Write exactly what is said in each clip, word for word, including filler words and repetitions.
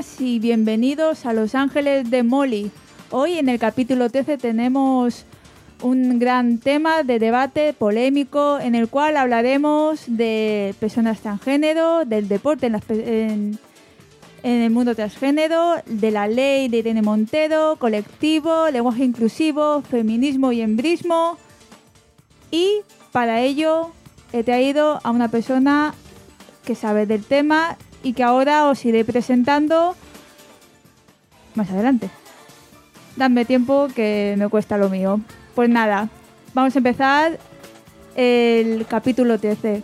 buenas y bienvenidos a Los Ángeles de Molly. Hoy en el capítulo trece tenemos un gran tema de debate polémico en el cual hablaremos de personas transgénero, del deporte en, las, en, en el mundo transgénero, de la ley de Irene Montero, colectivo, lenguaje inclusivo, feminismo y embrismo. Y para ello he traído a una persona que sabe del tema y que ahora os iré presentando más adelante. Dadme tiempo que me cuesta lo mío. Pues nada, vamos a empezar el capítulo trece.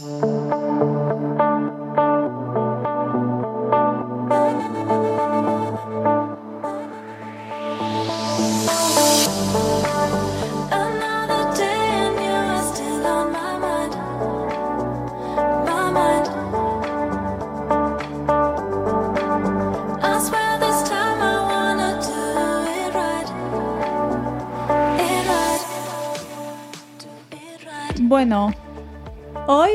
Bueno, hoy,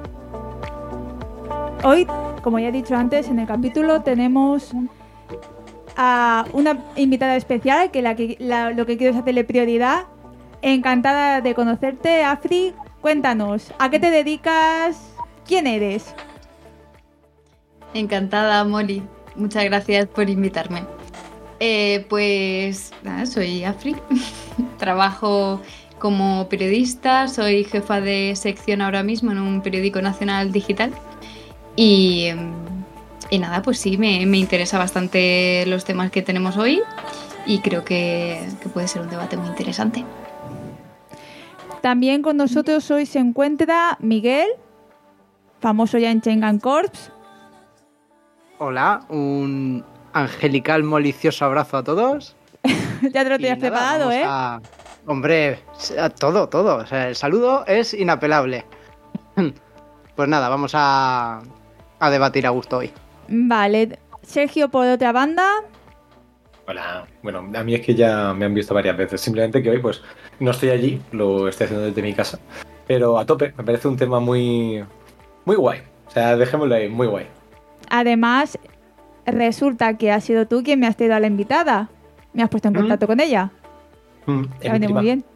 hoy, como ya he dicho antes, en el capítulo tenemos a una invitada especial que, la que la, lo que quiero es hacerle prioridad. Encantada de conocerte, Afri. Cuéntanos, ¿a qué te dedicas? ¿Quién eres? Encantada, Molly. Muchas gracias por invitarme. Eh, pues nada, soy Afri. Trabajo como periodista, soy jefa de sección ahora mismo en un periódico nacional digital y, y nada, pues sí, me, me interesa bastante los temas que tenemos hoy y creo que, que puede ser un debate muy interesante. También con nosotros hoy se encuentra Miguel, famoso ya en Chengan Corps. Hola, un angelical malicioso abrazo a todos. Ya te lo tenías preparado, ¿eh? A... Hombre, todo, todo. O sea, el saludo es inapelable. Pues nada, vamos a, a debatir a gusto hoy. Vale. Sergio, por otra banda. Hola. Bueno, a mí es que ya me han visto varias veces. Simplemente que hoy pues no estoy allí, lo estoy haciendo desde mi casa. Pero a tope, me parece un tema muy, muy guay. O sea, dejémoslo ahí, muy guay. Además, resulta que has sido tú quien me has traído a la invitada. Me has puesto en contacto ¿Mm? con ella. Mm, ha venido muy bien.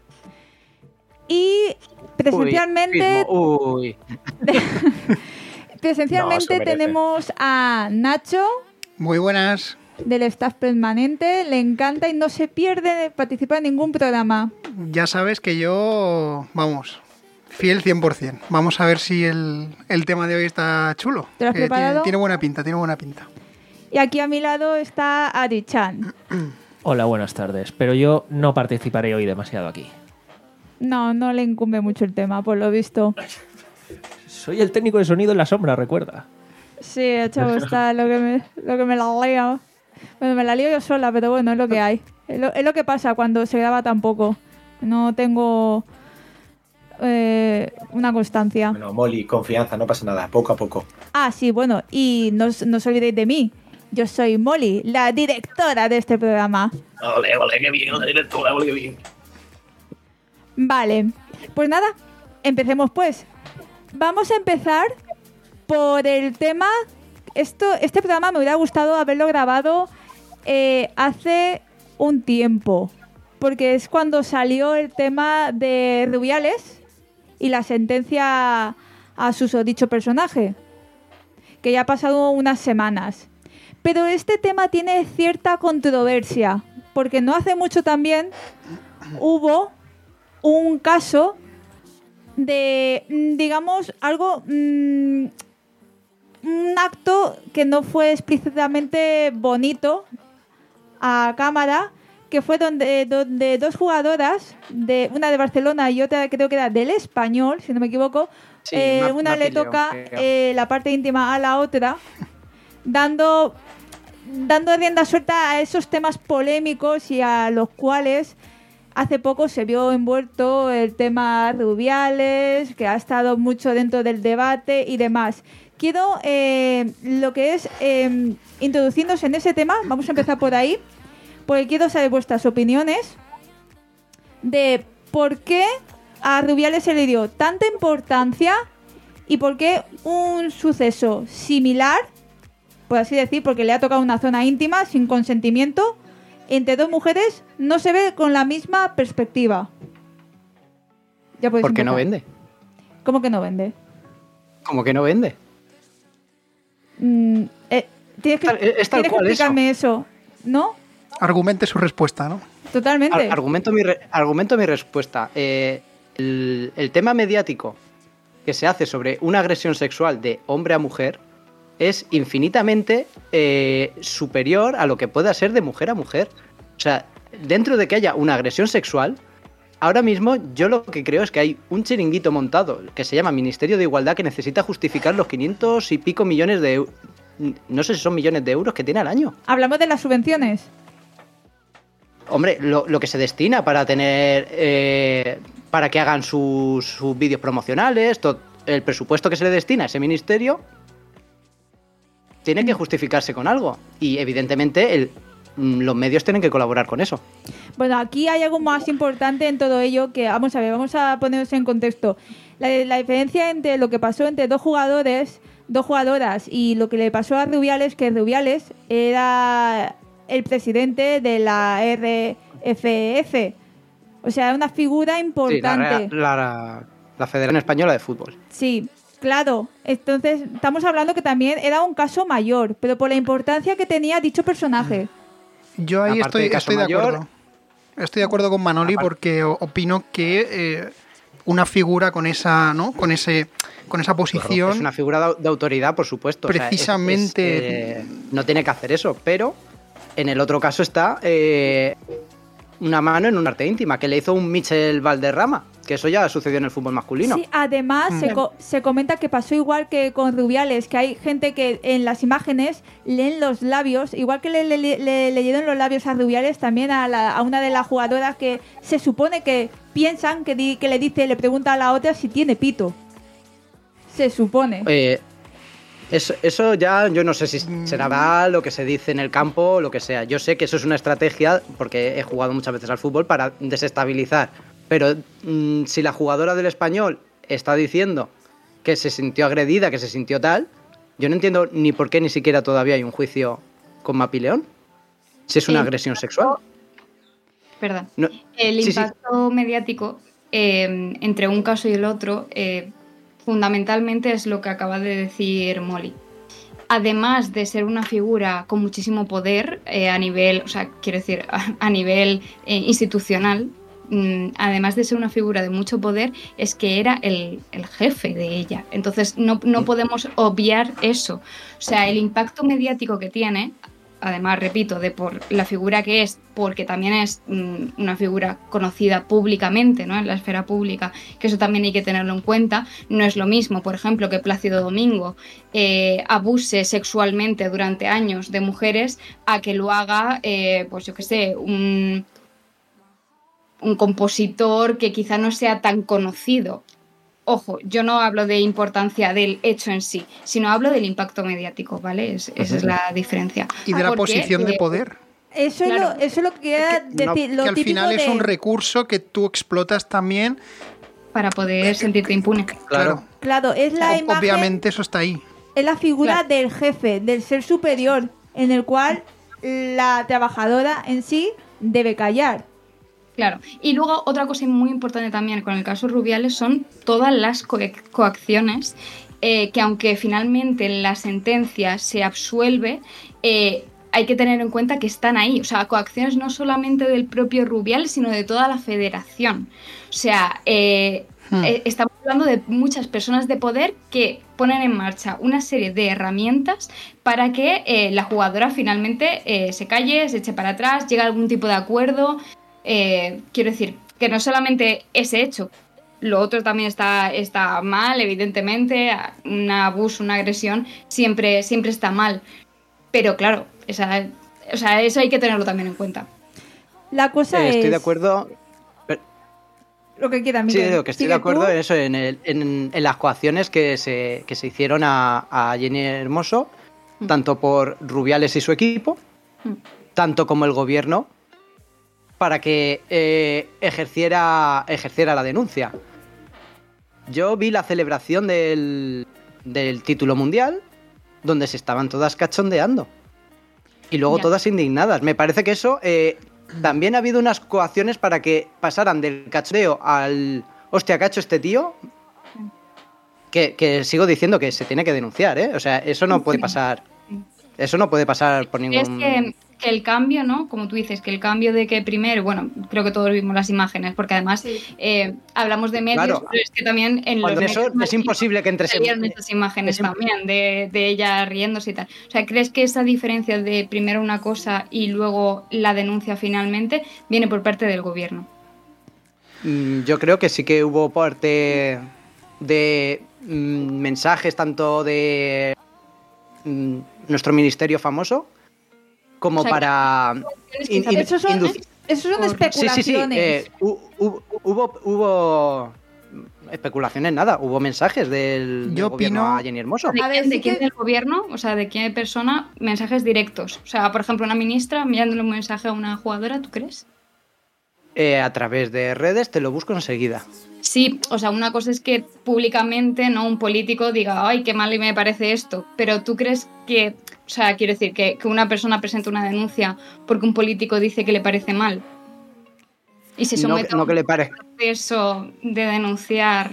Y presencialmente uy, uy. presencialmente no, tenemos a Nacho. Muy buenas. Del staff permanente. Le encanta y no se pierde de participar en ningún programa. Ya sabes que yo, vamos, fiel cien por ciento. Vamos a ver si el, el tema de hoy está chulo. ¿Te lo has preparado? Tiene, tiene buena pinta, tiene buena pinta. Y aquí a mi lado está Ari-chan. Hola, buenas tardes. Pero yo no participaré hoy demasiado aquí. No, no le incumbe mucho el tema, por lo visto. Soy el técnico de sonido en la sombra, recuerda. Sí, chavo, está lo que me, lo que me la lío. Bueno, me la lío yo sola, pero bueno, es lo que hay. Es lo, es lo que pasa cuando se graba tan poco. No tengo eh, una constancia. Bueno, Molly, confianza, no pasa nada, poco a poco. Ah, sí, bueno, y no, no os olvidéis de mí. Yo soy Molly, la directora de este programa. Ole, ole, qué bien, la directora, ole, qué bien. Vale, pues nada, empecemos pues. Vamos a empezar por el tema... Esto, este programa me hubiera gustado haberlo grabado eh, hace un tiempo, porque es cuando salió el tema de Rubiales y la sentencia a susodicho personaje, que ya ha pasado unas semanas. Pero este tema tiene cierta controversia, porque no hace mucho también hubo un caso de, digamos, algo, mmm, un acto que no fue explícitamente bonito a cámara, que fue donde, donde dos jugadoras, de una de Barcelona y otra creo que era del Español, si no me equivoco, sí, eh, una, una una le pileo, toca eh, la parte íntima a la otra, dando... dando rienda suelta a esos temas polémicos y a los cuales hace poco se vio envuelto el tema Rubiales, que ha estado mucho dentro del debate y demás. Quiero, eh, lo que es, eh, introduciéndose en ese tema, vamos a empezar por ahí, porque quiero saber vuestras opiniones de por qué a Rubiales se le dio tanta importancia y por qué un suceso similar, por así decir, porque le ha tocado una zona íntima sin consentimiento, entre dos mujeres no se ve con la misma perspectiva. Ya podéis ¿Por qué no empezar. vende? ¿Cómo que no vende? ¿Cómo que no vende? Mm, eh, tienes que, Tal- es tal tienes que cual explicarme eso, ¿no? Argumente su respuesta, ¿no? Totalmente. Ar- argumento, mi re- argumento mi respuesta. Eh, el, el tema mediático que se hace sobre una agresión sexual de hombre a mujer es infinitamente eh, superior a lo que pueda ser de mujer a mujer. O sea, dentro de que haya una agresión sexual, ahora mismo yo lo que creo es que hay un chiringuito montado que se llama Ministerio de Igualdad que necesita justificar los quinientos y pico millones de euros. No sé si son millones de euros que tiene al año. Hablamos de las subvenciones. Hombre, lo, lo que se destina para tener. Eh, para que hagan sus, sus vídeos promocionales, todo, el presupuesto que se le destina a ese ministerio, tiene que justificarse con algo. Y evidentemente el, los medios tienen que colaborar con eso. Bueno, aquí hay algo más importante en todo ello que, vamos a ver, vamos a ponernos en contexto. La, la diferencia entre lo que pasó entre dos jugadores, dos jugadoras, y lo que le pasó a Rubiales, que Rubiales era el presidente de la R F F. O sea, una figura Sí, la, importante. la, la, la Federación Española de Fútbol. Sí, claro. Entonces, estamos hablando que también era un caso mayor, pero por la importancia que tenía dicho personaje. Yo ahí Aparte estoy, de caso estoy de mayor- acuerdo. Estoy de acuerdo con Manoli Aparte- porque o- opino que eh, una figura con esa, ¿no? Con ese, con esa posición. Es una figura de, de autoridad, por supuesto. O sea, es- Precisamente- es, eh, no tiene que hacer eso, pero en el otro caso está eh, una mano en un arte íntima, que le hizo un Michel Valderrama, que eso ya sucedió en el fútbol masculino. Sí, además se, co- se comenta que pasó igual que con Rubiales, que hay gente que en las imágenes leen los labios, igual que le, le- le leyeron los labios a Rubiales, también a, la- a una de las jugadoras que se supone que piensan que, di- que le dice, le pregunta a la otra si tiene pito. Se supone. Eh, eso, eso ya yo no sé si será lo que se dice en el campo o lo que sea. Yo sé que eso es una estrategia, porque he jugado muchas veces al fútbol, para desestabilizar. Pero mmm, si la jugadora del Español está diciendo que se sintió agredida, que se sintió tal, yo no entiendo ni por qué ni siquiera todavía hay un juicio con Mapileón. Si es una Sí. agresión sexual. Perdón. No- El sí, sí. impacto mediático eh, entre un caso y el otro, eh, fundamentalmente es lo que acaba de decir Molly. Además de ser una figura con muchísimo poder eh, a nivel, o sea, quiero decir, a, a nivel eh, institucional, mm, además de ser una figura de mucho poder, es que era el, el jefe de ella. Entonces no, no podemos obviar eso. O sea, el impacto mediático que tiene, además, repito, de por la figura que es, porque también es mm, una figura conocida públicamente, ¿no? En la esfera pública, que eso también hay que tenerlo en cuenta. No es lo mismo, por ejemplo, que Plácido Domingo eh, abuse sexualmente durante años de mujeres a que lo haga, eh, pues yo qué sé, un, un compositor que quizá no sea tan conocido. Ojo, yo no hablo de importancia del hecho en sí, sino hablo del impacto mediático, ¿vale? Es, esa es la diferencia. Y de la Porque, posición de eh, poder. Eso, claro. es lo, eso es lo que quería que no- decir. Lo Que al típico final es de- un recurso que tú explotas también. Para poder sentirte impune. Claro. Claro, es la O- imagen, Obviamente eso está ahí. es la figura Claro. del jefe, del ser superior, en el cual la trabajadora en sí debe callar. Claro. Y luego otra cosa muy importante también con el caso Rubiales son todas las co- coacciones eh, que aunque finalmente la sentencia se absuelve, eh, hay que tener en cuenta que están ahí. O sea, coacciones no solamente del propio Rubiales, sino de toda la federación. O sea, eh, Hmm. eh, estamos hablando de muchas personas de poder que ponen en marcha una serie de herramientas para que eh, la jugadora finalmente eh, se calle, se eche para atrás, llegue a algún tipo de acuerdo. Eh, quiero decir, que no solamente ese hecho, lo otro también está, está mal, evidentemente, un abuso, una agresión, siempre, siempre está mal. Pero claro, esa, o sea, eso hay que tenerlo también en cuenta. La cosa Eh, es... estoy de acuerdo. Lo que quieras, Sí, Miguel. digo que estoy Sigue de acuerdo tú. en eso, en, el- en- en las coacciones que se, que se hicieron a, a Jenny Hermoso, Mm. tanto por Rubiales y su equipo, Mm. tanto como el gobierno, para que eh, ejerciera, ejerciera la denuncia. Yo vi la celebración del, del título mundial donde se estaban todas cachondeando. Y luego Ya. todas indignadas. Me parece que eso... eh, también ha habido unas coacciones para que pasaran del cachondeo al... Hostia, ¿qué ha hecho este tío? Que, que sigo diciendo que se tiene que denunciar, ¿eh? O sea, eso no puede pasar... Eso no puede pasar por Es ningún... que, que el cambio, ¿no? Como tú dices, que el cambio de que primero, bueno, creo que todos vimos las imágenes, porque además eh, hablamos de medios, Claro. pero es que también en los Cuando eso medios es masivos imposible que entre... salieron estas imágenes es im- también de, de ella riéndose y tal. O sea, ¿crees que esa diferencia de primero una cosa y luego la denuncia finalmente viene por parte del gobierno? Mm, Yo creo que sí que hubo parte de mm, mensajes tanto de mm, nuestro ministerio famoso como O sea, para... Tienes que in- saber- in- Esos son, induci- esos son por- Sí, sí, sí. especulaciones. eh, hu- hu- hubo, hubo especulaciones, nada. Hubo mensajes del, del Yo gobierno opino- a Jenny Hermoso. ¿De A ver, quién, sí de quién que- del gobierno? O sea, ¿de qué persona? Mensajes directos. O sea, por ejemplo, una ministra enviándole un mensaje a una jugadora, ¿tú crees? Eh, a través de redes te lo busco enseguida. Sí, o sea, una cosa es que públicamente, ¿no? Un político diga, ay, qué mal y me parece esto. Pero tú crees que, o sea, quiero decir, que, que una persona presenta una denuncia porque un político dice que le parece mal. Y se No, somete no a que un le parezca. proceso de denunciar.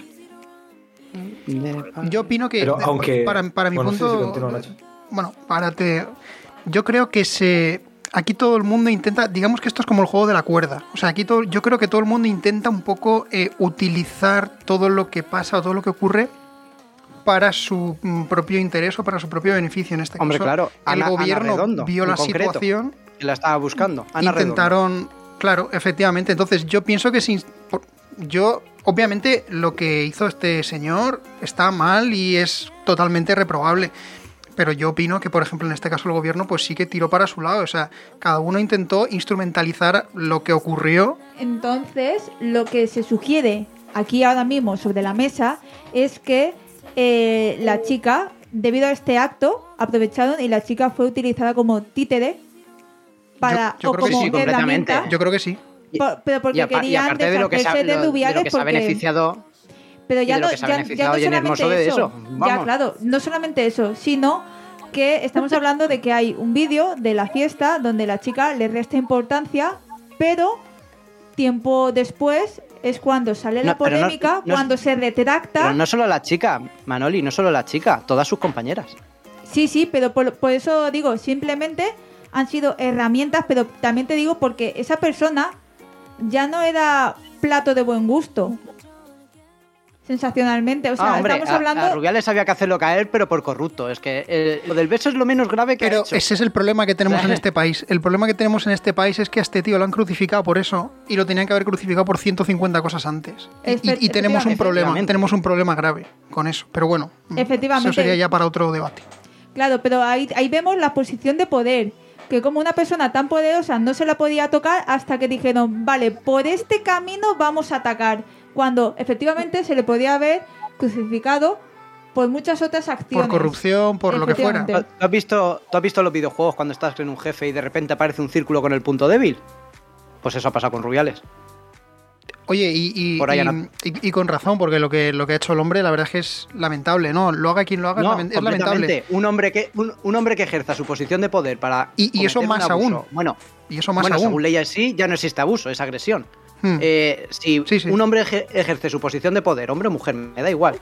Yo opino que, Pero de- aunque... para, para mi bueno, sí, punto, sí, continúa, Nacho. bueno, párate. Yo creo que se, aquí todo el mundo intenta, digamos que esto es como el juego de la cuerda. O sea, aquí todo, yo creo que todo el mundo intenta un poco eh, utilizar todo lo que pasa o todo lo que ocurre para su mm, propio interés o para su propio beneficio. En este Hombre, caso, claro, el Ana- Ana gobierno Redondo, vio en la concreto, situación. Que la estaba buscando. Ana Redondo. Intentaron, claro, efectivamente. Entonces yo pienso que sin, por- yo, obviamente, lo que hizo este señor está mal y es totalmente reprobable. Pero yo opino que, por ejemplo, en este caso el gobierno pues sí que tiró para su lado. O sea, cada uno intentó instrumentalizar lo que ocurrió. Entonces, lo que se sugiere aquí ahora mismo sobre la mesa es que eh, la chica, debido a este acto, aprovecharon y la chica fue utilizada como títere para Yo- yo o creo que como sí, completamente. herramienta, Yo creo que sí. por- pero porque Y, apa- y querían aparte de lo que se ha, deshacerse de lo- de lo Rubiales que se ha porque- beneficiado... pero ya y de lo no, que se ha ya- ya beneficiado no Jenny solamente Hermoso de eso, eso, ya vamos. claro, no solamente eso, sino que estamos hablando de que hay un vídeo de la fiesta donde la chica le resta importancia, pero tiempo después es cuando sale la No, pero no- polémica, no es- cuando se retracta. Pero no solo la chica, Manoli, no solo la chica, todas sus compañeras. Sí, sí, pero por, por eso digo, simplemente han sido herramientas, pero también te digo porque esa persona ya no era plato de buen gusto. Sensacionalmente, o sea, ah, hombre, estamos a- hablando... a, Rubiales había que hacerlo caer, pero por corrupto. Es que eh, lo del beso es lo menos grave que Pero ha hecho. ese es el problema que tenemos O sea, en este país. El problema que tenemos en este país es que a este tío lo han crucificado por eso y lo tenían que haber crucificado por ciento cincuenta cosas antes. Y, y- y tenemos un Efectivamente. problema, tenemos un problema grave con eso. Pero bueno, Efectivamente. eso sería ya para otro debate. Claro, pero ahí, ahí vemos la posición de poder, que como una persona tan poderosa no se la podía tocar hasta que dijeron, vale, por este camino vamos a atacar, cuando efectivamente se le podía haber crucificado por muchas otras acciones. Por corrupción, por lo que fuera. Efectivamente. ¿Tú has, visto, ¿Tú has visto los videojuegos cuando estás en un jefe y de repente aparece un círculo con el punto débil? Pues eso ha pasado con Rubiales. Oye, y, y, Por ahí, y- Ana. y- y con razón, porque lo que, lo que ha hecho el hombre, la verdad es que es lamentable, ¿no? Lo haga quien lo haga, es No, lamen- es lamentable. completamente. Un hombre, que, un, un hombre que ejerza su posición de poder para. Y- y eso cometer un más abuso. aún. Bueno, Y eso más bueno aún. según ley así, ya no existe abuso, es agresión. Hmm. Eh, si Sí, sí. un hombre eje- ejerce su posición de poder, hombre o mujer, me da igual,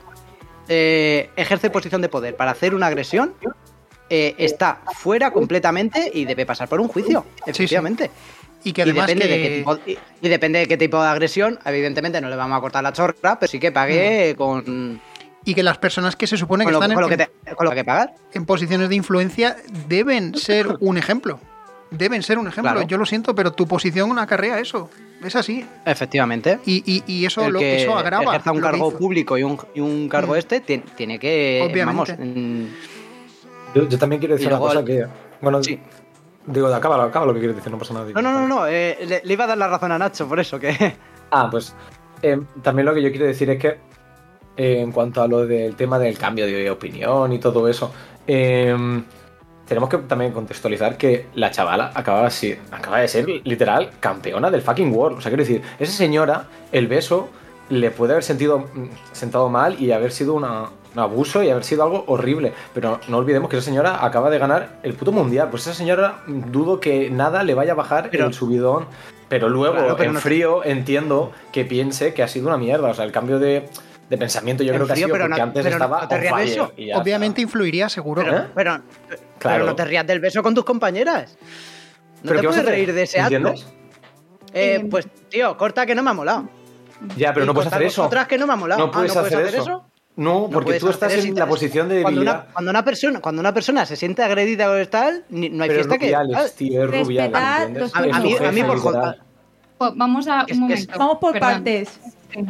eh, ejerce posición de poder para hacer una agresión, eh, está fuera completamente y debe pasar por un juicio, sí. efectivamente. Y que Y además depende, que... de qué tipo, y, y depende de qué tipo de agresión, evidentemente no le vamos a cortar la chorra, pero sí que pague con, y que las personas que se supone que con, lo, están con lo en, que te- con lo que pagar. en posiciones de influencia deben ser un ejemplo. Deben ser un ejemplo. Claro. Yo lo siento, pero tu posición acarrea eso. Es así. Efectivamente. Y, y, y eso, El lo, que eso agrava. ejerza un lo que cargo hizo. público y un, y un cargo Mm. este, ti- tiene que, Obviamente. vamos, mm, Yo, yo también quiero decir Y una luego cosa el- que... Bueno, sí. digo, acaba, acaba lo que quieres decir, no pasa nada. No, no, no, no, eh, le, le iba a dar la razón a Nacho, por eso que... Ah, pues eh, también lo que yo quiero decir es que eh, en cuanto a lo del tema del cambio de opinión y todo eso, eh, tenemos que también contextualizar que la chavala acaba, así- acaba de ser literal campeona del fucking world. O sea, quiero decir, esa señora, el beso le puede haber sentido mm, sentado mal y haber sido una, un abuso y haber sido algo horrible. Pero no olvidemos que esa señora acaba de ganar el puto mundial. Pues esa señora dudo que nada le vaya a bajar pero, el subidón. Pero luego, claro, pero en no... frío, entiendo que piense que ha sido una mierda. O sea, el cambio de, de pensamiento yo en creo que frío, ha sido porque no, antes estaba no te rías de eso. Obviamente está. Influiría, seguro. Pero, ¿Eh? pero, pero, claro. pero no te rías del beso con tus compañeras. No ¿Pero te puedes reír de ese acto. Eh, pues, tío, corta que no me ha molado. Ya, pero y no puedes hacer eso. Otras que no me ha molado. No puedes, ah, ¿no hacer, puedes hacer eso? eso? No, porque no tú estás en la posición de debilidad. Cuando una, cuando una persona, cuando una persona se siente agredida o tal, no hay pero fiesta rubiales, que. Tío, es rubiales, ¿entiendes? A, a mí, a mí por joder. Vamos a un momento. Vamos por Perdón. partes. Sí.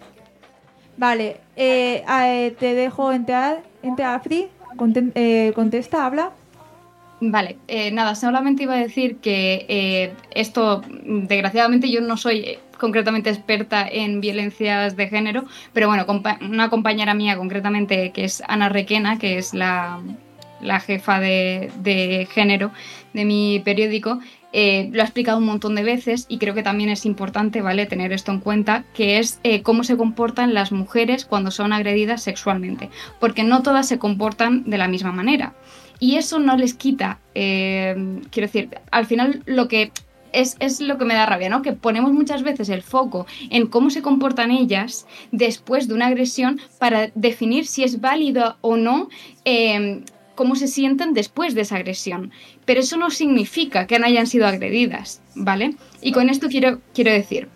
Vale, eh, eh, te dejo entrar, entrar Afri. Conten, eh, contesta, habla. Vale, eh, nada, solamente iba a decir que eh, esto, desgraciadamente yo no soy eh, concretamente experta en violencias de género, pero bueno, compa- una compañera mía concretamente que es Ana Requena, que es la, la jefa de, de género de mi periódico, eh, lo ha explicado un montón de veces y creo que también es importante, ¿vale?, tener esto en cuenta, que es eh, cómo se comportan las mujeres cuando son agredidas sexualmente, porque no todas se comportan de la misma manera. Y eso no les quita, eh, quiero decir, al final lo que es, es lo que me da rabia, ¿no? Que ponemos muchas veces el foco en cómo se comportan ellas después de una agresión para definir si es válido o no eh, cómo se sienten después de esa agresión. Pero eso no significa que no hayan sido agredidas, ¿vale? Y con esto quiero, quiero decir,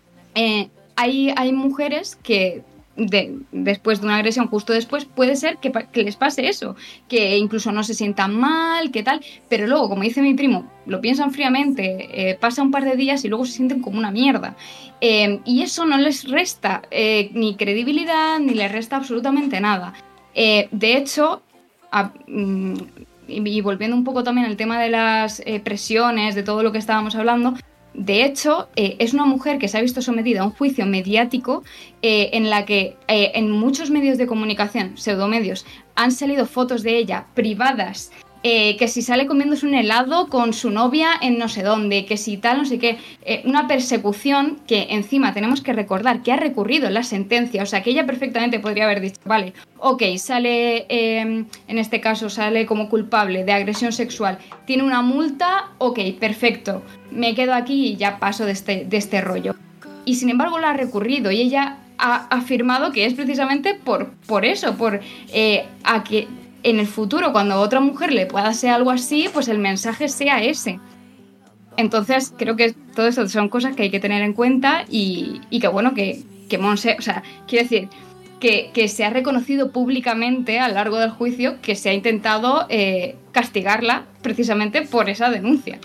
eh, hay, hay mujeres que... De, después de una agresión, justo después, puede ser que, que les pase eso, que incluso no se sientan mal, que tal, pero luego, como dice mi primo, lo piensan fríamente, eh, pasa un par de días y luego se sienten como una mierda. Eh, y eso no les resta eh, ni credibilidad, ni les resta absolutamente nada. Eh, de hecho, a, mm, y, y volviendo un poco también al tema de las eh, presiones, de todo lo que estábamos hablando, de hecho, eh, es una mujer que se ha visto sometida a un juicio mediático eh, en la que eh, en muchos medios de comunicación, pseudomedios, han salido fotos de ella privadas, eh, que si sale comiéndose un helado con su novia en no sé dónde, que si tal, no sé qué, eh, una persecución que encima tenemos que recordar que ha recurrido en la sentencia, o sea que ella perfectamente podría haber dicho, vale, ok, sale, eh, en este caso sale como culpable de agresión sexual, tiene una multa, ok, perfecto, me quedo aquí y ya paso de este, de este rollo. Y sin embargo la ha recurrido y ella ha afirmado que es precisamente por, por eso, por eh, a que en el futuro, cuando a otra mujer le pueda hacer algo así, pues el mensaje sea ese. Entonces, creo que todo eso son cosas que hay que tener en cuenta y, y que, bueno, que, que Monse, o sea, quiero decir, que, que se ha reconocido públicamente a lo largo del juicio que se ha intentado eh, castigarla precisamente por esa denuncia.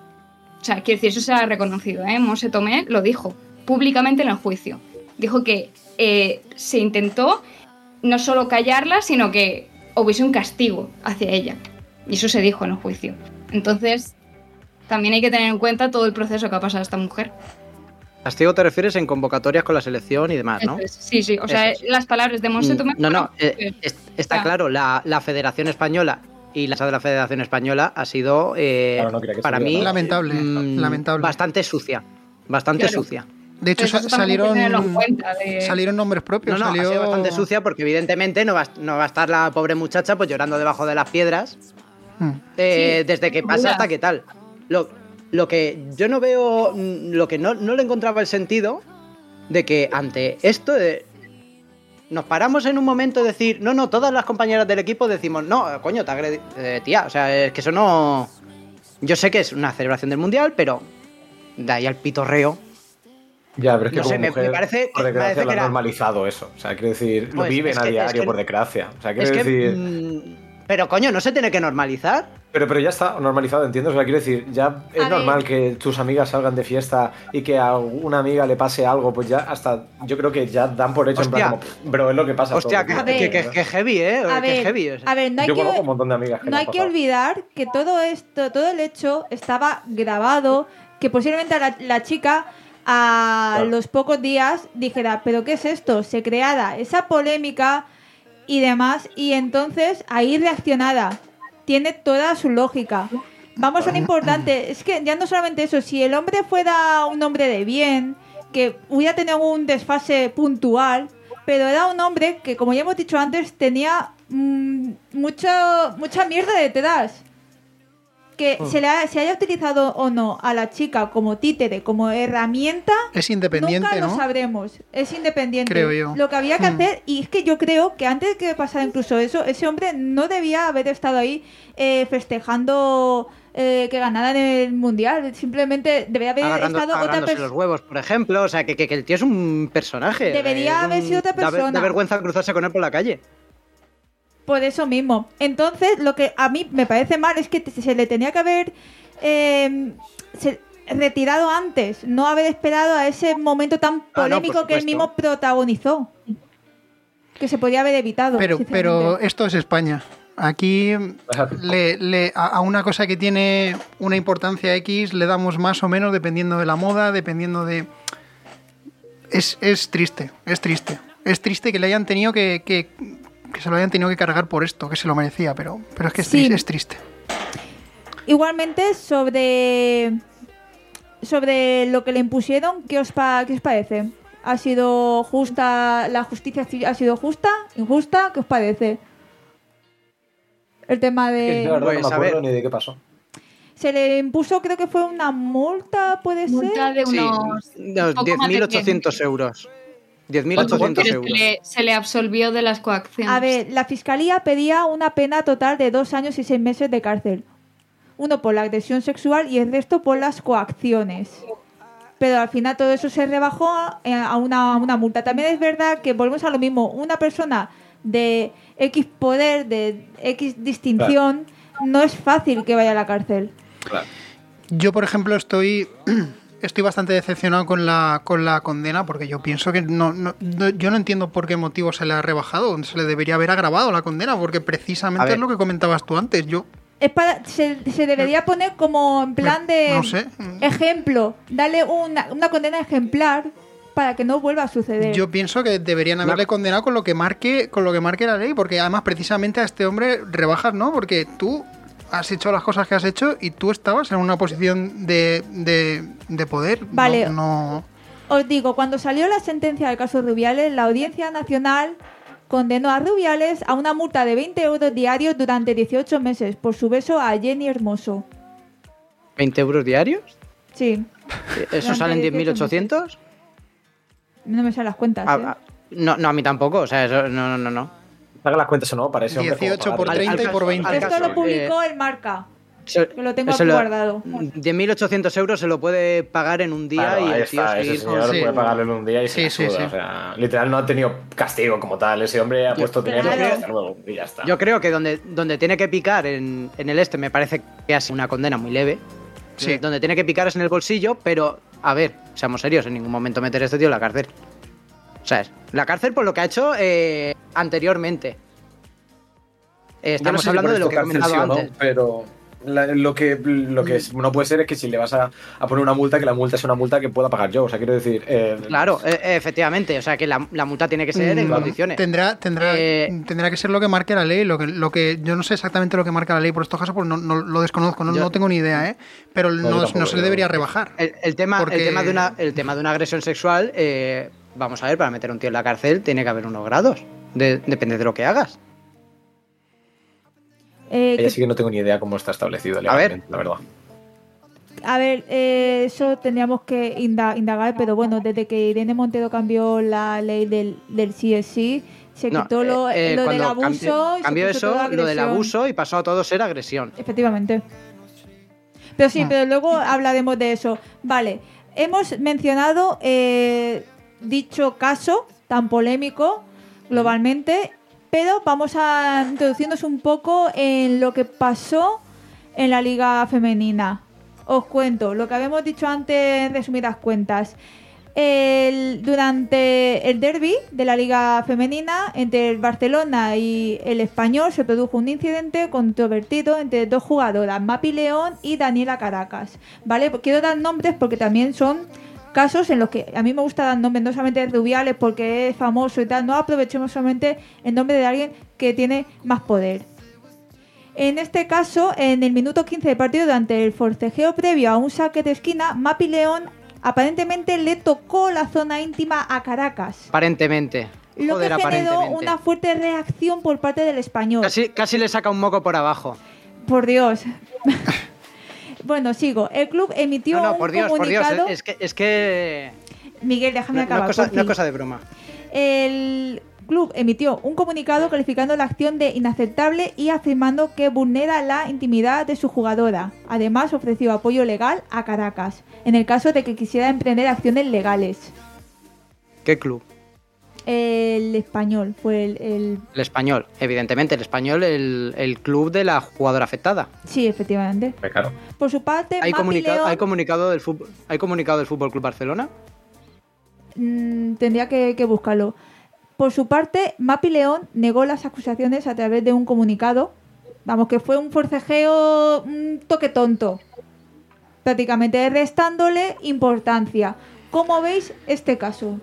O sea, quiero decir, eso se ha reconocido, ¿eh? Monse Tomé lo dijo públicamente en el juicio. Dijo que eh, se intentó no solo callarla, sino que hubiese un castigo hacia ella. Y eso se dijo en el juicio. Entonces, también hay que tener en cuenta todo el proceso que ha pasado esta mujer. Castigo te refieres en convocatorias con la selección y demás, ¿no? Es, sí, sí. O sea, es. Las palabras de Monse Tomé... No, no. Eh, es, está ah. claro, la, la Federación Española y la de la Federación Española ha sido, eh, claro, no para mí, lamentable, mmm, lamentable. Bastante sucia. Bastante claro. sucia. De hecho, sa- salieron, de... salieron nombres propios. No, no, salió... ha sido bastante sucia porque evidentemente no va, no va a estar la pobre muchacha pues llorando debajo de las piedras hmm. eh, sí, desde que pasa hasta que tal. Lo, lo que yo no veo, lo que no, no le encontraba el sentido de que ante esto de, nos paramos en un momento de decir, no, no, todas las compañeras del equipo decimos, no, coño, te agredí, eh, tía, o sea, es que eso no... Yo sé que es una celebración del Mundial, pero de ahí al pitorreo... Ya, pero es que no como sé, mujer, me parece, por desgracia, parece lo han era... normalizado eso. O sea, quiero decir, pues, lo viven es a que, diario, es que, por desgracia. O sea, quiero es que, decir... Mmm, pero, coño, ¿no se tiene que normalizar? Pero, pero ya está normalizado, ¿entiendes? O sea, quiero decir, ya es a normal ver. que tus amigas salgan de fiesta y que a una amiga le pase algo, pues ya hasta... Yo creo que ya dan por hecho, hostia, en plan como... Bro, es lo que pasa. Hostia, todo, que, que, que, que heavy, ¿eh? A que ver, heavy, o sea. a ver, no hay Yo que, conozco un montón de amigas que no hay que olvidar que todo esto, todo el hecho estaba grabado, que posiblemente la, la chica... a claro. los pocos días dijera, pero ¿qué es esto? Se creara esa polémica y demás, y entonces ahí reaccionada. Tiene toda su lógica. Vamos a lo importante, es que ya no solamente eso, si el hombre fuera un hombre de bien, que hubiera tenido un desfase puntual, pero era un hombre que, como ya hemos dicho antes, tenía mmm, mucho, mucha mierda detrás. Que Oh. se le ha- se haya utilizado o no a la chica como títere, como herramienta, Es independiente, nunca ¿no? lo sabremos. Es independiente. Creo yo. Lo que había que Mm. hacer, y es que yo creo que antes de que pasara incluso eso, ese hombre no debía haber estado ahí eh, festejando eh, que ganara en el mundial. Simplemente debería haber Agarrando, estado otra agarrándose persona. los huevos, por ejemplo. O sea, que, que, que el tío es un personaje. Debería Es haber un- sido otra da ver- persona. Da vergüenza cruzarse con él por la calle. Por eso mismo. Entonces, lo que a mí me parece mal es que te- se le tenía que haber eh, se- retirado antes, no haber esperado a ese momento tan Ah, no, polémico por que él supuesto. mismo protagonizó. Que se podía haber evitado. Pero, pero sinceramente. esto es España. Aquí le, le- a, a una cosa que tiene una importancia X le damos más o menos dependiendo de la moda, dependiendo de... Es, es triste, es triste. Es triste que le hayan tenido que, que, que se lo hayan tenido que cargar por esto, que se lo merecía, pero, pero es que es, Sí. triste, es triste. Igualmente, sobre sobre lo que le impusieron, ¿qué os, pa- qué os parece? ¿Ha sido justa? ¿La justicia ci- ha sido justa? ¿Injusta? ¿Qué os parece? El tema Que yo la de... verdad Pues, no me a acuerdo ver. ni de qué pasó. Se le impuso, creo que fue una multa, ¿puede Multa ser? de Sí, unos... no, un poco más de diez mil ochocientos euros. diez mil ochocientos Pero euros. se le, se le absolvió de las coacciones. A ver, la fiscalía pedía una pena total de dos años y seis meses de cárcel. Uno por la agresión sexual y el resto por las coacciones. Pero al final todo eso se rebajó a a una, a una multa. También es verdad que volvemos a lo mismo. Una persona de X poder, de X distinción, no es fácil que vaya a la cárcel. Claro. Yo, por ejemplo, estoy estoy bastante decepcionado con la con la condena porque yo pienso que no, no- no- yo no entiendo por qué motivo se le ha rebajado, se le debería haber agravado la condena porque A precisamente ver. es lo que comentabas tú antes. Yo Es para, se, se debería poner como en plan de no sé. ejemplo, darle una, una condena ejemplar para que no vuelva a suceder. Yo pienso que deberían haberle condenado con lo que marque con lo que marque la ley, porque además precisamente a este hombre rebajas, ¿no? Porque tú has hecho las cosas que has hecho y tú estabas en una posición de, de, de poder. Vale. No, no- Os digo, cuando salió la sentencia del caso Rubiales, la Audiencia Nacional condenó a Rubiales a una multa de veinte euros diarios durante dieciocho meses por su beso a Jenny Hermoso. ¿veinte euros diarios? Sí, ¿Eso Durante salen diez mil dieciocho ochocientos? no me salen las cuentas. Ah, ¿eh? ah, no, no, a mí tampoco. O sea, eso, no, no, no, no. Haga las cuentas o no, para ese hombre. como dieciocho por pagarle. treinta y por veinte. al Esto caso, lo publicó el Marca, Se- que lo tengo se aquí lo- guardado. diez mil ochocientos euros se lo puede pagar en un día Claro, y ahí el tío está, seguir ese con señor su- Sí. puede pagarle en un día y Sí, se sí, la suda, sí. O sea, literal no ha tenido castigo como tal. Ese hombre ha puesto dinero y claro. hasta luego, y ya está. Yo creo que donde, donde tiene que picar en, en el este me parece que ha sido una condena muy leve. Sí. Donde tiene que picar es en el bolsillo, pero a ver, seamos serios, en ningún momento meter a este tío en la cárcel. O sea, es la cárcel por lo que ha hecho eh, anteriormente. Eh, Yo no estamos sé si hablando por de lo esto que he cárcel comentado sí o no, antes. pero la- lo que, lo que es- no puede ser es que si le vas a, a poner una multa, que la multa sea una multa que pueda pagar yo. O sea, quiero decir. eh, Claro, eh, efectivamente. O sea, que la, la multa tiene que ser en Mm, condiciones. Tendrá, tendrá, Eh, tendrá que ser lo que marque la ley, lo que, lo que yo no sé exactamente lo que marca la ley por estos casos, porque no, no lo desconozco, no, Yo- no tengo ni idea, ¿eh? Pero No, yo no, tampoco, no se le yo- debería rebajar. El, el tema, Porque- el, tema de una, el tema de una agresión sexual, eh, vamos a ver, para meter a un tío en la cárcel tiene que haber unos grados. De- depende de lo que hagas. Eh, ella que- sí que no tengo ni idea cómo está establecido ver. legalmente, la verdad. A ver, eh, eso tendríamos que inda- indagar, pero bueno, desde que Irene Montero cambió la ley del, del sí es sí, se No, quitó lo, eh, eh, lo del cuando abuso. cambió, y se cambió puso eso, toda lo del agresión. abuso y pasó a todo ser agresión. Efectivamente. Pero sí, Mm. pero luego hablaremos de eso. Vale, hemos mencionado eh, dicho caso tan polémico globalmente, pero vamos a introducirnos un poco en lo que pasó en la liga femenina. Os cuento lo que habíamos dicho antes en resumidas cuentas. El- durante el derbi de la liga femenina entre el Barcelona y el Español se produjo un incidente controvertido entre dos jugadoras, Mapi León y Daniela Caracas. ¿Vale? Quiero dar nombres porque también son casos en los que a mí me gusta dar nombres, no solamente de Rubiales porque es famoso y tal, no aprovechemos solamente el nombre de alguien que tiene más poder. En este caso, en el minuto quince del partido, durante el forcejeo previo a un saque de esquina, Mapi León aparentemente le tocó la zona íntima a Caracas. Aparentemente. lo Joder, que generó aparentemente. una fuerte reacción por parte del Español. Casi, casi le saca un moco por abajo. Por Dios. Bueno, sigo. El club emitió No, no, un por Dios, por Dios. comunicado... Es que, es que Miguel, déjame no, no acabar. es cosa, por no es fin. cosa de broma. El club emitió un comunicado calificando la acción de inaceptable y afirmando que vulnera la intimidad de su jugadora. Además, ofreció apoyo legal a Caracas en el caso de que quisiera emprender acciones legales. ¿Qué club? El Español fue el... el- El Español. Evidentemente, el Español, el, el club de la jugadora afectada. Sí, efectivamente. Pues claro. Por su parte, ¿Hay, Mapi comunica- León... ¿Hay comunicado del fútbol, ¿Hay comunicado del Fútbol Club Barcelona? Mm, tendría que, que buscarlo. Por su parte, Mapi León negó las acusaciones a través de un comunicado. Vamos, que fue un forcejeo, un toque tonto. Prácticamente restándole importancia. ¿Cómo veis este caso?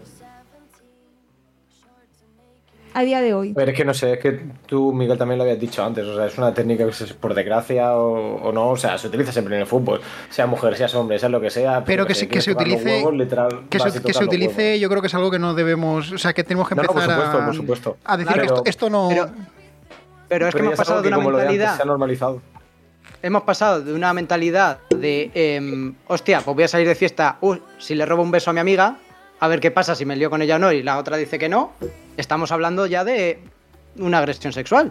A día de hoy. Pero es que no sé, es que tú, Miguel, también lo habías dicho antes, o sea, es una técnica que se- por desgracia o, o no, o sea, se utiliza siempre en el fútbol, sea mujer, sea hombre, sea lo que sea. Pero yo que sé, se, que quieres se tocar los utilice, huevos, literal, que vas se, y que tocas se los utilice, huevos. yo creo que es algo que no debemos, o sea, que tenemos que No, no, empezar por supuesto, a, por supuesto. a decir Claro, que esto, pero- esto no... Pero, pero es que Pero hemos ya es algo pasado de que una como lo de antes mentalidad... se ha normalizado. Hemos pasado de una mentalidad de, em, hostia, pues voy a salir de fiesta, uh, si le robo un beso a mi amiga, a ver qué pasa si me lío con ella o no, y la otra dice que no, estamos hablando ya de una agresión sexual.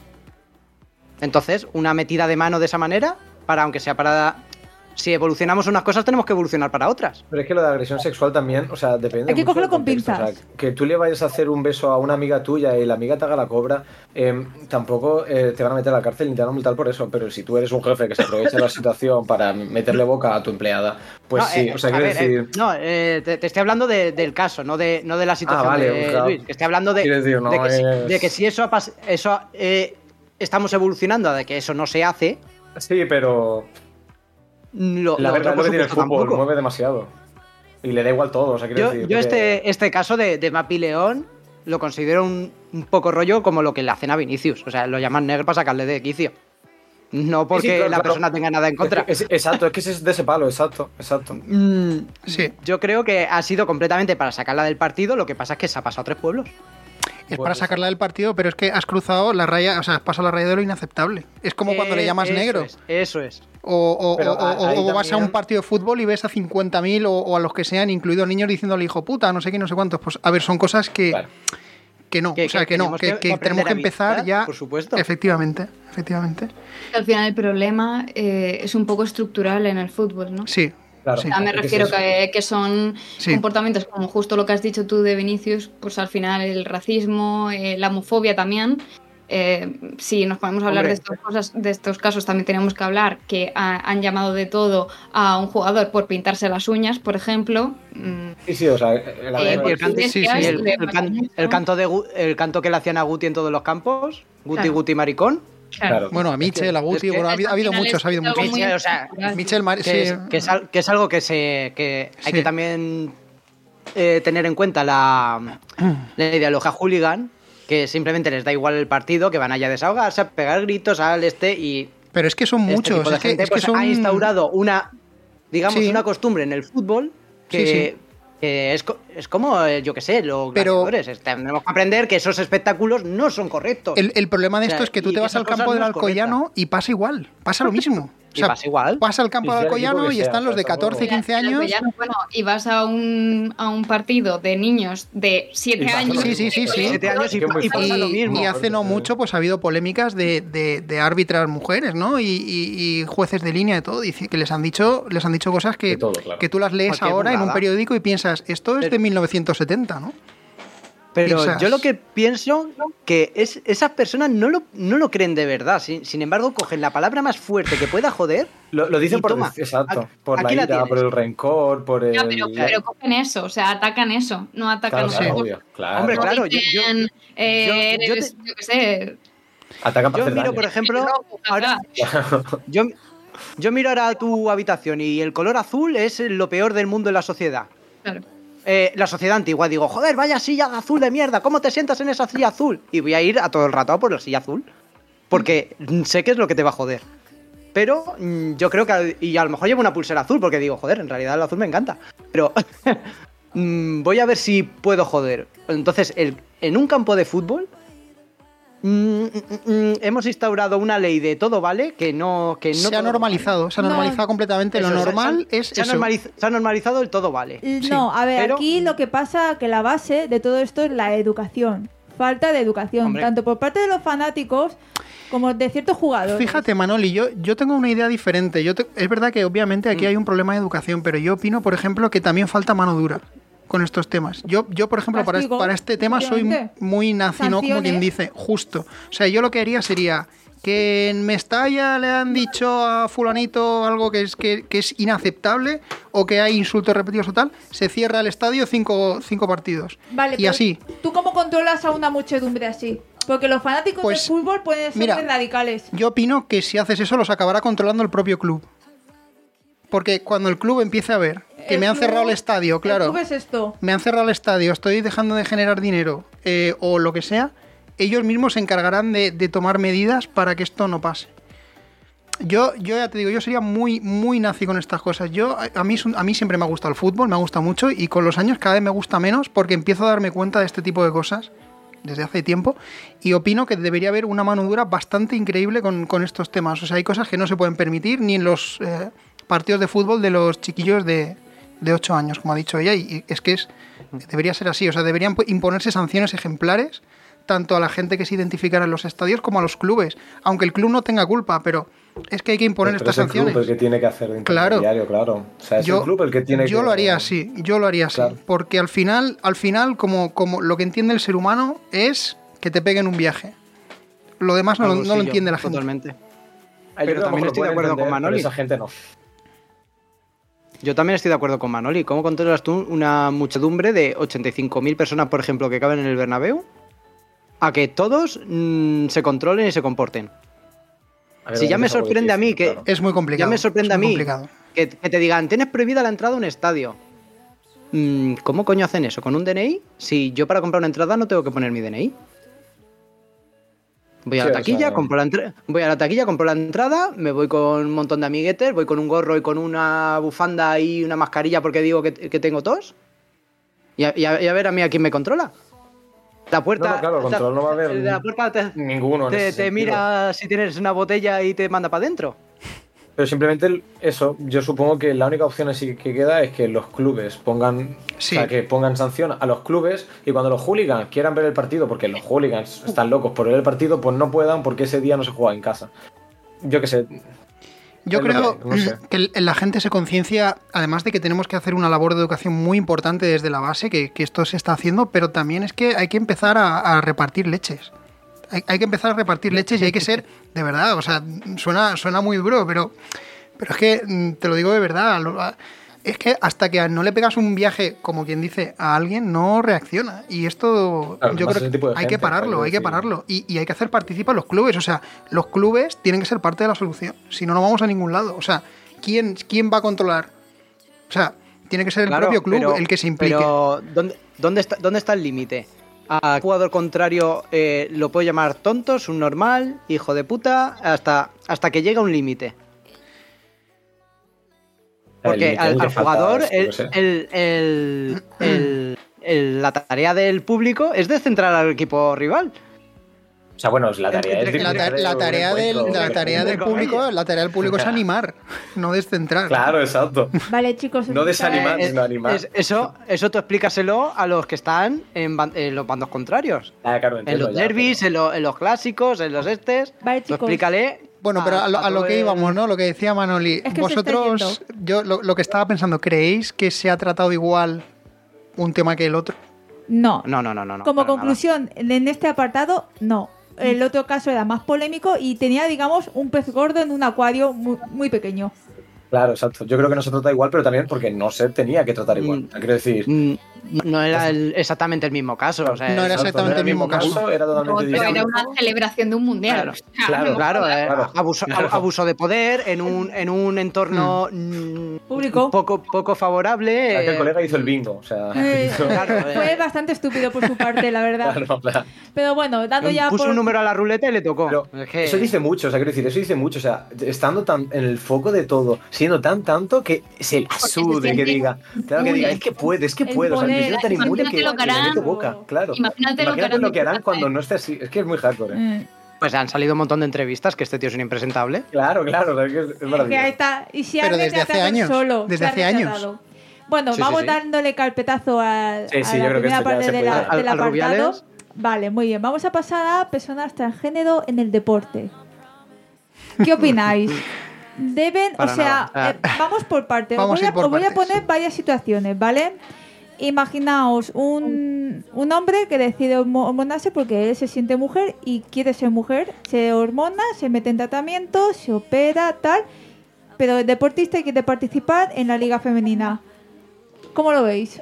Entonces, una metida de mano de esa manera, para aunque sea para... Si evolucionamos unas cosas, tenemos que evolucionar para otras. Pero es que lo de agresión sexual también, o sea, depende Hay que mucho cogerlo del con contexto. pinzas. O sea, que tú le vayas a hacer un beso a una amiga tuya y la amiga te haga la cobra, eh, tampoco eh, te van a meter a la cárcel ni te van a multar por eso. Pero si tú eres un jefe que se aprovecha de la situación para meterle boca a tu empleada, pues No, sí, eh, o sea, a quiero ver, decir... eh, no, eh, te, te estoy hablando de- del caso, no de, no de la situación Ah, vale, de o sea, Luis. Que estoy hablando de, quiero decir, no de que, si- es- de que si eso, ha pas- eso eh, estamos evolucionando a de que eso no se hace, Sí, pero lo, la lo verdad otro, es por lo que tiene el supuesto, fútbol, tampoco. mueve demasiado. Y le da igual todo, o sea, quiero Yo, decir... yo porque- este, este caso de, de Mapi León lo considero un, un poco rollo como lo que le hacen a Vinicius. O sea, lo llaman negro para sacarle de quicio. No porque Sí, sí, claro, la claro. persona tenga nada en contra. Es- es- exacto, es que ese es de ese palo, exacto, exacto. Mm, Sí, Yo creo que ha sido completamente para sacarla del partido. Lo que pasa es que se ha pasado a tres pueblos. es Bueno, para sacarla del partido, pero es que has cruzado la raya, o sea, has pasado la raya de lo inaceptable. Es como cuando le Eh, llamas eso negro. es, eso es. O, o- Pero o- a- o- ahí o vas a también- un partido de fútbol y ves a cincuenta mil o, o a los que sean, incluidos niños, diciéndole hijo puta, no sé qué, no sé cuántos. Pues a ver, son cosas que, Claro. que no, Que- o sea, que que no, tenemos que, que- que que tenemos aprender que a empezar visitar, ya. por supuesto. Efectivamente, efectivamente. Al final el problema eh, es un poco estructural en el fútbol, ¿no? Sí, Claro. sí. O sea, me Es que es refiero eso. que, que son Sí. comportamientos como justo lo que has dicho tú de Vinicius, pues al final el racismo, eh, la homofobia también. Eh, si nos podemos hablar Hombre. de estas cosas, de estos casos, también tenemos que hablar que ha- han llamado de todo a un jugador por pintarse las uñas, por ejemplo. Mm, Sí, sí, o sea, la Eh, verdad Y es el, que- canto, sí, sí, y el- le el pasa can- mucho. el canto de Gu- el canto que le hacían a Guti en todos los campos, Guti, Claro. Guti, maricón. claro. Bueno, a Michel, a Guti, es que- bueno, ha habido, ha habido Al final muchos, es ha habido algo muchos. muy Michel, o sea, estructural. Michel Mar- Que, sí. es, que, es, al- que es algo que se que hay Sí. que también eh, tener en cuenta la, la ideología hooligan, que simplemente les da igual el partido, que van allá a desahogarse, a pegar gritos al este y Pero es que son este muchos, tipo de es que, gente, es que pues, son... ha instaurado una, digamos, Sí. una costumbre en el fútbol que, Sí, sí. que es, co- es como, eh, yo qué sé, los Pero- gladiadores. Es- Tenemos que aprender que esos espectáculos no son correctos. El, el problema de O sea, esto es que tú y te vas esa al cosa campo no del es correcta. Alcoyano y pasa igual, pasa lo mismo. O Y sea, pasa igual. Pasa al campo Y del sea el equipo Alcoyano que y sea, están los de o sea, catorce, tampoco- quince El años. Alcoyano, bueno, y vas a un, a un partido de niños de siete Y pasa años. lo Sí, sí, sí, sí. Siete años y, Que muy y pasa Y, lo mismo. y hace no mucho pues ha habido polémicas de, de, de árbitras mujeres, ¿no? Y, y- y jueces de línea y todo, dice que les han dicho, les han dicho cosas que, De todo, claro. que tú las lees Cualquier ahora en un burrada. periódico y piensas, esto es de Pero- mil novecientos setenta, ¿no? Pero piensas- yo lo que pienso que es esas personas no lo, no lo creen de verdad. Sin, sin embargo, cogen la palabra más fuerte que pueda joder. Lo, lo dicen Y por, toma, exacto, aquí- por la aquí la ira, tienes. por el rencor, por el... Ya, pero, pero cogen eso, o sea, atacan eso, no atacan Claro, un claro, poco. obvio, claro. Hombre, No claro, yo- yo- dicen, eh, yo- yo eres, te- yo qué sé, Atacan para Yo hacer miro, daño. por ejemplo, rojo, ahora, jaja. yo, yo miro ahora tu habitación y el color azul es lo peor del mundo en la sociedad. Claro. Eh, la sociedad antigua, digo, joder, vaya silla azul de mierda, ¿cómo te sientas en esa silla azul? Y voy a ir a todo el rato a por la silla azul, porque mm, sé que es lo que te va a joder. Pero mm, yo creo que, y a lo mejor llevo una pulsera azul, porque digo, joder, en realidad el azul me encanta. Pero, mm, voy a ver si puedo joder. Entonces, el, en un campo de fútbol mm, mm, mm, hemos instaurado una ley de todo vale que no... Que no se ha todo normalizado, vale. se ha No. normalizado completamente. Eso, Lo se- normal se, es se ha eso. normaliz- se ha normalizado el todo vale. No, a ver, pero- aquí lo que pasa que la base de todo esto es la educación. Falta de educación, Hombre. tanto por parte de los fanáticos como de ciertos jugadores. Fíjate, Manoli, yo, yo tengo una idea diferente. Yo te- es verdad que obviamente aquí Mm. hay un problema de educación, pero yo opino, por ejemplo, que también falta mano dura con estos temas. Yo, yo por ejemplo, para, Castigo, para este tema soy obviamente. muy nazi, ¿no? Como quien Sanciones. dice, justo. O sea, yo lo que haría sería que en Mestalla le han dicho a fulanito algo que es, que, que es inaceptable o que hay insultos repetidos o tal, se cierra el estadio cinco, cinco partidos. Vale, y pero así. ¿tú cómo controlas a una muchedumbre así? Porque los fanáticos Pues, del fútbol pueden ser mira, muy radicales. Yo opino que si haces eso los acabará controlando el propio club. Porque cuando el club empiece a ver que El me han club- cerrado el estadio, claro, El club es esto. me han cerrado el estadio, estoy dejando de generar dinero eh, o lo que sea, ellos mismos se encargarán de, de tomar medidas para que esto no pase. Yo, yo ya te digo, yo sería muy, muy nazi con estas cosas. Yo, a, a mí, es un- a mí siempre me ha gustado el fútbol, me ha gustado mucho y con los años cada vez me gusta menos porque empiezo a darme cuenta de este tipo de cosas desde hace tiempo y opino que debería haber una mano dura bastante increíble con, con estos temas. O sea, hay cosas que no se pueden permitir ni en los eh, partidos de fútbol de los chiquillos de, de ocho años, como ha dicho ella, y, y es que es, debería ser así. O sea, deberían pu- imponerse sanciones ejemplares tanto a la gente que se identificara en los estadios como a los clubes, aunque el club no tenga culpa, pero es que hay que imponer Pero estas es el sanciones. club el que tiene que hacer de Claro. intermediario, claro. O sea, es yo el club el que tiene yo que... lo haría así, yo lo haría así, Claro. porque al final, al final como, como lo que entiende el ser humano es que te peguen un viaje. Lo demás no, lo- Algo no lo sí, yo, entiende la gente. Totalmente. Yo Pero creo que también lo estoy de pueden acuerdo con entender, Manoli. pero esa gente no. Yo también estoy de acuerdo con Manoli. ¿Cómo controlas tú una muchedumbre de ochenta y cinco mil personas, por ejemplo, que caben en el Bernabéu? A que todos mm, se controlen y se comporten. A ver, Si ya me es algo sorprende a mí difícil, que- claro. Es muy complicado. Ya me sorprende es a muy mí complicado. que, que te digan, tienes prohibida la entrada a un estadio. Mm, ¿Cómo coño hacen eso? ¿Con un D N I? Si yo para comprar una entrada no tengo que poner mi D N I. Voy a Sí, la o taquilla, sea, compro la entrada, voy a la taquilla, compro la entrada, me voy con un montón de amiguetes, voy con un gorro y con una bufanda y una mascarilla porque digo que, que tengo tos. Y a, y a- y a ver a mí a quién me controla. La puerta. No, no, claro, control no va a haber de la puerta te, Ninguno en te, ese te sentido. mira si tienes una botella y te manda para adentro. Pero simplemente el- eso, yo supongo que la única opción así que queda es que los clubes pongan, Sí. o sea, que pongan sanción a los clubes y cuando los hooligans quieran ver el partido, porque los hooligans están locos por ver el partido, pues no puedan porque ese día no se juega en casa. Yo qué sé. Yo Es lo creo que hay, no sé. que el- la gente se conciencia, además de que tenemos que hacer una labor de educación muy importante desde la base, que, que esto se está haciendo, pero también es que hay que empezar a, a repartir leches. Hay, hay que empezar a repartir leches y hay que ser, de verdad, o sea, suena, suena muy duro, pero, pero es que mm, te lo digo de verdad. lo- a- Es que hasta que no le pegas un viaje, como quien dice, a alguien, no reacciona. Y esto Claro, yo más creo ese tipo que de hay que gente, pararlo, quiero hay que decir. pararlo. Y, y hay que hacer participar a los clubes. O sea, los clubes tienen que ser parte de la solución. Si no, no vamos a ningún lado. O sea, ¿quién, quién va a controlar? O sea, tiene que ser el Claro, propio club pero- el que se implique. Pero, ¿dónde, dónde, está, ¿dónde está el límite? Al jugador contrario eh, lo puedo llamar tonto, subnormal, hijo de puta, hasta, hasta que llega un límite. Porque El- al, el al que falta jugador, es, yo el, qué sé. el- el- el- el- la tarea del público es descentrar al equipo rival. O sea, bueno, la tarea Entre- es La, ta- dirigir la un tarea del, encuentro. la tarea del entre público, comillas. la tarea del público es animar, no descentrar. Claro, exacto. Vale, chicos. No desanimar, Eh, sino animar. es- eso, eso tú explícaselo a los que están en, ban- en los bandos contrarios. Ah, claro, En entiendo los ya, derbis, pero- en, lo- en los clásicos, en los estes. Vale, Tú chicos. explícale. Bueno, pero a lo, a lo todo que el- íbamos, ¿no? Lo que decía Manoli. Es que se Vosotros, está yo lo, lo que estaba pensando, ¿creéis que se ha tratado igual un tema que el otro? No. No, no, no, no. no, Como para conclusión, en este apartado, no. El otro caso era más polémico y tenía, digamos, un pez gordo en un acuario muy, muy pequeño. Claro, exacto. Yo creo que no se trata igual, pero también porque no se tenía que tratar igual. Mm. Quiero decir, Mm, No era el- exactamente el mismo caso. O sea, No era eso- exactamente el mismo caso. Era totalmente Otro distinto. era una celebración de un mundial. Claro, o sea, claro, no Claro, jodas. eh, Claro, abuso, claro. abuso de poder en un, en un entorno mm, Público. poco, poco favorable. Es que el eh, colega hizo el bingo, o sea. Eh, hizo- Claro, eh. Fue bastante estúpido por su parte, la verdad. Claro, claro. Pero bueno, dando ya puso por... un número a la ruleta y le tocó. Pero Es que- eso dice mucho, o sea, quiero decir, eso dice mucho, o sea, estando tan en el foco de todo, siendo tan tanto que se la se sude, que siente diga, claro, que muy diga, bien. es que puede, es que El puede, o sea, me poder, siento tan imagínate inmune que, lo que que me harán. mete boca, claro. Imagínate lo que harán lo de que harán verdad, cuando ¿eh? no esté así, es que es muy hardcore, ¿eh? Mm. Pues han salido un montón de entrevistas que este tío es un impresentable. Claro, claro, o sea, es, que es Es que ahí maravilloso. está. Y si Pero ha desde hace retratado años, Solo, desde se ha hace años. retratado. Bueno, Sí, sí, vamos sí. dándole carpetazo a, Sí, sí, a yo la creo que primera esto ya parte se de puede la- dar. del Al- al apartado. Rubiales. Vale, muy bien. Vamos a pasar a personas transgénero en el deporte. ¿Qué opináis? Deben, Para o sea, nada. eh, vamos por partes. Os Vamos voy, a a, ir por os voy a partes. poner varias situaciones, ¿vale? Imaginaos un, un hombre que decide hormo- hormonarse porque él se siente mujer y quiere ser mujer. Se hormona, se mete en tratamiento, se opera, tal. Pero el deportista quiere participar en la liga femenina. ¿Cómo lo veis?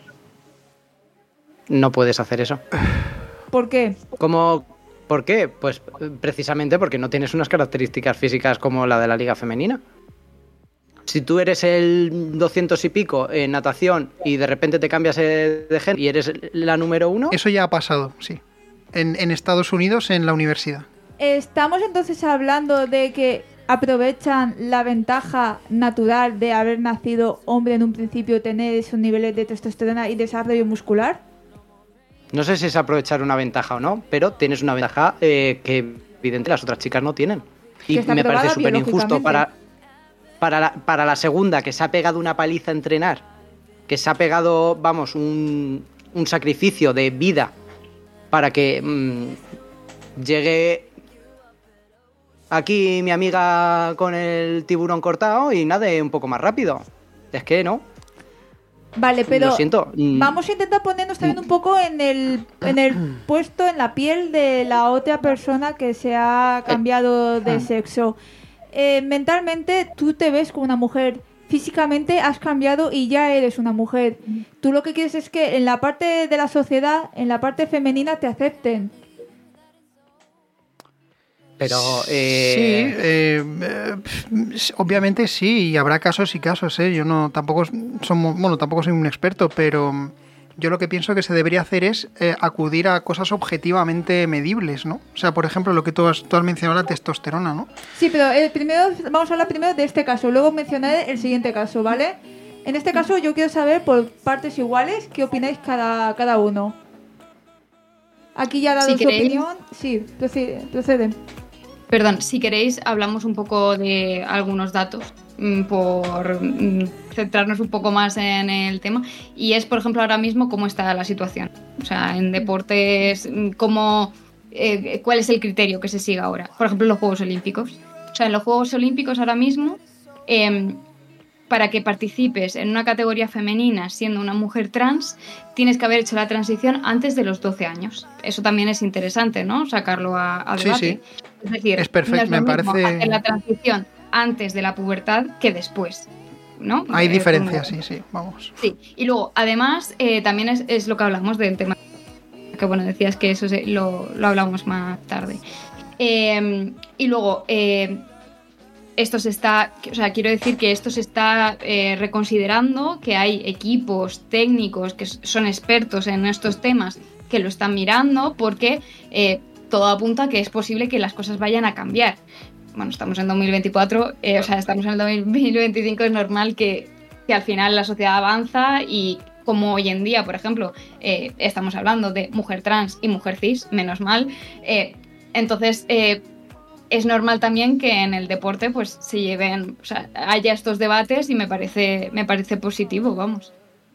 No puedes hacer eso. ¿Por qué? ¿Cómo, ¿Por qué? Pues eh, precisamente porque no tienes unas características físicas como la de la liga femenina. Si tú eres el doscientos y pico en natación y de repente te cambias eh, de género y eres la número uno, Eso ya ha pasado, sí. En, en Estados Unidos, en la universidad. Estamos entonces hablando de que aprovechan la ventaja natural de haber nacido hombre en un principio, tener esos niveles de testosterona y desarrollo muscular. no sé si es aprovechar una ventaja o no, pero tienes una ventaja eh, que evidentemente las otras chicas no tienen. Y Que está me parece probada súper injusto biológicamente. para, para, la, para la segunda, que se ha pegado una paliza a entrenar, que se ha pegado, vamos, un, un sacrificio de vida para que mm, llegue aquí mi amiga con el tiburón cortado y nade un poco más rápido. Es que no. Vale, pero Lo siento. Mm, vamos a intentar ponernos también un poco en el, en el puesto, en la piel de la otra persona que se ha cambiado de sexo. Eh, mentalmente tú te ves como una mujer, físicamente has cambiado y ya eres una mujer. Tú lo que quieres es que en la parte de la sociedad, en la parte femenina te acepten. Pero. Sí, Eh, eh, eh, pf, obviamente sí, y habrá casos y casos, ¿eh? Yo no tampoco somos, bueno, tampoco soy un experto, pero mm, yo lo que pienso que se debería hacer es eh, acudir a cosas objetivamente medibles, ¿no? O sea, por ejemplo, lo que tú has, tú has mencionado, la testosterona, ¿no? Sí, pero el primero, vamos a hablar primero de este caso, luego mencionaré el siguiente caso, ¿vale? En este caso yo quiero saber por partes iguales qué opináis cada, cada uno. Aquí ya ha dado Si su queréis- opinión. Sí, procede. procede. Perdón, si queréis hablamos un poco de algunos datos mm, por mm, centrarnos un poco más en el tema. Y es, por ejemplo, ahora mismo cómo está la situación. O sea, en deportes, mm, cómo, eh, cuál es el criterio que se sigue ahora. Por ejemplo, en los Juegos Olímpicos. O sea, en los Juegos Olímpicos ahora mismo, eh, para que participes en una categoría femenina siendo una mujer trans, tienes que haber hecho la transición antes de los doce años. Eso también es interesante, ¿no? Sacarlo a, a Sí, debate. sí. Es decir, Es perfecto, no es lo me mismo parece- hacer la transición antes de la pubertad que después, ¿no? Hay Eh, diferencias, como- sí, sí, vamos. Sí, y luego, además, eh, también es, es lo que hablamos del tema, que bueno, decías que eso se- lo, lo hablamos más tarde. Eh, y luego, eh, esto se está, o sea, quiero decir que esto se está eh, reconsiderando, que hay equipos técnicos que son expertos en estos temas que lo están mirando, porque eh, todo apunta a que es posible que las cosas vayan a cambiar. Bueno, estamos en dos mil veinticuatro, eh, o sea, estamos en el dos mil veinticinco, es normal que, que al final la sociedad avanza y como hoy en día, por ejemplo, eh, estamos hablando de mujer trans y mujer cis, menos mal, eh, entonces eh, es normal también que en el deporte pues se lleven, o sea, haya estos debates y me parece, me parece positivo, vamos.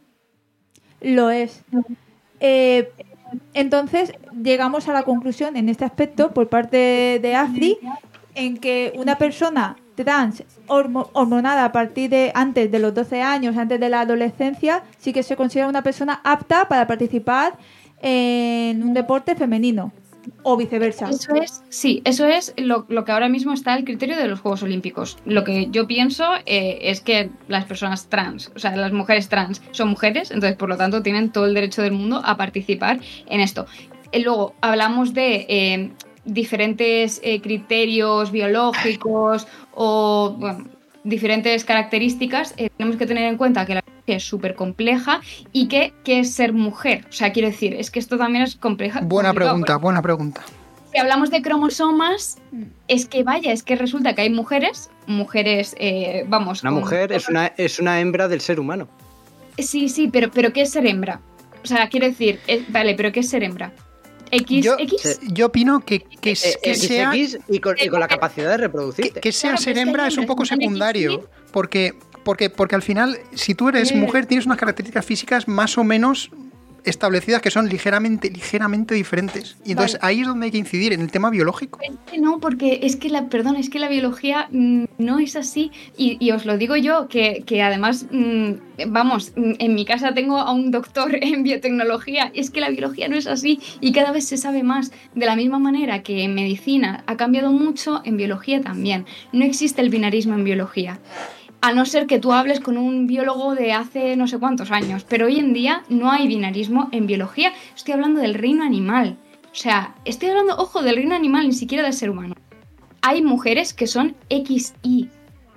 Lo es. Eh, entonces, llegamos a la conclusión en este aspecto por parte de Afri en que una persona trans hormo- hormonada a partir de antes de los doce años, antes de la adolescencia, sí que se considera una persona apta para participar en un deporte femenino. o viceversa. Eso es, sí, eso es lo, lo que ahora mismo está el criterio de los Juegos Olímpicos. Lo que yo pienso eh, es que las personas trans, o sea, las mujeres trans son mujeres, entonces por lo tanto tienen todo el derecho del mundo a participar en esto. Y luego hablamos de eh, diferentes eh, criterios biológicos o bueno, diferentes características. Eh, tenemos que tener en cuenta que la que es súper compleja y que, que es ser mujer. O sea, quiero decir, es que esto también es compleja. Buena pregunta, porque buena pregunta. Si hablamos de cromosomas, es que vaya, es que resulta que hay mujeres, mujeres, eh, vamos... Una mujer es una, es una hembra del ser humano. Sí, sí, pero, pero ¿qué es ser hembra? O sea, quiero decir, es, vale, pero ¿qué es ser hembra? X, yo, X. Yo opino que, que, Eh, que X, sea... X y, con, y con la capacidad de Que, reproducirte. que sea Claro, ser pero es que hembra hay es un poco hombres que son secundario, X, sí. porque, porque, porque al final, si tú eres Eh. mujer, tienes unas características físicas más o menos establecidas que son ligeramente, ligeramente diferentes. Y entonces Vale. ahí es donde hay que incidir, en el tema biológico. Es que no, porque es que la, perdón, es que la biología mm, no es así. Y, y os lo digo yo, que, que además, mm, vamos, mm, en mi casa tengo a un doctor en biotecnología. Es que la biología no es así y cada vez se sabe más. De la misma manera que en medicina ha cambiado mucho, en biología también. No existe el binarismo en biología. A no ser que tú hables con un biólogo de hace no sé cuántos años. Pero hoy en día no hay binarismo en biología. Estoy hablando del reino animal. O sea, estoy hablando, ojo, del reino animal, ni siquiera del ser humano. Hay mujeres que son equis y.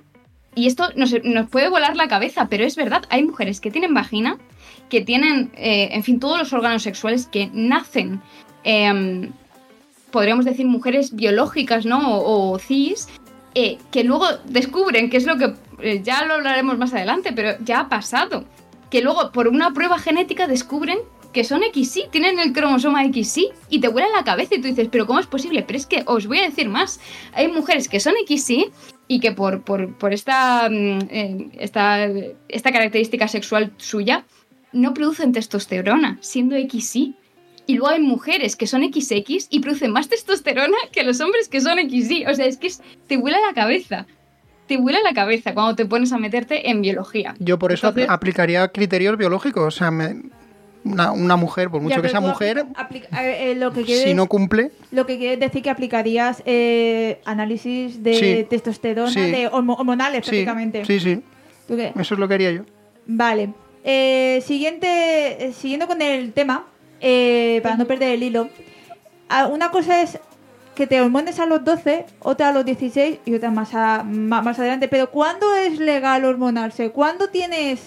Y esto nos, nos puede volar la cabeza, pero es verdad. Hay mujeres que tienen vagina, que tienen, eh, en fin, todos los órganos sexuales que nacen, eh, podríamos decir, mujeres biológicas, ¿no? O, o cis, eh, que luego descubren, que es lo que eh, ya lo hablaremos más adelante, pero ya ha pasado. Que luego, por una prueba genética, descubren que son equis y, tienen el cromosoma equis y y te vuela la cabeza y tú dices, pero ¿cómo es posible? Pero es que os voy a decir más. Hay mujeres que son equis y y que por, por, por esta, eh, esta, esta característica sexual suya no producen testosterona, siendo equis y. Y luego hay mujeres que son equis equis y producen más testosterona que los hombres que son equis y. O sea, es que es, te vuela la cabeza. Te vuela la cabeza cuando te pones a meterte en biología. Yo por eso Entonces, aplicaría criterios biológicos. O sea, me- una, una mujer, por mucho Ya, que pero sea tú mujer, aplica- aplica- eh, eh, lo que quieres, si no cumple, lo que quieres decir que aplicarías eh, análisis de Sí. testosterona, Sí. de hormo- hormonales sí, prácticamente. sí, sí. ¿Tú qué? Eso es lo que haría yo. Vale. Eh, siguiente, eh, siguiendo con el tema, eh, para no perder el hilo. Ah, una cosa es que te hormones a los doce, otra a los dieciséis y otra más, a- ma- más adelante. Pero ¿cuándo es legal hormonarse? ¿Cuándo tienes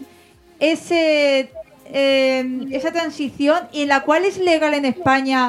ese eh, esa transición y en la cual es legal en España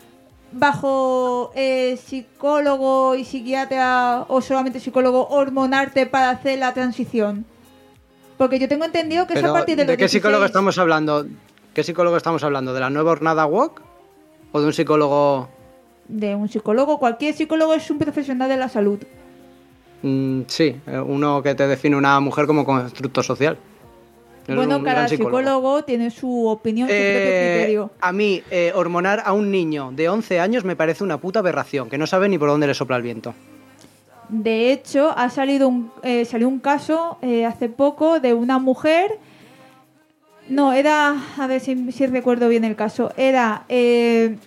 bajo eh, psicólogo y psiquiatra o solamente psicólogo hormonarte para hacer la transición? Porque yo tengo entendido que es a Pero, partir de los ¿de qué psicólogo dieciséis. estamos hablando? ¿Qué psicólogo estamos hablando? ¿De la nueva Hornada Walk? ¿O de un psicólogo...? De un psicólogo. Cualquier psicólogo es un profesional de la salud. Mm, sí, eh, uno que te define una mujer como constructo social. Es Bueno, un cada gran psicólogo. tiene su opinión, su propio Eh, criterio. a mí, eh, hormonar a un niño de once años me parece una puta aberración, que no sabe ni por dónde le sopla el viento. De hecho, ha salido un, eh, salió un caso eh, hace poco de una mujer. No, era. A ver si, si recuerdo bien el caso. Era. eh,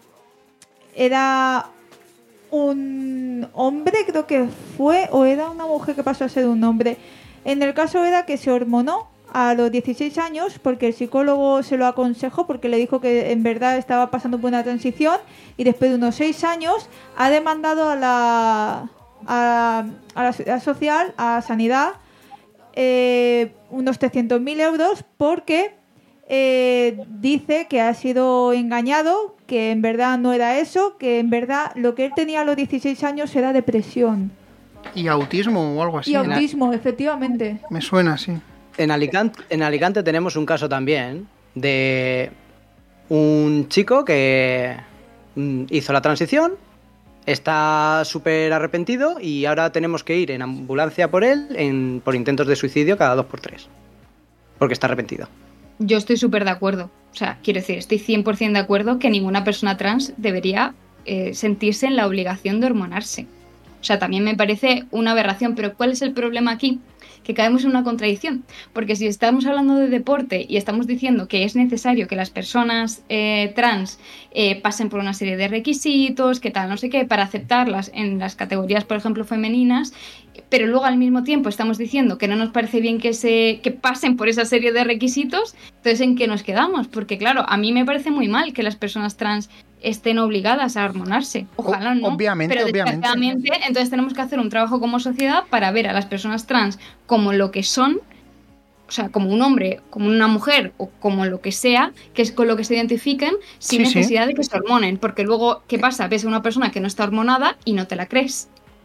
era un hombre, creo que fue, o era una mujer que pasó a ser un hombre. En el caso era que se hormonó a los dieciséis años porque el psicólogo se lo aconsejó, porque le dijo que en verdad estaba pasando por una transición, y después de unos seis años ha demandado a la, a, a la seguridad social, a Sanidad, eh, unos trescientos mil euros porque eh, dice que ha sido engañado, que en verdad no era eso, que en verdad lo que él tenía a los dieciséis años era depresión Y autismo o algo así. y ¿no? autismo, efectivamente. Me suena así. En Alicante, en Alicante tenemos un caso también de un chico que mm, hizo la transición, está súper arrepentido y ahora tenemos que ir en ambulancia por él en, por intentos de suicidio cada dos por tres. Porque está arrepentido. yo estoy súper de acuerdo. O sea, quiero decir, estoy cien por ciento de acuerdo que ninguna persona trans debería eh, sentirse en la obligación de hormonarse. O sea, también me parece una aberración. Pero ¿cuál es el problema aquí? que caemos en una contradicción. Porque si estamos hablando de deporte y estamos diciendo que es necesario que las personas eh, trans eh, pasen por una serie de requisitos, que tal, no sé qué, para aceptarlas en las categorías, por ejemplo, femeninas, pero luego al mismo tiempo estamos diciendo que no nos parece bien que, se, que pasen por esa serie de requisitos, entonces ¿en qué nos quedamos? Porque claro, a mí me parece muy mal que las personas trans estén obligadas a hormonarse. Ojalá no. Obviamente, pero obviamente. desgraciadamente, entonces tenemos que hacer un trabajo como sociedad para ver a las personas trans como lo que son, o sea, como un hombre, como una mujer o como lo que sea, que es con lo que se identifiquen, sin Sí, necesidad sí. de que se hormonen. Porque luego, ¿qué pasa? Ves a una persona que no está hormonada y no te la crees.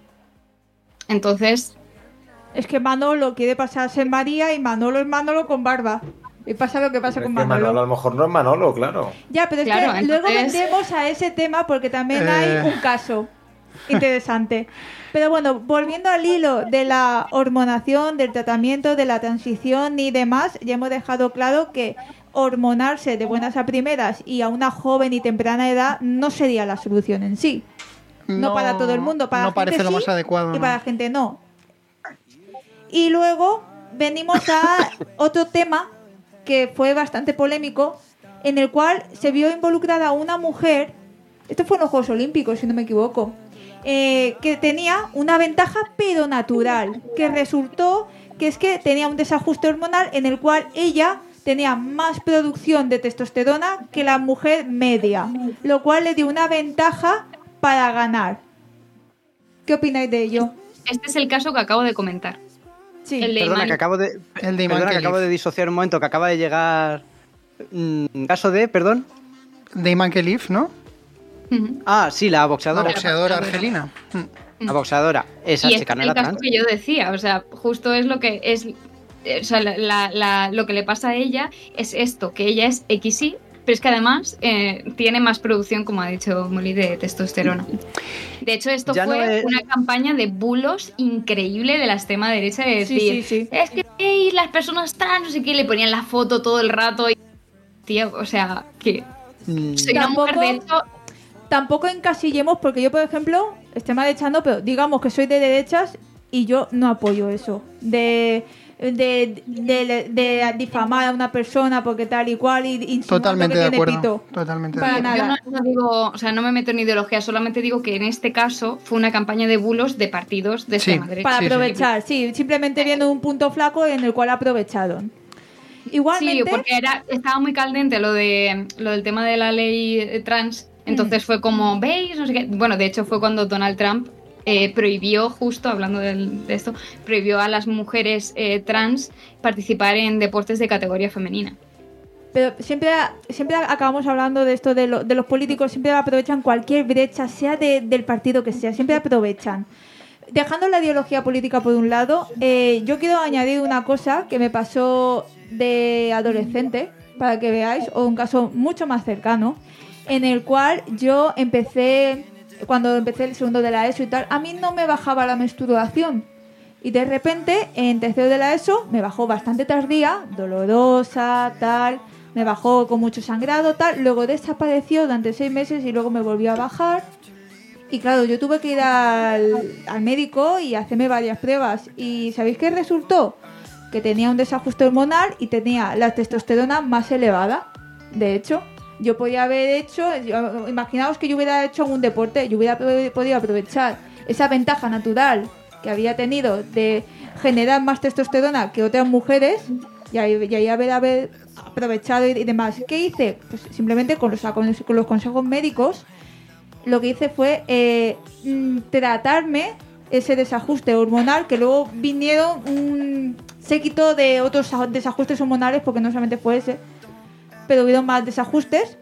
Entonces, Es que Manolo quiere pasarse en María y Manolo es Manolo con barba. Y pasa lo que pasa Es con que Manolo. Manolo a lo mejor no es Manolo, claro. Ya, pero es Claro, que entonces- luego vendremos a ese tema porque también Eh. hay un caso interesante. Pero bueno, volviendo al hilo de la hormonación, del tratamiento, de la transición y demás, ya hemos dejado claro que hormonarse de buenas a primeras y a una joven y temprana edad no sería la solución en sí. No, para todo el mundo, para no la parece gente lo sí más adecuado. y ¿no? para la gente no. Y luego venimos a otro tema que fue bastante polémico, en el cual se vio involucrada una mujer, esto fue en los Juegos Olímpicos, si no me equivoco, eh, que tenía una ventaja pero natural, que resultó que es que tenía un desajuste hormonal en el cual ella tenía más producción de testosterona que la mujer media, lo cual le dio una ventaja para ganar. ¿Qué opináis de ello? este es el caso que acabo de comentar. Sí. El de Perdona, Iman- que acabo de, El de Iman perdona, que Khelif. acabo de disociar un momento, que acaba de llegar... mm, caso de, perdón. Damon Khelif, ¿no? Ujú. Ah, sí, la La boxeadora. boxeadora argelina. Mm. La boxeadora. Esa Y este chica es no el era caso trans. que yo decía, o sea, justo es lo que es, eh, o sea, la- la- la- lo que le pasa a ella es esto, que ella es X Y, pero es que además eh, tiene más producción, como ha dicho Molly, de testosterona. De hecho, esto Ya no fue es- una campaña de bulos increíble de la extrema derecha de Sí, decir, sí, sí. es que hey, las personas trans, no sé qué, le ponían la foto todo el rato y, tío, o sea, que Mm, soy una mujer, de Tampoco- hecho, Tampoco encasillemos, porque yo, por ejemplo, estoy malechando, pero digamos que soy de derechas y yo no apoyo eso. De, de, de, de difamar a una persona porque tal y cual y insinuando Totalmente que de tiene acuerdo. pito. Totalmente de Para acuerdo. nada. Yo no, no digo, o sea, no me meto en ideología, solamente digo que en este caso fue una campaña de bulos de partidos de Sí. extrema derecha. Para Sí, sí. aprovechar, sí, simplemente viendo un punto flaco en el cual aprovecharon. Igualmente, Sí, porque era, estaba muy caldente lo de lo del tema de la ley eh, trans, entonces fue como, ¿veis? No sé qué. Bueno, de hecho fue cuando Donald Trump eh, prohibió, justo hablando del- de esto, prohibió a las mujeres eh, trans participar en deportes de categoría femenina. pero siempre, siempre acabamos hablando de esto de, lo- de los políticos, siempre aprovechan cualquier brecha, sea de- del partido que sea, siempre aprovechan. Dejando la ideología política por un lado, eh, yo quiero añadir una cosa que me pasó de adolescente, para que veáis, o un caso mucho más cercano, en el cual yo empecé, cuando empecé el segundo de la ESO y tal, a mí no me bajaba la menstruación. Y de repente, en tercero de la ESO, me bajó bastante tardía, dolorosa, tal, me bajó con mucho sangrado, tal, luego desapareció durante seis meses y luego me volvió a bajar. Y claro, yo tuve que ir al, al médico y hacerme varias pruebas. ¿Y sabéis qué resultó? Que tenía un desajuste hormonal y tenía la testosterona más elevada. De hecho, yo podía haber hecho, yo- imaginaos que yo hubiera hecho algún deporte, yo hubiera pro- podido aprovechar esa ventaja natural que había tenido de generar más testosterona que otras mujeres y ahí, y ahí haber, haber aprovechado y, y demás. ¿Qué hice? Pues simplemente con los, con los- con los consejos médicos lo que hice fue eh, mm, tratarme ese desajuste hormonal, que luego vinieron un séquito de otros a- desajustes hormonales, porque no solamente fue ese, pero hubieron más desajustes.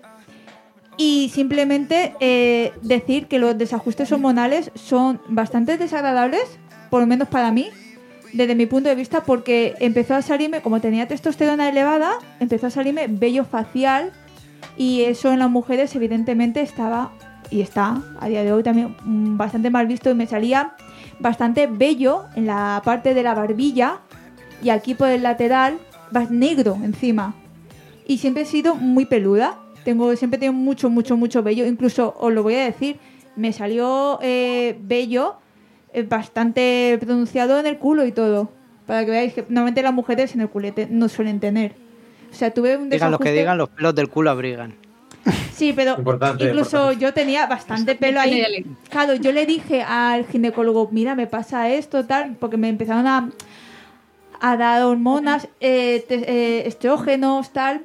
Y simplemente eh, decir que los desajustes hormonales son bastante desagradables, por lo menos para mí, desde mi punto de vista, porque empezó a salirme, como tenía testosterona elevada, empezó a salirme vello facial, y eso en las mujeres evidentemente estaba, y está a día de hoy también, mm, bastante mal visto, y me salía bastante vello en la parte de la barbilla y aquí por el lateral, va negro encima. Y siempre he sido muy peluda, tengo siempre tengo mucho, mucho, mucho vello, incluso os lo voy a decir, me salió eh, vello eh, bastante pronunciado en el culo y todo. Para que veáis que normalmente las mujeres en el culete no suelen tener. O sea, tuve un Digan lo que desajuste. digan, los pelos del culo abrigan. Sí, pero Importante, incluso importante. yo tenía bastante pelo ahí. Claro, yo le dije al ginecólogo, mira, me pasa esto, tal, porque me empezaron a, a dar hormonas, eh, te- eh, estrógenos, tal,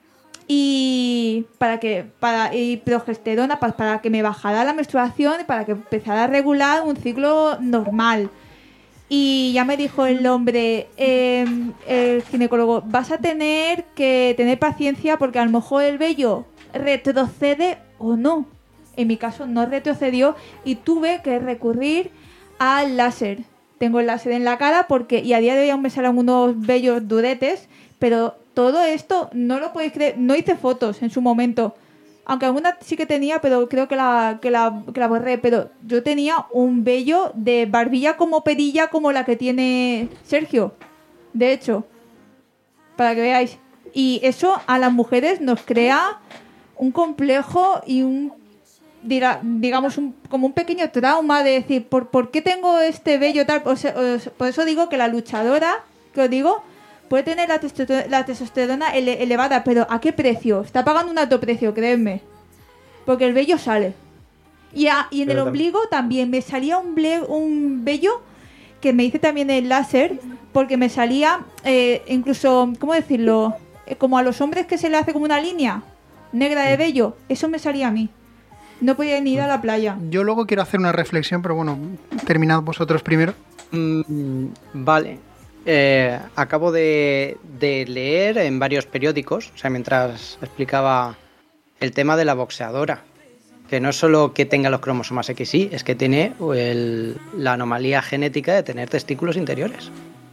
y para que para y progesterona para, para que me bajara la menstruación y para que empezara a regular un ciclo normal. Y ya me dijo el hombre, eh, el ginecólogo, vas a tener que tener paciencia porque a lo mejor el vello retrocede o no. En mi caso no retrocedió y tuve que recurrir al láser. Tengo el láser en la cara porque y a día de hoy aún me salen unos vellos duretes, pero todo esto no lo podéis creer. No hice fotos en su momento. Aunque alguna sí que tenía, pero creo que la, que, la, que la borré. Pero yo tenía un vello de barbilla como perilla como la que tiene Sergio. De hecho. Para que veáis. Y eso a las mujeres nos crea un complejo y un... Dirá, digamos, un, como un pequeño trauma de decir, ¿por, ¿por qué tengo este vello tal? O sea, os- por eso digo que la luchadora, que os digo, puede tener la, testosterona, la testosterona ele- elevada, pero ¿a qué precio? Está pagando un alto precio, créeme. Porque el vello sale. Y, a- y en el Pero tam- ombligo también me salía un, ble- un vello que me hice también el láser, porque me salía eh, incluso, ¿cómo decirlo? Eh, como a los hombres que se le hace como una línea negra de vello. Eso me salía a mí. No podía ni ir a la playa. Yo luego quiero hacer una reflexión, pero bueno, terminad vosotros primero. Mm, vale. Eh, acabo de, de leer en varios periódicos, o sea, mientras explicaba el tema de la boxeadora, que no es solo que tenga los cromosomas equis y, es que tiene el- la anomalía genética de tener testículos interiores.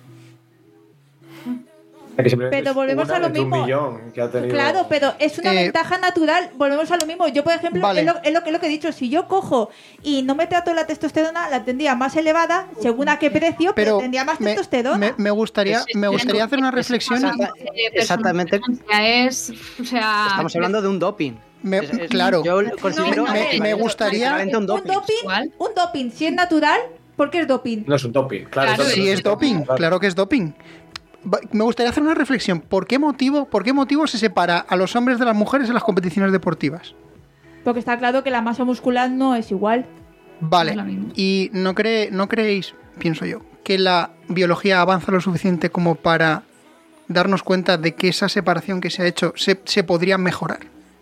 Que simplemente Pero es volvemos una a lo entre un mismo. millón que ha tenido- Claro, pero es una Eh, ventaja natural. Volvemos a lo mismo. Yo, por ejemplo, Vale. es, lo, es, lo, que- es lo que he dicho. Si yo cojo y no me trato la testosterona, la tendría más elevada, según a qué precio, pero, Pero tendría más me, testosterona. me- me gustaría, Es- me es- gustaría hacer una es- reflexión. exacta- Eh, Exactamente. personalidad Es, o sea, Estamos hablando de un doping. Me- Es- es- claro. Yo considero No, me- que me es gustaría- literalmente un un doping. doping, ¿Cuál? un doping, si es natural, ¿por qué es doping? No es un doping, claro. Claro, entonces- Sí, es doping, claro que es doping. Va- Me gustaría hacer una reflexión. ¿Por qué motivo, por qué motivo se separa a los hombres de las mujeres en las competiciones deportivas? Porque está claro que la masa muscular no es igual. Vale. Es lo mismo. ¿Y no, cree, no creéis, pienso yo, que la biología avanza lo suficiente como para darnos cuenta de que esa separación que se ha hecho se, se podría mejorar?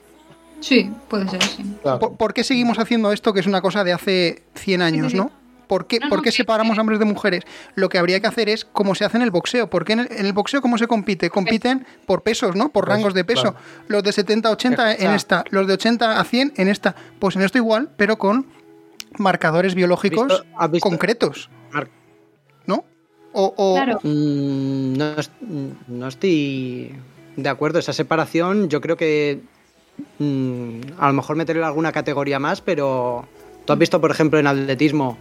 sí, puede ser, sí. Claro. ¿Por, por qué seguimos haciendo esto que es una cosa de hace cien años, sí, sí. no? ¿Por qué, No, por no, qué que- separamos hombres de mujeres? Lo que habría que hacer es como se hace en el boxeo. Porque en el, en el boxeo, ¿cómo se compite? Compiten por pesos, ¿no? Por Peso, rangos de peso. claro. Los de setenta a ochenta en Exacto. esta, los de ochenta a cien en esta. Pues en esto igual, pero con marcadores biológicos ¿Visto- has visto? concretos, Mar- ¿no? O, o- Claro. Mm, no, es- no estoy de acuerdo. Esa separación, yo creo que mm, a lo mejor meterle alguna categoría más, pero tú has visto, por ejemplo, en atletismo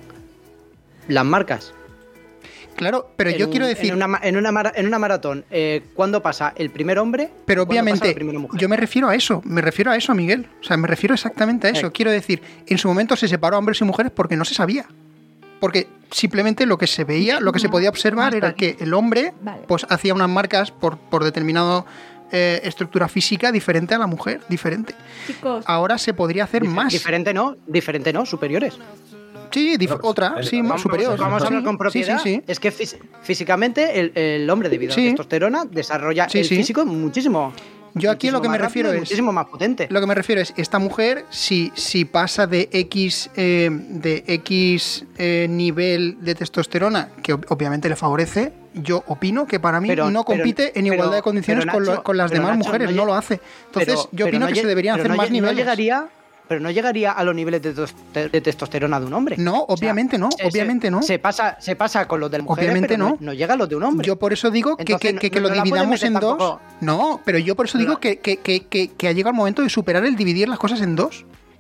las marcas. Claro, pero En yo un- quiero decir... En una, ma- en una, mara- en una maratón, eh, ¿cuándo pasa el primer hombre? Pero ¿Cuándo pasa obviamente, la primera mujer? yo me refiero a eso, me refiero a eso, Miguel. O sea, me refiero exactamente a eso. Eh. Quiero decir, en su momento se separó a hombres y mujeres porque no se sabía. Porque simplemente lo que se veía, lo que se podía observar era que el hombre Vale. pues hacía unas marcas por, por determinado eh, estructura física diferente a la mujer, diferente. Chicos, Ahora se podría hacer Dif- más. Diferente no, diferente no, superiores. Sí, dif- No, pues, otra, el- sí, vamos- más superior. Vamos a hablar Sí, con propiedad. Sí, sí, sí. Es que fís- físicamente el, el hombre, debido Sí. a la testosterona, desarrolla Sí, el sí. físico muchísimo. Yo aquí a lo muchísimo que me más refiero rápido y es- muchísimo más potente. Lo que me refiero es, esta mujer, si, si pasa de X, eh, de X eh, nivel de testosterona, que ob- obviamente le favorece, yo opino que para mí Pero- no pero- compite en pero- igualdad de condiciones pero con, lo- Nacho- con las pero demás Nacho, mujeres, no no, lle- lo hace. Entonces, Pero- yo pero opino no que lle- se deberían pero hacer no más lle- niveles. No llegaría, pero no llegaría a los niveles de, tos- de testosterona de un hombre. No, O sea, obviamente no, se- obviamente se- no. Se pasa, se pasa con los de mujeres, Obviamente pero no. no. no llega a los de un hombre. Yo por eso digo que, Entonces, que- que- que no- lo no la pueden dividamos en meter dos. tampoco. No, pero yo por eso digo No. que, que, que, que, que ha llegado el momento de superar el dividir las cosas en dos.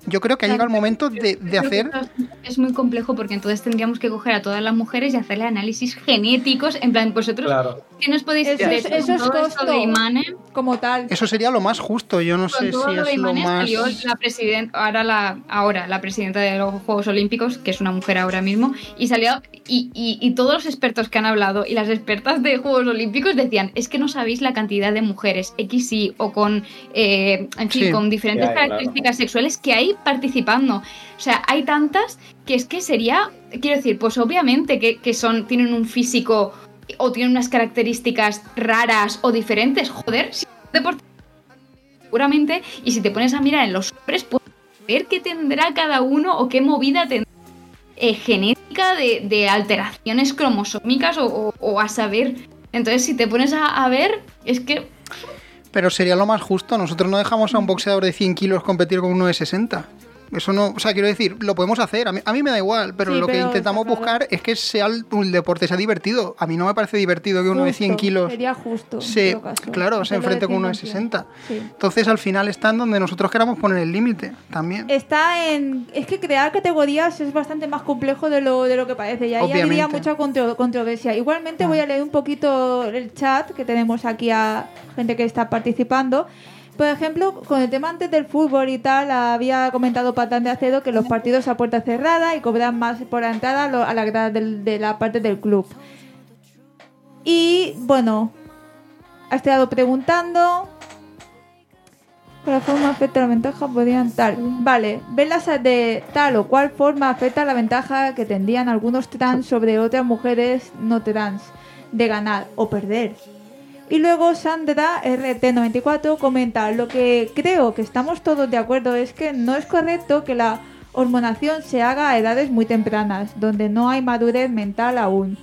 Yo creo que ha llegado el momento de, de hacer... Es muy complejo porque entonces tendríamos que coger a todas las mujeres y hacerle análisis genéticos. En plan, vosotros, Claro. ¿qué nos podéis Eso decir es- de eso es todo esto costo. de Imane? Como tal. Eso sería lo más justo, yo no Con sé todo si lo de es lo Imane más... salió la presidenta, ahora la, ahora la presidenta de los Juegos Olímpicos, que es una mujer ahora mismo, y salió, y, y, y todos los expertos que han hablado y las expertas de Juegos Olímpicos decían, es que no sabéis la cantidad de mujeres X Y o con, eh, en fin, Sí. con diferentes Que hay, características sexuales que hay participando. O sea, hay tantas que es que sería, quiero decir, pues obviamente que, que son, tienen un físico o tienen unas características raras o diferentes. Joder, si es un deporte seguramente, y si te pones a mirar en los hombres, puedes ver qué tendrá cada uno o qué movida tendrá eh, genética de, de alteraciones cromosómicas o, o, o a saber. Entonces, si te pones a, a ver, es que... Pero sería lo más justo. Nosotros no dejamos a un boxeador de cien kilos competir con uno de sesenta. Eso no, o sea, quiero decir, lo podemos hacer. A mí, a mí me da igual, pero Sí, lo que pero intentamos está claro. buscar es que sea el, el deporte sea divertido. A mí no me parece divertido que uno de cien Justo, kilos Sería justo. en se, todo caso. claro, se Hacerlo enfrente con uno de cien. sesenta. Sí. Entonces, al final está en donde nosotros queramos poner el límite también. Está en. Es que crear categorías es bastante más complejo de lo, de lo que parece. Y ahí habría Obviamente. mucha contro- controversia. Igualmente, Ah. voy a leer un poquito el chat que tenemos aquí a gente que está participando. Por ejemplo, con el tema antes del fútbol y tal, había comentado Patán de Acedo que los partidos a puerta cerrada y cobran más por la entrada a lo- a la grada del- de la parte del club. Y bueno, ha estado preguntando. ¿Cuál forma afecta la ventaja? Podrían tal. Vale, verlas de tal o cual forma afecta la ventaja que tendrían algunos trans sobre otras mujeres no trans de ganar o perder. Y luego Sandra R T noventa y cuatro comenta: lo que creo que estamos todos de acuerdo es que no es correcto que la hormonación se haga a edades muy tempranas, donde no hay madurez mental aún.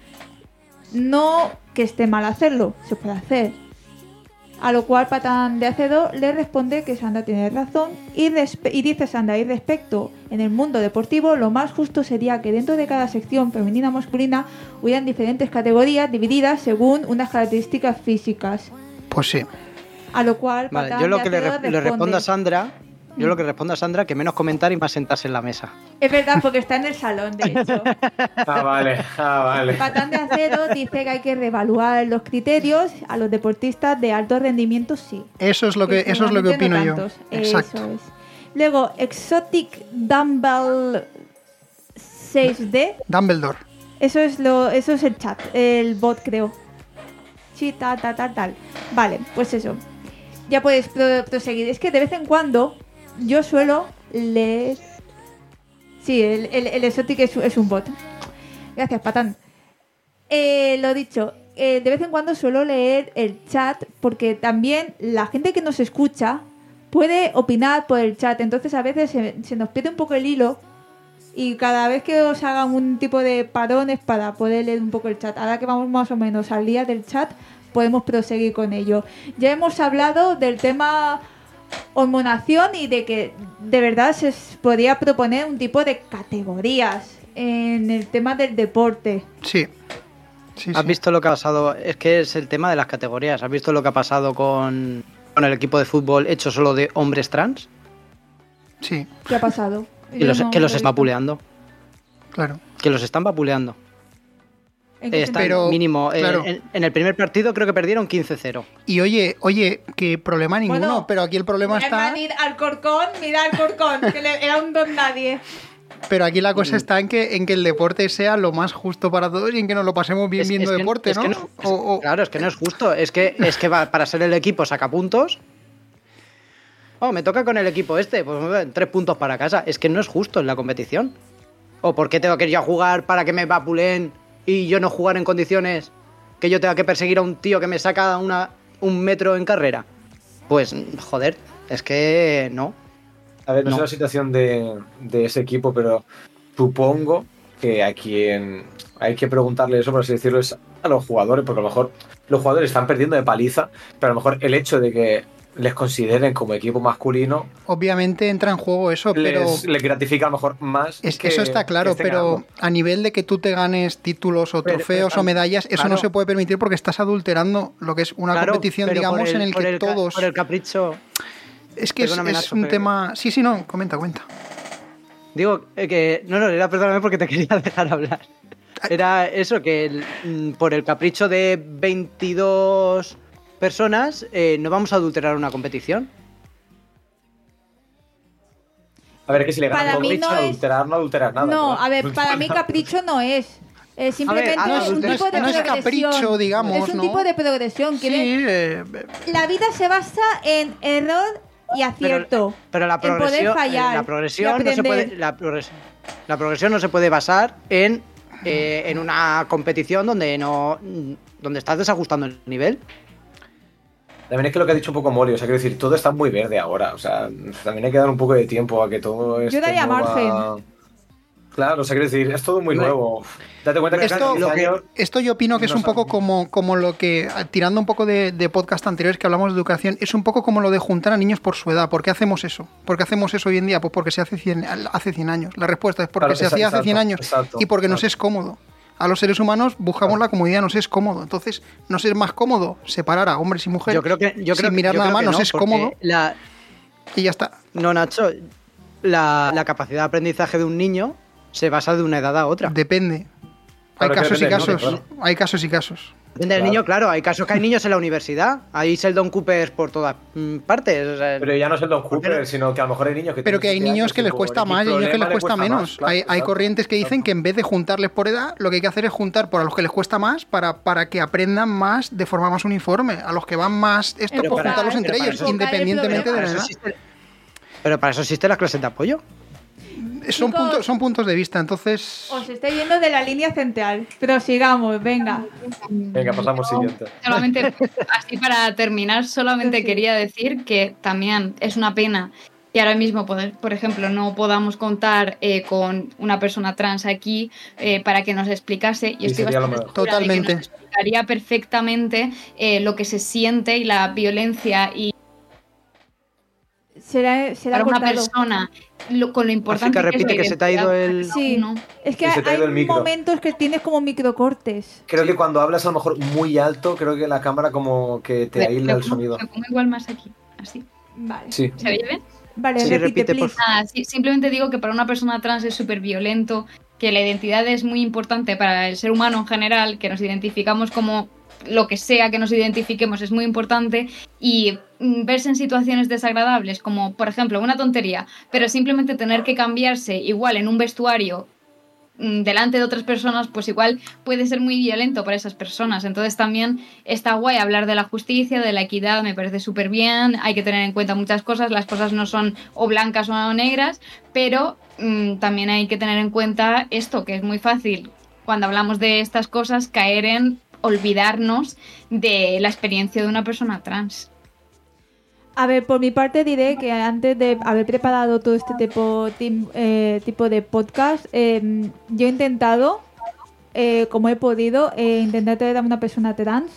No que esté mal hacerlo, se puede hacer. A lo cual Patán de Acedo le responde que Sandra tiene razón y, respe- y dice Sandra, y respecto en el mundo deportivo, lo más justo sería que dentro de cada sección femenina o masculina hubieran diferentes categorías divididas según unas características físicas. Pues sí. A lo cual Vale, Patán yo lo de que le, Acedo re- le respondo a responde, Sandra, yo lo que respondo a Sandra, que menos comentar y más sentarse en la mesa. es verdad, porque está en el salón, de hecho. Ah, vale, ah, vale. Patán de Acedo dice que hay que reevaluar los criterios a los deportistas de alto rendimiento, sí. Eso es lo que, eso es lo que seguramente opino no yo. tantos. Exacto. Eso es. Luego, Exotic Dumbbell seis D. Dumbledore. Eso es lo, eso es el chat, el bot, creo. Sí, tal, tal, tal, tal. Vale, pues eso. Ya puedes pro- proseguir. Es que de vez en cuando yo suelo leer. Sí, el, el, el Exotic es, es un bot. Gracias, Patán. Eh, lo dicho, eh, de vez en cuando suelo leer el chat porque también la gente que nos escucha puede opinar por el chat. Entonces a veces se, se nos pierde un poco el hilo y cada vez que os hagan un tipo de parones para poder leer un poco el chat. Ahora que vamos más o menos al día del chat, podemos proseguir con ello. Ya hemos hablado del tema hormonación y de que de verdad se podría proponer un tipo de categorías en el tema del deporte. Sí. Sí, ¿Has sí. visto lo que ha pasado? Es que es el tema de las categorías. ¿Has visto lo que ha pasado con, con el equipo de fútbol hecho solo de hombres trans? Sí, ¿Qué ha pasado? Que Yo los, no que los lo he está visto. vapuleando. claro. Que los están vapuleando. ¿En qué Está sentido? Pero, mínimo. eh, claro. en, en el primer partido creo que perdieron quince cero. Y oye, oye, que problema ninguno, Bueno, pero aquí el problema está... Mira al Corcón, mira al Corcón, que le- era un don nadie. Pero aquí la cosa está en que, en que el deporte sea lo más justo para todos y en que nos lo pasemos bien Es- viendo es que- deporte, es ¿no? que no- es- O- o- Claro, es que no es justo. Es que, es que va, para ser el equipo saca puntos. Oh, me toca con el equipo este. Pues me dan tres puntos para casa. Es que no es justo en la competición. ¿O por qué tengo que ir yo a jugar para que me vapuleen y yo no jugar en condiciones que yo tenga que perseguir a un tío que me saca una, un metro en carrera? Pues, joder, es que no. A ver, no, No. sé la situación de, de ese equipo, pero supongo que a quien hay que preguntarle eso, por así decirlo, es a los jugadores, porque a lo mejor los jugadores están perdiendo de paliza, pero a lo mejor el hecho de que les consideren como equipo masculino obviamente entra en juego eso, pero... les, les gratifica a lo mejor más. Es, que- eso está claro, que estén pero ganando. a nivel de que tú te ganes títulos o Pero- trofeos pero- o medallas, eso claro. no se puede permitir porque estás adulterando lo que es una Claro, competición, pero digamos, por en el por que ca- todos... Por el capricho. Es que es, Perdóname, es Nacho, un pero- tema... Sí, sí, no, comenta, cuenta. Digo eh, que. No, no, era perdóname porque te quería dejar hablar. Era eso, que el- mm, por el capricho de veintidós personas eh, no vamos a adulterar una competición. A ver, que si le ganan Para por mí dicho, no es- adulterar, no adulterar nada. No, ¿verdad? a ver, para mí capricho no es. Eh, simplemente ah, es un no es- tipo de no es progresión. capricho, digamos, Es un ¿no? tipo de progresión. Sí, Quiere- eh, La vida se basa en error y acierto. Pero la en poder progresión, fallar la y progresión no se aprender. puede, la, progres- la progresión no se puede basar en, eh, en una competición donde no donde estás desajustando el nivel. También es que lo que ha dicho un poco Molly, o sea, quiero decir, todo está muy verde ahora, o sea, también hay que dar un poco de tiempo a que todo esto daría mueva- margen. Claro, o sea, quiero decir, es todo muy Hombre, nuevo. Date cuenta que esto- hace lo que- años- Esto yo opino que es No un poco sabemos. como, como lo que, tirando un poco de, de podcast anteriores que hablamos de educación, es un poco como lo de juntar a niños por su edad. ¿Por qué hacemos eso? ¿Por qué hacemos eso hoy en día? Pues porque se hace cien, hace cien años. La respuesta es porque Claro, se exacto, hacía hace cien años exacto, y porque nos exacto. es cómodo. A los seres humanos buscamos Claro. la comodidad, nos es cómodo. Entonces, nos es más cómodo separar a hombres y mujeres Yo creo que yo creo sin que- mirar yo nada creo más, que nos no, es porque cómodo La, y ya está. no, Nacho, la, la capacidad de aprendizaje de un niño se basa de una edad a otra. Depende. Claro hay que casos y depende, ¿no? casos. Claro. Hay casos y casos. Depende del Claro. niño, claro. Hay casos que hay niños en la universidad. Hay Sheldon Coopers por todas mm, partes. o sea, Pero ya no es el Don ¿Por qué Cooper, no? sino que a lo mejor hay niños que Pero tienen que hay siete niños años que y les por cuesta X más y niños que problema les le cuesta menos. más, claro, hay, hay exacto. corrientes que dicen que en vez de juntarles por edad, lo que hay que hacer es juntar por a los que les cuesta más para, para que aprendan más de forma más uniforme. A los que van más, esto, Pero pues para- juntarlos entre pero para ellos, eso- independientemente de para la eso edad. existe- pero para eso existen las clases de apoyo. Son, Chicos, puntos, son puntos de vista, entonces... Os estoy viendo de la línea central. Pero sigamos, venga. Venga, pasamos siguiente. Solamente, así para terminar, solamente Sí. quería decir que también es una pena que ahora mismo, por por ejemplo, no podamos contar eh, con una persona trans aquí eh, para que nos explicase. Y Sí, estoy sería lo bastante mejor. segura de que Totalmente. nos explicaría perfectamente eh, lo que se siente y la violencia y Será, será para una cortado. persona lo- con lo importante África, que es la repite que se te ha ido identidad el- de Sí. cada uno. Es que Y se te ha hay ido el micro. momentos que tienes como microcortes. Creo que cuando hablas a lo mejor muy alto, creo que la cámara como que te Me- aísla me el pongo- sonido. Me pongo igual más aquí, así. Vale. Sí. ¿Se oye bien? Vale, Sí, repite, repite, por please. Nada, sí, simplemente digo que para una persona trans es súper violento, que la identidad es muy importante para el ser humano en general, que nos identificamos como lo que sea que nos identifiquemos es muy importante y mm, verse en situaciones desagradables, como por ejemplo una tontería, pero simplemente tener que cambiarse igual en un vestuario mm, delante de otras personas, pues igual puede ser muy violento para esas personas. Entonces también está guay hablar de la justicia, de la equidad, me parece súper bien, hay que tener en cuenta muchas cosas, las cosas no son o blancas o negras, pero mm, también hay que tener en cuenta esto, que es muy fácil cuando hablamos de estas cosas caer en olvidarnos de la experiencia de una persona trans. A ver, por mi parte diré que antes de haber preparado todo este tipo, tim- eh, tipo de podcast, eh, yo he intentado, eh, como he podido, eh, intentar traer a una persona trans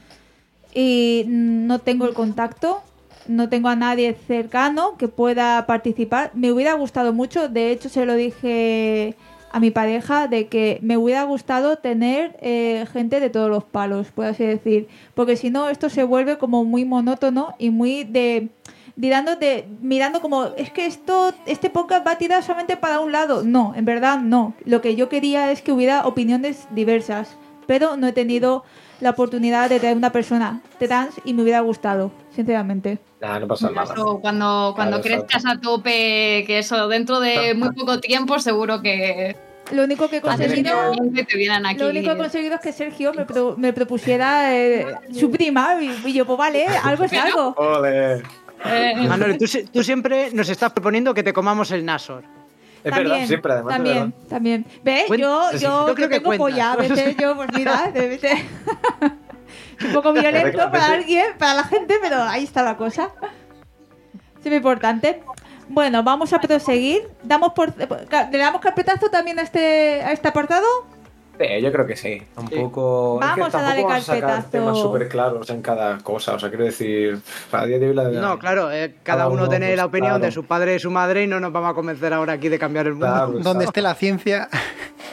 y no tengo el contacto, no tengo a nadie cercano que pueda participar. Me hubiera gustado mucho, de hecho se lo dije a mi pareja, de que me hubiera gustado tener eh, gente de todos los palos, por así decir, porque si no esto se vuelve como muy monótono y muy de mirando de mirando como es que esto este podcast va a tirar solamente para un lado. No, en verdad no. Lo que yo quería es que hubiera opiniones diversas, pero no he tenido la oportunidad de traer una persona trans y me hubiera gustado, sinceramente. Nah, no pasa nada. Eso, cuando cuando Claro, crezcas a tope, que eso dentro de muy poco tiempo seguro que Lo único que he conseguido te vienen aquí. Lo único que he conseguido es que Sergio me, pro- me propusiera eh, su prima y, y yo, pues vale, algo es algo. Ole. Eh, Manuel, tú, si- tú siempre nos estás proponiendo que te comamos el Nasor. Es verdad, siempre, además. de También, verdad. también. ¿Ves? Cuen- Yo, sí, yo, yo creo yo que tengo cuenta. polla. A veces yo, pues mira, de veces... es un poco violento para alguien, para la gente, pero ahí está la cosa. Es muy importante. Bueno, vamos a proseguir. Damos por, ¿Le damos carpetazo también a este, a este apartado? Sí, yo creo que sí. Tampoco. es que Vamos a darle tampoco vas a sacar carpetazo. temas súper claros en cada cosa. O sea, quiero decir, a día de hoy la No, claro, eh, cada Cada uno uno, tiene pues, la opinión claro. de su padre y su madre y no nos vamos a convencer ahora aquí de cambiar el mundo. Claro, Donde exacto, esté la ciencia.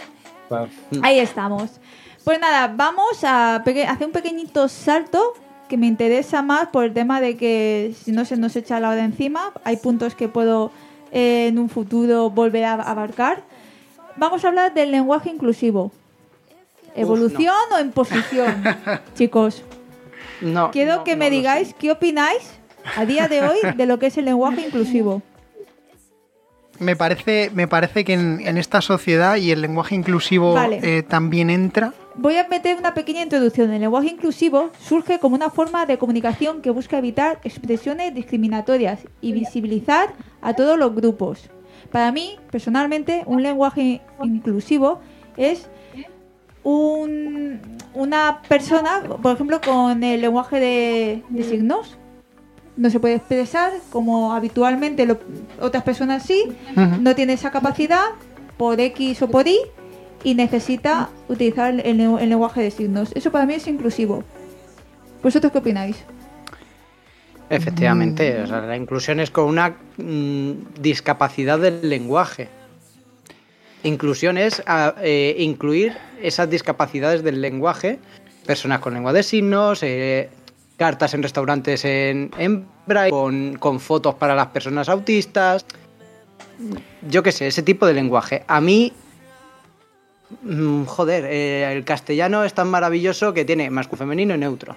claro. Ahí estamos. Pues nada, vamos a peque- hacer un pequeñito salto que me interesa más por el tema de que si no se nos echa la hora encima, hay puntos que puedo eh, en un futuro volver a abarcar. Vamos a hablar del lenguaje inclusivo. ¿Evolución Uf, no. o imposición? Chicos, no, quiero no, que no me digáis sé. qué opináis a día de hoy de lo que es el lenguaje inclusivo. Me parece, me parece que en, en esta sociedad y el lenguaje inclusivo Vale. eh, también entra. Voy a meter una pequeña introducción. El lenguaje inclusivo surge como una forma de comunicación que busca evitar expresiones discriminatorias y visibilizar a todos los grupos. Para mí, personalmente, un lenguaje inclusivo es un, una persona, por ejemplo, con el lenguaje de, de signos. No se puede expresar como habitualmente lo, otras personas sí, Uh-huh. no tiene esa capacidad por X o por Y y necesita utilizar el, el, el lenguaje de signos. Eso para mí es inclusivo. ¿Vosotros qué opináis? Efectivamente, o sea, la inclusión es con una mm, discapacidad del lenguaje. Inclusión es a, eh, incluir esas discapacidades del lenguaje, personas con lengua de signos, eh, cartas en restaurantes en, en braille, con, con fotos para las personas autistas, yo qué sé, ese tipo de lenguaje. A mí, mmm, joder, eh, el castellano es tan maravilloso que tiene masculino, femenino y neutro.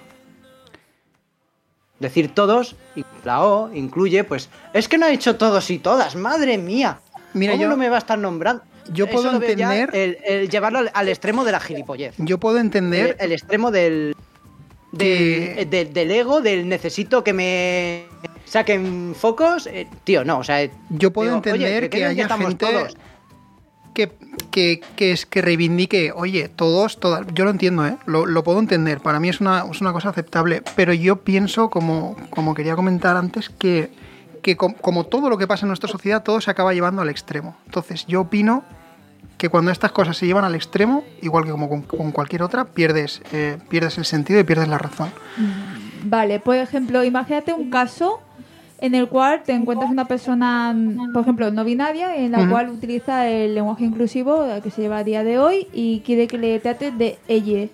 Decir todos, y la O incluye, pues, es que no ha hecho todos y todas, madre mía. Mira, ¿Cómo yo- no me va a estar nombrando? yo Eso puedo lo veo ya entender- el, el llevarlo al, al extremo de la gilipollez. Yo puedo El, entender el extremo del, que- del, del, del ego, del necesito que me saquen focos. Eh, tío, no, o sea... Yo puedo digo, entender oye, que creen haya estamos gente todos. que, que, que es que reivindique, oye, todos, todas. Yo lo entiendo, ¿eh? Lo, lo puedo entender. Para mí es una, es una cosa aceptable. Pero yo pienso, como, como quería comentar antes, que, que com- como todo lo que pasa en nuestra sociedad, todo se acaba llevando al extremo. Entonces, yo opino que cuando estas cosas se llevan al extremo, igual que como con, con cualquier otra, pierdes, eh, pierdes el sentido y pierdes la razón. Vale, por ejemplo, imagínate un caso en el cual te encuentras una persona, por ejemplo, no binaria, en la Ujú. cual utiliza el lenguaje inclusivo que se lleva a día de hoy y quiere que le trates de ella.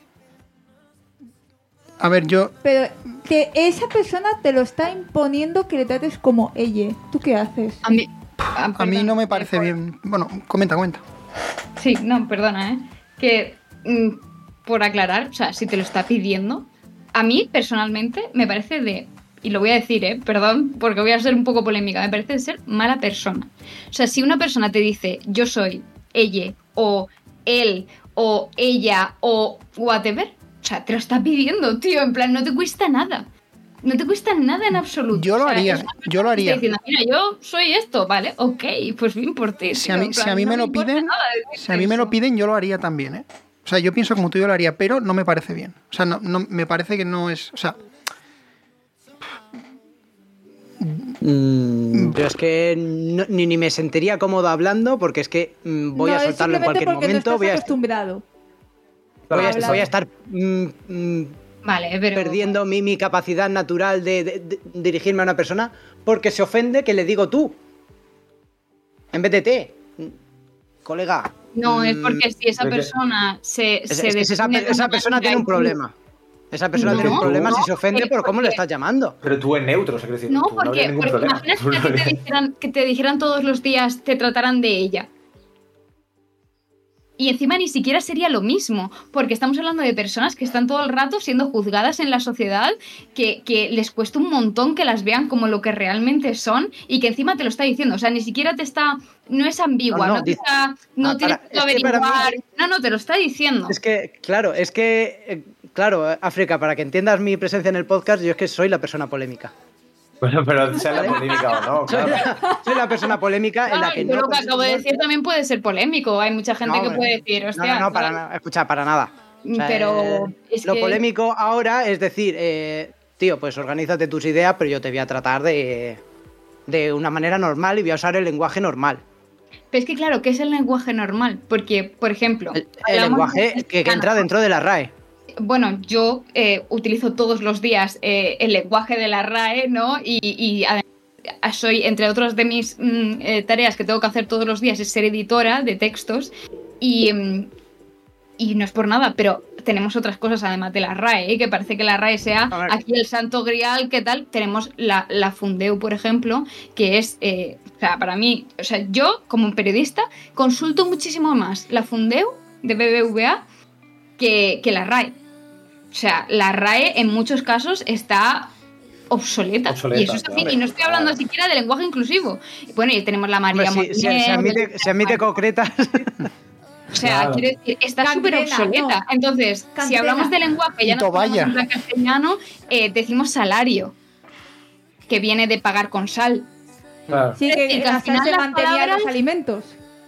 A ver, yo Pero que esa persona te lo está imponiendo que le trates como ella. ¿Tú qué haces? A mí, ah, a mí perdón, no me eh, parece por- bien. Bueno, comenta, comenta. Sí, no, perdona, ¿eh? Que mm, por aclarar, o sea, si te lo está pidiendo, a mí personalmente me parece de, y lo voy a decir, ¿eh? Perdón, porque voy a ser un poco polémica, me parece de ser mala persona. O sea, si una persona te dice yo soy ella, o él, o ella, o whatever, o sea, te lo está pidiendo, tío, en plan, no te cuesta nada. No te cuesta nada en absoluto. Yo lo O sea, haría, es una persona yo lo que te haría. está diciendo, mira, yo soy esto, ¿vale? Ok, pues bien por ti. Si tío, a mí, en si plan, a mí no me lo importa piden, nada decirte si a mí me lo eso. piden, yo lo haría también, ¿eh? O sea, yo pienso como tú yo lo haría, pero no me parece bien. O sea, no, no me parece que no es, o sea, Mm, yo es que no- ni, ni me sentiría cómodo hablando porque es que mm, voy No, a es soltarlo en simplemente cualquier porque momento. no Voy estás a, est- acostumbrado. voy a, hablar. voy a estar mm, mm, Vale, pero... perdiendo mi, mi capacidad natural de, de- de dirigirme a una persona porque se ofende que le digo tú. En vez de te. Mm, Colega. No, es mm, porque si esa Vete. persona se, es- se es que esa, define pe- de esa una persona manera tiene un y tú- problema. Esa persona No, tiene un problema no, si se ofende porque- por cómo le estás llamando. Pero tú en neutro, o sea, quiero decir, No, tú no habría porque, ningún porque problema. imagínate Tú que no a ti te habría- dijeran, que te dijeran todos los días, te trataran de ella. Y encima ni siquiera sería lo mismo, porque estamos hablando de personas que están todo el rato siendo juzgadas en la sociedad, que, que les cuesta un montón que las vean como lo que realmente son y que encima te lo está diciendo. O sea, ni siquiera te está... No es ambigua, No, no, no, te dice- está... No Ah, tienes para- que es que para mí- averiguar... No, no, te lo está diciendo. Es que, claro, es que, eh, claro, África, para que entiendas mi presencia en el podcast, yo es que soy la persona polémica. Bueno, pero sea la polémica o no, Soy claro. la, soy la persona polémica en la Ay, que yo no... lo que acabo de decir también puede ser polémico. Hay mucha gente No, que no, puede decir, No, hostia... no, no, para ¿sabes? nada. Escucha, para nada. O sea, Pero eh, es lo que- polémico ahora es decir, eh, tío, pues organízate tus ideas, pero yo te voy a tratar de, de una manera normal y voy a usar el lenguaje normal. Pero es que claro, ¿qué es el lenguaje normal? Porque, por ejemplo... El, el hablamos de lenguaje que, que mexicano. entra dentro de la R A E. Bueno, yo eh, utilizo todos los días eh, el lenguaje de la R A E, ¿no? Y, y además soy, entre otras de mis mm, eh, tareas que tengo que hacer todos los días, es ser editora de textos. Y, mm, y no es por nada, pero tenemos otras cosas además de la R A E, ¿eh? Que parece que la R A E sea aquí el santo grial, ¿qué tal? Tenemos la, la Fundeu, por ejemplo, que es, eh, o sea, para mí, o sea, yo como periodista consulto muchísimo más la Fundeu de B B V A que, que la R A E. O sea, la R A E en muchos casos está obsoleta. Obsoleta, y eso es así. hombre, Y no estoy hablando claro. siquiera de lenguaje inclusivo. Bueno, y tenemos la María Hombre, si, si- Montiel, se admite, se admite concretas. O sea, Claro. quiero decir, está súper Cangrena, obsoleta. no. Entonces, si Cangrena. hablamos de lenguaje, ya no Toballa. hablamos en castellano, eh, decimos salario, que viene de pagar con sal. Claro. Sí, Es que decir, que al la sal final se las mantenía en los palabras- alimentos.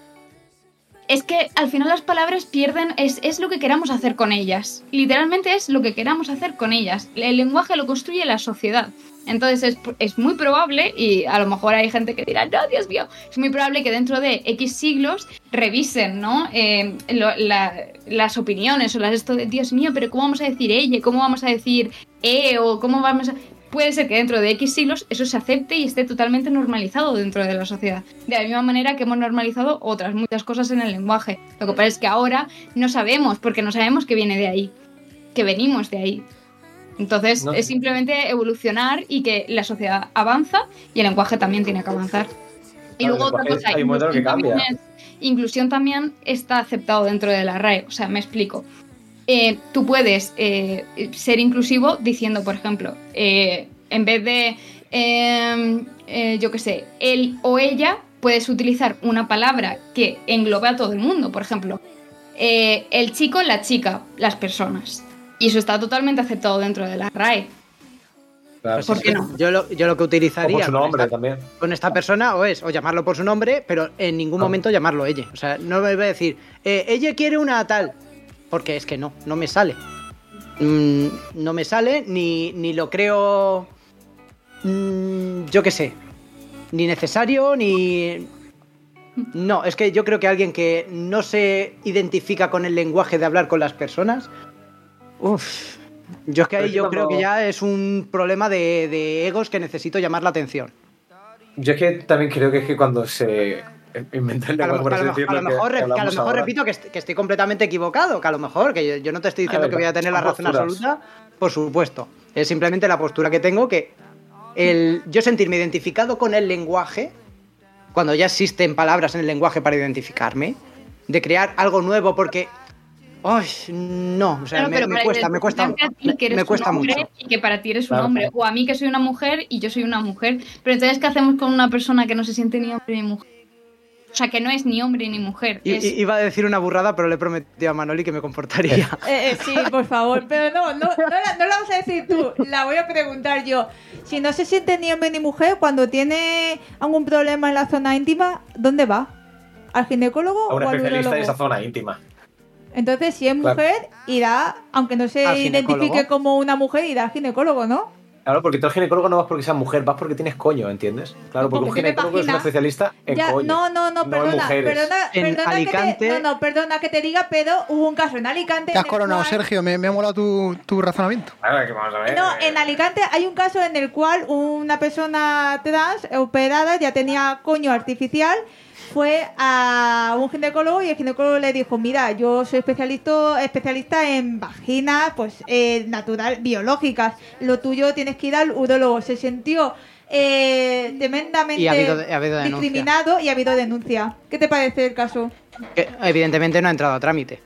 Es que al final las palabras pierden, es, es lo que queramos hacer con ellas. Literalmente es lo que queramos hacer con ellas. El lenguaje lo construye la sociedad. Entonces es, es muy probable, y a lo mejor hay gente que dirá, no, Dios mío, es muy probable que dentro de X siglos revisen, ¿no? Eh, lo- la- las opiniones o las esto de, Dios mío, pero ¿cómo vamos a decir ella? ¿Cómo vamos a decir e? ¿O cómo vamos a...? Puede ser que dentro de X siglos eso se acepte y esté totalmente normalizado dentro de la sociedad. De la misma manera que hemos normalizado otras muchas cosas en el lenguaje. Lo que pasa es que ahora no sabemos, porque no sabemos que viene de ahí, que venimos de ahí. Entonces No. es simplemente evolucionar y que la sociedad avanza y el lenguaje también tiene que avanzar. Y Claro, luego el otra lenguaje cosa, hay un momento que inclusión también, cambia. es- inclusión también está aceptado dentro de la R A E. O sea, me explico. Eh, tú puedes eh, ser inclusivo diciendo, por ejemplo, eh, en vez de, eh, eh, yo qué sé, él o ella, puedes utilizar una palabra que englobe a todo el mundo. Por ejemplo, eh, el chico, la chica, las personas. Y eso está totalmente aceptado dentro de la R A E. Claro. ¿Por qué no? Yo lo, yo lo que O utilizaría por su con nombre esta, también. con esta persona o es o llamarlo por su nombre, pero en ningún Ah. momento llamarlo ella. O sea, no me voy a decir, eh, ella quiere una tal, porque es que no, no me sale. Mm, no me sale, ni, ni lo creo, mm, yo qué sé, ni necesario, ni... No, es que yo creo que alguien que no se identifica con el lenguaje de hablar con las personas, uff, yo es que ahí Pero es que yo cuando- creo que ya es un problema de, de egos que necesito llamar la atención. Yo es que también creo que es que cuando se inventa el Que a lo, lenguaje, por que a así lo mejor, decirlo, a lo mejor, que re- que a lo hablamos mejor ahora. repito que, est- que estoy completamente equivocado, que a lo mejor, que yo, yo no te estoy diciendo A ver, que voy a tener la son razón posturas. absoluta, por supuesto. Es simplemente la postura que tengo, que el yo sentirme identificado con el lenguaje, cuando ya existen palabras en el lenguaje para identificarme, de crear algo nuevo porque... ¡Ay! No, o sea, Claro, me, pero me para cuesta, me cuesta, identificarte a ti, me, que eres me un cuesta hombre, mucho. y que para ti eres un Claro, hombre. claro. O a mí que soy una mujer y yo soy una mujer. Pero entonces, ¿qué hacemos con una persona que no se siente ni hombre ni mujer? O sea, que no es ni hombre ni mujer. I- es... i- Iba a decir una burrada, pero le he prometido a Manoli que me comportaría. Eh, eh, sí, por favor, pero no, no, no, la, no la vas a decir tú, la voy a preguntar yo. Si no se siente ni hombre ni mujer, cuando tiene algún problema en la zona íntima, ¿dónde va? ¿Al ginecólogo A un o al especialista de urólogo? esa zona íntima. Entonces, si es Claro. mujer, irá, aunque no se Al identifique ginecólogo. como una mujer, irá al ginecólogo, ¿no? Claro, porque tú al ginecólogo no vas porque seas mujer, vas porque tienes coño, ¿entiendes? Claro, porque Porque un tiene ginecólogo es un vagina. especialista en Ya, coño. no, no, no, en perdona, mujeres. perdona, En perdona que Alicante- te, no, no, perdona que te diga, pero hubo un caso en Alicante. Te has en el coronado, cual- Sergio. Me, me ha molado tu, tu razonamiento. Ahora que vamos a ver. No, en Alicante hay un caso en el cual una persona trans operada ya tenía coño artificial, fue a un ginecólogo y el ginecólogo le dijo, mira, yo soy especialista especialista en vaginas, pues eh, natural, biológicas, lo tuyo tienes que ir al urólogo. Se sintió eh, tremendamente Y ha habido, ha habido denuncia. discriminado y ha habido denuncia. ¿Qué te parece el caso? Que evidentemente no ha entrado a trámite.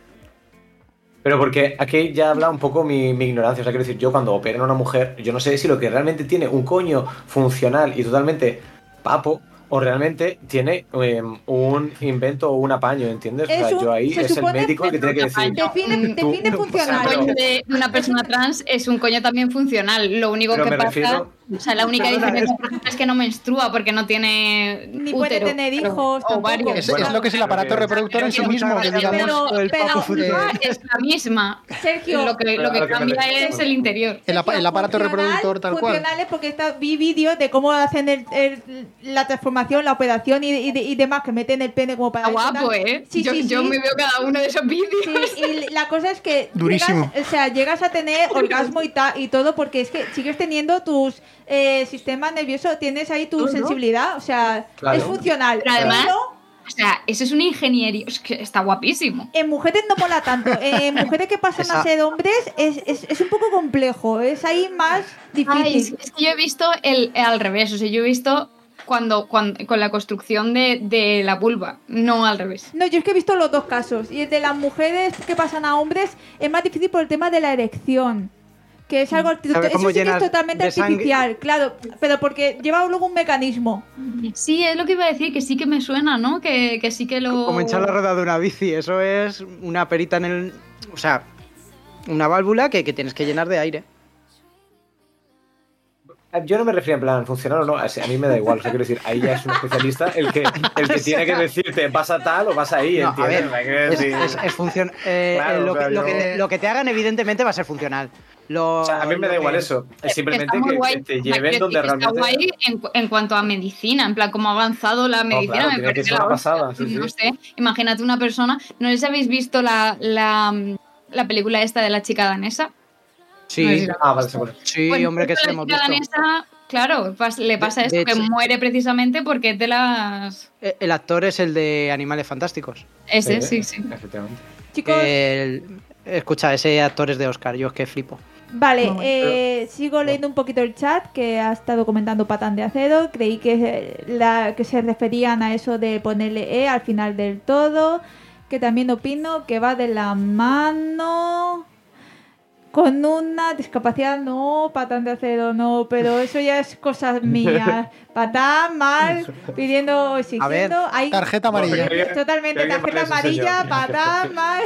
Pero porque aquí ya habla un poco mi, mi ignorancia. O sea, quiero decir, yo cuando opero a una mujer, yo no sé si lo que realmente tiene un coño funcional y totalmente papo, o realmente tiene eh, un invento o un apaño, ¿entiendes? O sea, Es un- yo ahí se es el supone médico el que tiene que decir. Define, Mm, tú- define tú- funcional. o sea, El coño pero- de, de una persona trans es un coño también funcional. Lo único Pero que me pasa, refiero- o sea, la única Perdona, diferencia, es- por ejemplo, es que no menstrua porque no tiene Ni útero, puede tener pero- hijos o tampoco. varios. Es, Bueno, es lo que es el aparato pero- reproductor en sí mismo, que Pero- digamos... el pero- papo funcional. Es la misma. Sergio, Lo que, lo Claro, que lo que me cambia refiero. es el interior. El, apa- el aparato Funcional- reproductor tal cual. Funcionales porque está, vi vídeos de cómo hacen el- el- la transformación, la operación y, y, y demás, que meten el pene como para... Está guapo, tal. ¿eh? Sí, yo, sí, yo sí. me veo cada uno de esos vídeos. Sí, y la cosa es que Durísimo. Llegas, o sea, llegas a tener orgasmo y, ta- y todo porque es que sigues teniendo tus eh, sistemas nerviosos, tienes ahí tu Todo. sensibilidad, o sea, Claro. es funcional. Pero además, O sea, eso es una ingeniería. Es que está guapísimo. En mujeres no mola tanto. En mujeres que pasan Esa- a ser hombres es, es, es un poco complejo. Es ahí más difícil. Ay, es, es que yo he visto el, el al revés. O sea, yo he visto cuando, cuando con la construcción de, de la vulva, no al revés. No, yo es que he visto los dos casos. Y el de las mujeres que pasan a hombres es más difícil por el tema de la erección. Que es algo arti- ¿Sabes eso cómo sí que es llenas totalmente de sangre? artificial, claro, pero porque lleva luego un mecanismo. Sí, es lo que iba a decir, que sí que me suena, ¿no? Que, que sí que lo... Como echar la rueda de una bici, eso es una perita en el... O sea, una válvula que, que tienes que llenar de aire. Yo no me refiero en plan funcionar o no, o sea, a mí me da igual, o sea, quiero decir, ahí ya es un especialista el que, el que tiene que decirte vas a tal o vas ahí, No, a ¿entiendes? ver, O sea, quiero es, decir- es, es funcion- eh, Claro, eh, lo, o sea, que, lo, que yo- te, lo que te hagan evidentemente va a ser funcional. Lo, O sea, a mí me lo da igual que- eso, es simplemente Está muy que, guay. que te O sea, lleven quiero donde decir que está realmente... guay en, cu- en cuanto a medicina, en plan, cómo ha avanzado la medicina, claro, me tiene que parece ser la una hostia. pasada, sí, No sí. sé, imagínate una persona, ¿no les habéis visto la, la, la película esta de la chica danesa? No sé si Sí, la- Ah, vale, seguro. sí, Pues hombre, que justo sí la hemos chica visto. danesa, claro, pas- le pasa De- esto, de que hecho- muere precisamente porque es de las... Eh, El actor es el de Animales Fantásticos. Ese, sí, sí. Efectivamente. Chicos, El- escucha, ese actor es de Oscar, yo es que flipo. vale, No, eh, sigo leyendo un poquito el chat que ha estado comentando Patán de Acero. Creí que, eh, la, que se referían a eso de ponerle E al final del todo. Que también opino que va de la mano con una discapacidad. No, Patán de Acero, no, pero eso ya es cosas mías. Patán, mal, pidiendo, exigiendo. Hay- Tarjeta amarilla. Totalmente, Creo que tarjeta para eso soy yo. amarilla, patán, mal.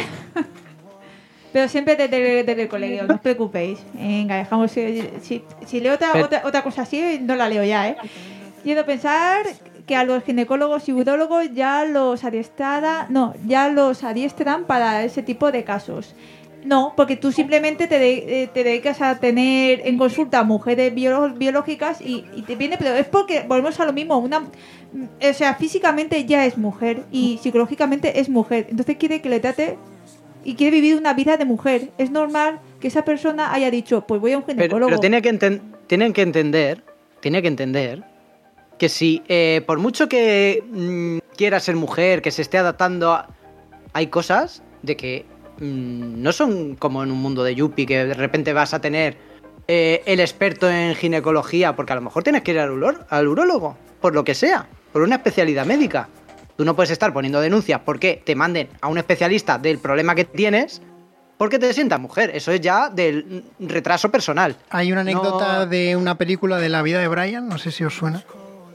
Pero siempre desde, desde el colegio, no os preocupéis. Venga, dejamos. Si, si, si leo otra, Pero- otra, otra cosa así, no la leo ya, ¿eh? Quiero pensar que a los ginecólogos y urólogos ya los adiestrada, no, ya los adiestran para ese tipo de casos. No, porque tú simplemente te, de- eh, te dedicas a tener en consulta mujeres biolo- biológicas y, y te viene, pero es porque volvemos a lo mismo, una, mm, o sea, físicamente ya es mujer y psicológicamente es mujer, entonces quiere que le trate y quiere vivir una vida de mujer. Es normal que esa persona haya dicho, pues voy a un Pero, ginecólogo. pero tiene que enten- tienen que entender, tiene que entender que si eh, por mucho que mm, quiera ser mujer, que se esté adaptando a... Hay cosas de que mm, no son como en un mundo de Yuppie, que de repente vas a tener eh, el experto en ginecología, porque a lo mejor tienes que ir al, urol- al urólogo, por lo que sea, por una especialidad médica. Tú no puedes estar poniendo denuncias porque te manden a un especialista del problema que tienes porque te sientas mujer. Eso es ya del retraso personal. Hay una anécdota No. de una película de la vida de Brian, no sé si os suena.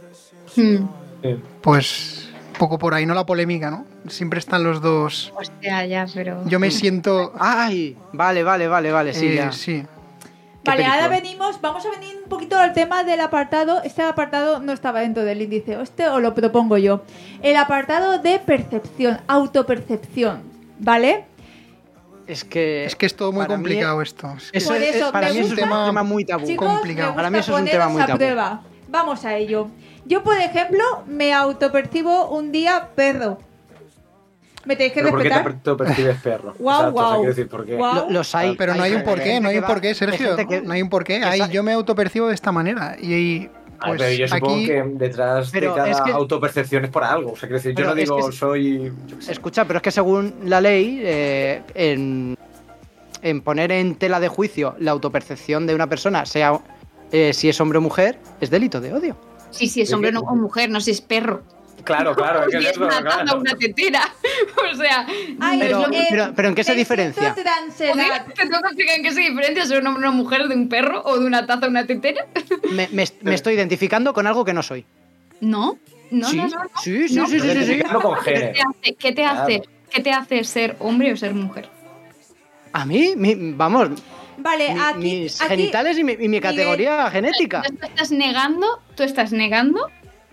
Hmm. Sí. Pues poco por ahí, ¿no? La polémica, ¿no? Siempre están los dos. Hostia, ya, pero... Yo me siento... Ay, vale, vale, vale, vale, sí, eh, ya. sí. ¿Qué Vale, ahora película? venimos, vamos a venir un poquito al tema del apartado. Este apartado no estaba dentro del índice, este os lo propongo yo. El apartado de percepción, autopercepción, ¿vale? Es que... Es que es todo muy para mí- complicado esto. Es que Eso Por es- eso para me mí eso es gusta- un tema muy tabú. Chicos, complicado. me Para mí gusta eso es un tema poneros muy a tabú. prueba. Vamos a ello. Yo, por ejemplo, me autopercibo un día perro. Me tenéis que Pero ¿por qué respetar. te, te percibes perro? Guau, Exacto, o sea, guau. quiero decir, ¿por qué? Guau. Lo- los hay. Pero no hay un gente porqué, no hay que un va- porqué, hay Sergio. gente que- No hay un porqué. Ahí Esa- yo me autopercibo de esta manera. Y ahí, Ah, pues, pero yo supongo aquí... que detrás Pero de cada es que- autopercepción es por algo. O sea, quiero decir, yo Pero no es digo que- soy... Escucha, pero es que según la ley, eh, en, en poner en tela de juicio la autopercepción de una persona, sea eh, si es hombre o mujer, es delito de odio. Sí, sí, es hombre no- o mujer, no si es perro. Claro, claro, es Si que es es eso, una taza claro. o una tetera. O sea, Ay, no es Pero- lo mismo. pero- pero ¿en qué se el diferencia? centro transedad. Joder, ¿te tengo que explicar en qué se diferencia ser un hombre o una mujer de un perro o de una taza o una tetera? Me, me- me estoy identificando con algo que no soy. No, no, sí, no, no. no. sí, sí, No, sí, sí, sí, sí. Identificarlo con ¿Qué género. te hace, qué te hace, qué te hace ser hombre o ser mujer? A mí, mi- vamos, Vale, mi- aquí, mis aquí- genitales y mi, y mi categoría genética. Tú estás negando, tú estás negando,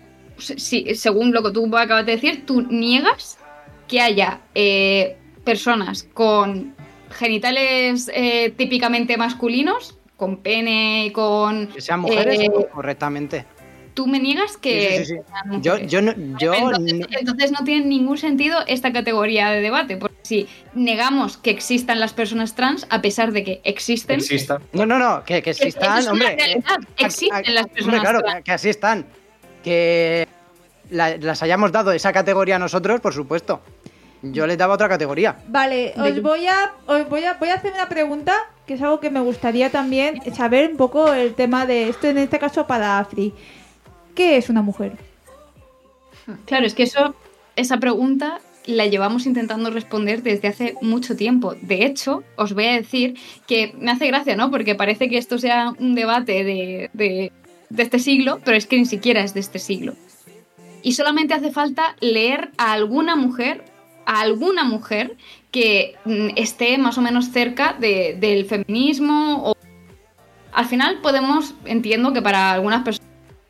sí, según lo que tú acabas de decir, tú niegas que haya eh, personas con genitales eh, típicamente masculinos, con pene, con... Que sean mujeres, eh, correctamente. Tú me niegas que... Sí, sí, sí, sí. sean Yo, mujeres. yo, no, yo entonces, no- entonces no tiene ningún sentido esta categoría de debate, porque si negamos que existan las personas trans, a pesar de que existen, Exista. no, no, no, que, que eso existan, es una hombre. realidad. eh, Existen a- a- las hombre, personas claro, trans. que, que así están. Que la- las hayamos dado esa categoría a nosotros, por supuesto. Yo les daba otra categoría. Vale, os voy a, os voy a, voy a hacer una pregunta que es algo que me gustaría también saber un poco el tema de esto, en este caso para Afri. ¿Qué es una mujer? Claro, es que eso, esa pregunta la llevamos intentando responder desde hace mucho tiempo. De hecho, os voy a decir que me hace gracia, ¿no? Porque parece que esto sea un debate de, de, de este siglo, pero es que ni siquiera es de este siglo. Y solamente hace falta leer a alguna mujer, a alguna mujer que mm, esté más o menos cerca de, del feminismo. O... Al final podemos, entiendo que para algunas personas...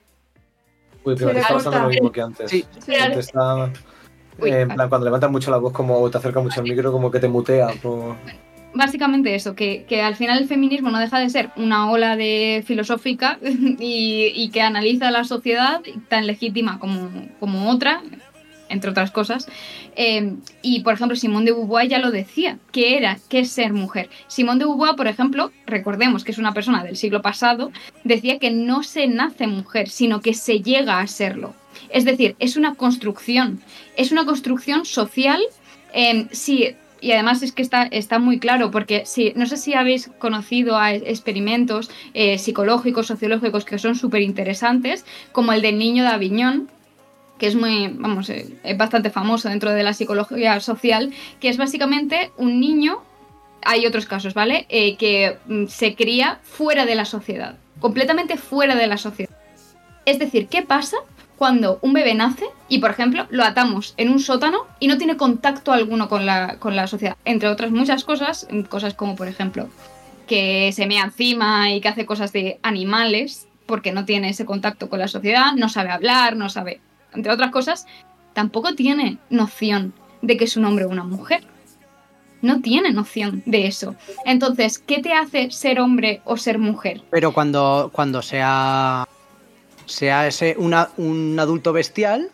Uy, pero Se le te está pasando corta. lo mismo que antes. Sí. Antes está, Uy, eh, en plan, cuando levantas mucho la voz como o te acercas mucho al micro, como que te mutea. Como... Básicamente eso, que, que al final el feminismo no deja de ser una ola de filosófica y, y que analiza la sociedad tan legítima como, como otra, entre otras cosas. Eh, y, por ejemplo, Simone de Beauvoir ya lo decía, ¿qué era? ¿Qué es ser mujer? Simone de Beauvoir, por ejemplo, recordemos que es una persona del siglo pasado, decía que no se nace mujer, sino que se llega a serlo. Es decir, es una construcción, es una construcción social, eh, sí. Y además es que está, está muy claro, porque si, no sé si habéis conocido a experimentos eh, psicológicos, sociológicos que son súper interesantes, como el del niño de Aviñón, que es muy, vamos, eh, es bastante famoso dentro de la psicología social, que es básicamente un niño, hay otros casos, ¿vale? Eh, que mm, se cría fuera de la sociedad, completamente fuera de la sociedad. Es decir, ¿qué pasa cuando un bebé nace y, por ejemplo, lo atamos en un sótano y no tiene contacto alguno con la, con la sociedad? Entre otras muchas cosas, cosas como, por ejemplo, que se mea encima y que hace cosas de animales porque no tiene ese contacto con la sociedad, no sabe hablar, no sabe... Entre otras cosas, tampoco tiene noción de que es un hombre o una mujer. No tiene noción de eso. Entonces, ¿qué te hace ser hombre o ser mujer? Pero cuando, cuando sea, sea ese una, un adulto bestial,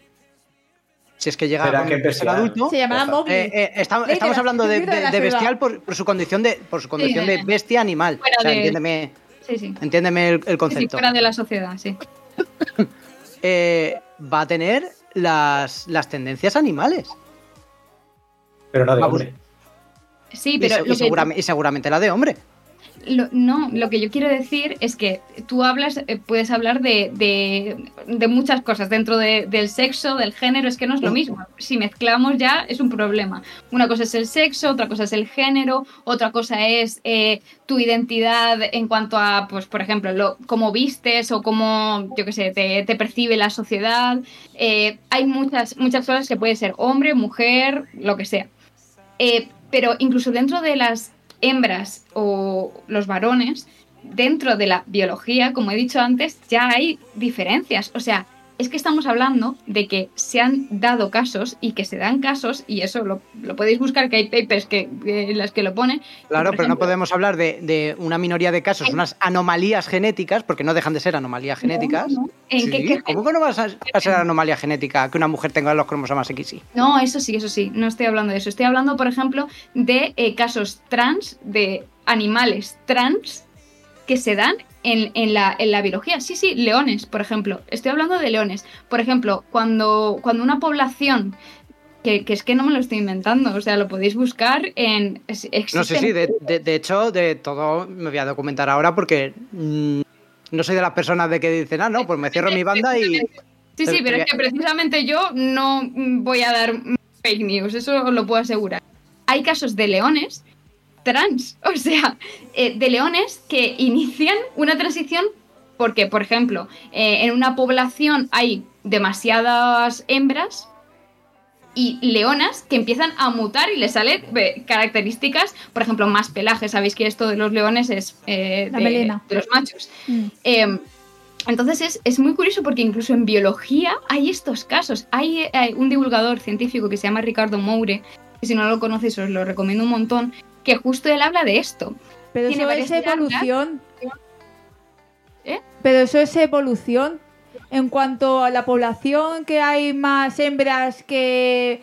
si es que llega Espera, a que ser bestial. adulto, Se llamará Esta- Mowgli. eh, eh, estamos, Ley de estamos la- hablando de, libro de de- la de selva. bestial por, por su condición de por su condición Sí. de bestia animal. Fuera O sea, de- entiéndeme, Sí, sí. entiéndeme el, el Sí, sí, concepto. fuera de la sociedad, sí. Eh, va a tener las, las tendencias animales. Pero no de Vamos. hombre. Sí, Y, pero se- lo y que- seguramente, y seguramente la de hombre. Lo- no, lo que yo quiero decir es que tú hablas, eh, puedes hablar de, de, de muchas cosas dentro de- del sexo, del género, es que no es lo mismo. Si mezclamos ya es un problema. Una cosa es el sexo, otra cosa es el género, otra cosa es eh, tu identidad en cuanto a, pues, por ejemplo, lo, cómo vistes o cómo, yo qué sé, te, te percibe la sociedad. Eh, hay muchas, muchas cosas que puede ser hombre, mujer, lo que sea. Eh, pero incluso dentro de las hembras o los varones, dentro de la biología, como he dicho antes, ya hay diferencias. O sea, es que estamos hablando de que se han dado casos y que se dan casos, y eso lo, lo podéis buscar, que hay papers que, en las que lo ponen. Claro, por pero no ejemplo, podemos hablar de, de una minoría de casos, unas anomalías genéticas, porque no dejan de ser anomalías genéticas. no, ¿en Sí, qué- qué- ¿cómo que no vas a, a ser anomalía genética que una mujer tenga los cromosomas X Y? No, eso sí, eso sí, no estoy hablando de eso. Estoy hablando, por ejemplo, de eh, casos trans, de animales trans que se dan en, en, la, en la biología. Sí, sí, leones, por ejemplo. Estoy hablando de leones. Por ejemplo, cuando, cuando una población, que, que es que no me lo estoy inventando, o sea, lo podéis buscar en... es- No sé, existen- sí, de, de- de hecho, de todo me voy a documentar ahora porque mm, no soy de las personas de que dicen, ah, no, pues me cierro mi banda y... Sí, sí, pero es que precisamente yo no mm, voy a dar mm, fake news, eso os lo puedo asegurar. Hay casos de leones trans, o sea, eh, de leones que inician una transición porque, por ejemplo, eh, en una población hay demasiadas hembras y leonas que empiezan a mutar y les salen eh, características, por ejemplo, más pelaje. Sabéis que esto de los leones es eh, La de, melena. de los machos. Mm. Eh, entonces es, es muy curioso porque incluso en biología hay estos casos. Hay, hay un divulgador científico que se llama Ricardo Moure, que si no lo conocéis os lo recomiendo un montón, que justo él habla de esto. Pero Tiene eso varias es evolución. ¿Eh? Pero eso es evolución. En cuanto a la población, que hay más hembras que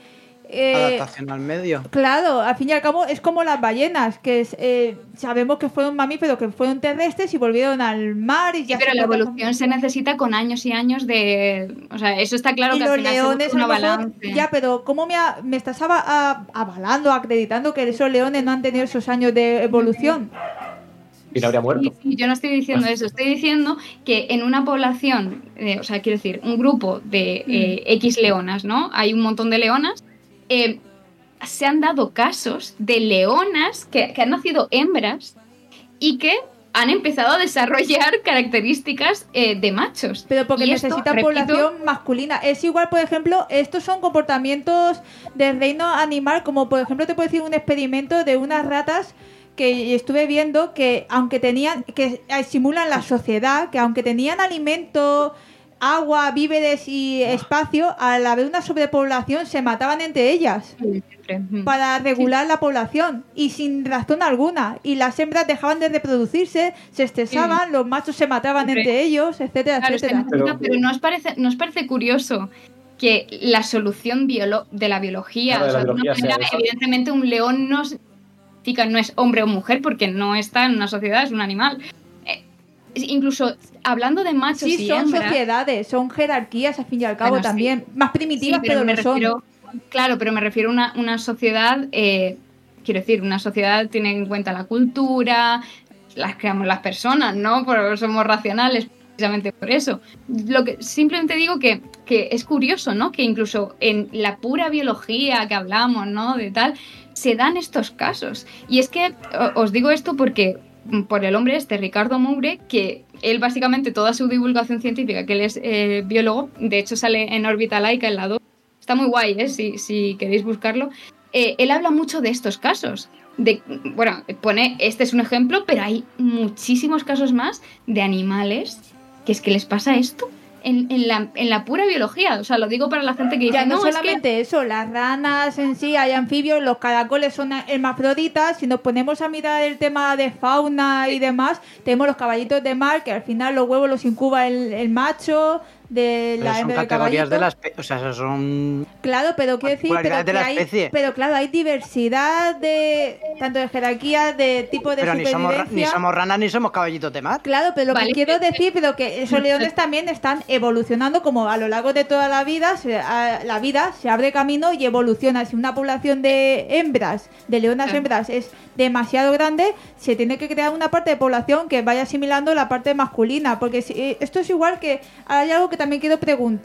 Eh, Adaptación al medio. Claro, al fin y al cabo es como las ballenas, que es, eh, sabemos que fueron mamíferos, que fueron terrestres y volvieron al mar y Sí, ya pero se la trata- evolución se necesita con años y años de... O sea, eso está claro y que los al final se busca leones, una a lo mejor- balance. ya, pero ¿cómo me, a- me estás ava- a- avalando, acreditando que esos leones no han tenido esos años de evolución? Y no habría muerto. Sí, sí, yo no estoy diciendo eso, estoy diciendo que en una población, eh, o sea, quiero decir, un grupo de eh, X leonas, ¿no? Hay un montón de leonas. eh, se han dado casos de leonas que, que han nacido hembras y que han empezado a desarrollar características eh, de machos. Pero porque Y esto, necesita repito, población masculina. Es igual, por ejemplo, estos son comportamientos del reino animal, como por ejemplo te puedo decir un experimento de unas ratas que estuve viendo que aunque tenían, que simulan la sociedad, que aunque tenían alimento, agua, víveres y espacio, al haber una sobrepoblación se mataban entre ellas siempre, mm. para regular la población y sin razón alguna. Y las hembras dejaban de reproducirse, se estresaban, los machos se mataban Siempre. entre ellos, etcétera, Claro, es que etcétera. necesita- Pero- pero ¿no os parece, ¿no os parece curioso que la solución biolo- de la biología, Claro, de o sea, la de una biología sea manera, esa. evidentemente un león no significa, no es hombre o mujer porque no está en una sociedad, es un animal. Eh, es- incluso hablando de machos Sí, y son hembras, sociedades, son jerarquías al fin y al cabo Bueno, sí. también, más sí, primitivas, pero pero, me lo son. refiero, claro, pero me refiero a una, una sociedad, eh, quiero decir, una sociedad tiene en cuenta la cultura, las creamos las personas, ¿no? Porque somos racionales precisamente por eso. Lo que simplemente digo que, que es curioso, ¿no? Que incluso en la pura biología que hablamos, ¿no? De tal, se dan estos casos. Y es que o- os digo esto porque mm, por el hombre este, Ricardo Moure, que él básicamente toda su divulgación científica, que él es eh, biólogo, de hecho sale en órbita laica en la dos, está muy guay, ¿eh? Si, si queréis buscarlo. Eh, él habla mucho de estos casos. De, bueno, pone, este es un ejemplo, pero hay muchísimos casos más de animales que es que les pasa esto en, en, la, en la pura biología. O sea, lo digo para la gente que dice, Ya no, no, es que solamente eso, las ranas en sí, hay anfibios, los caracoles son hermafroditas. Si nos ponemos a mirar el tema de fauna y demás, tenemos los caballitos de mar, que al final los huevos los incuba el, el macho de Pero la son hembra del categorías caballito. de la especie. O sea, esos son. Claro, pero quiero decir, pero, Particularidades de que la hay, especie. pero claro, hay diversidad de tanto de jerarquía, de tipo de Pero ni somos, ra- supervivencia. ni somos ranas ni somos caballitos de mar. Claro, pero lo Vale. que quiero decir, pero que esos leones también están evolucionando como a lo largo de toda la vida, se- a- la vida se abre camino y evoluciona. Si una población de hembras, de leonas Claro. hembras es demasiado grande, se tiene que crear una parte de población que vaya asimilando la parte masculina, porque si- eh, esto es igual que hay algo que también quiero preguntar.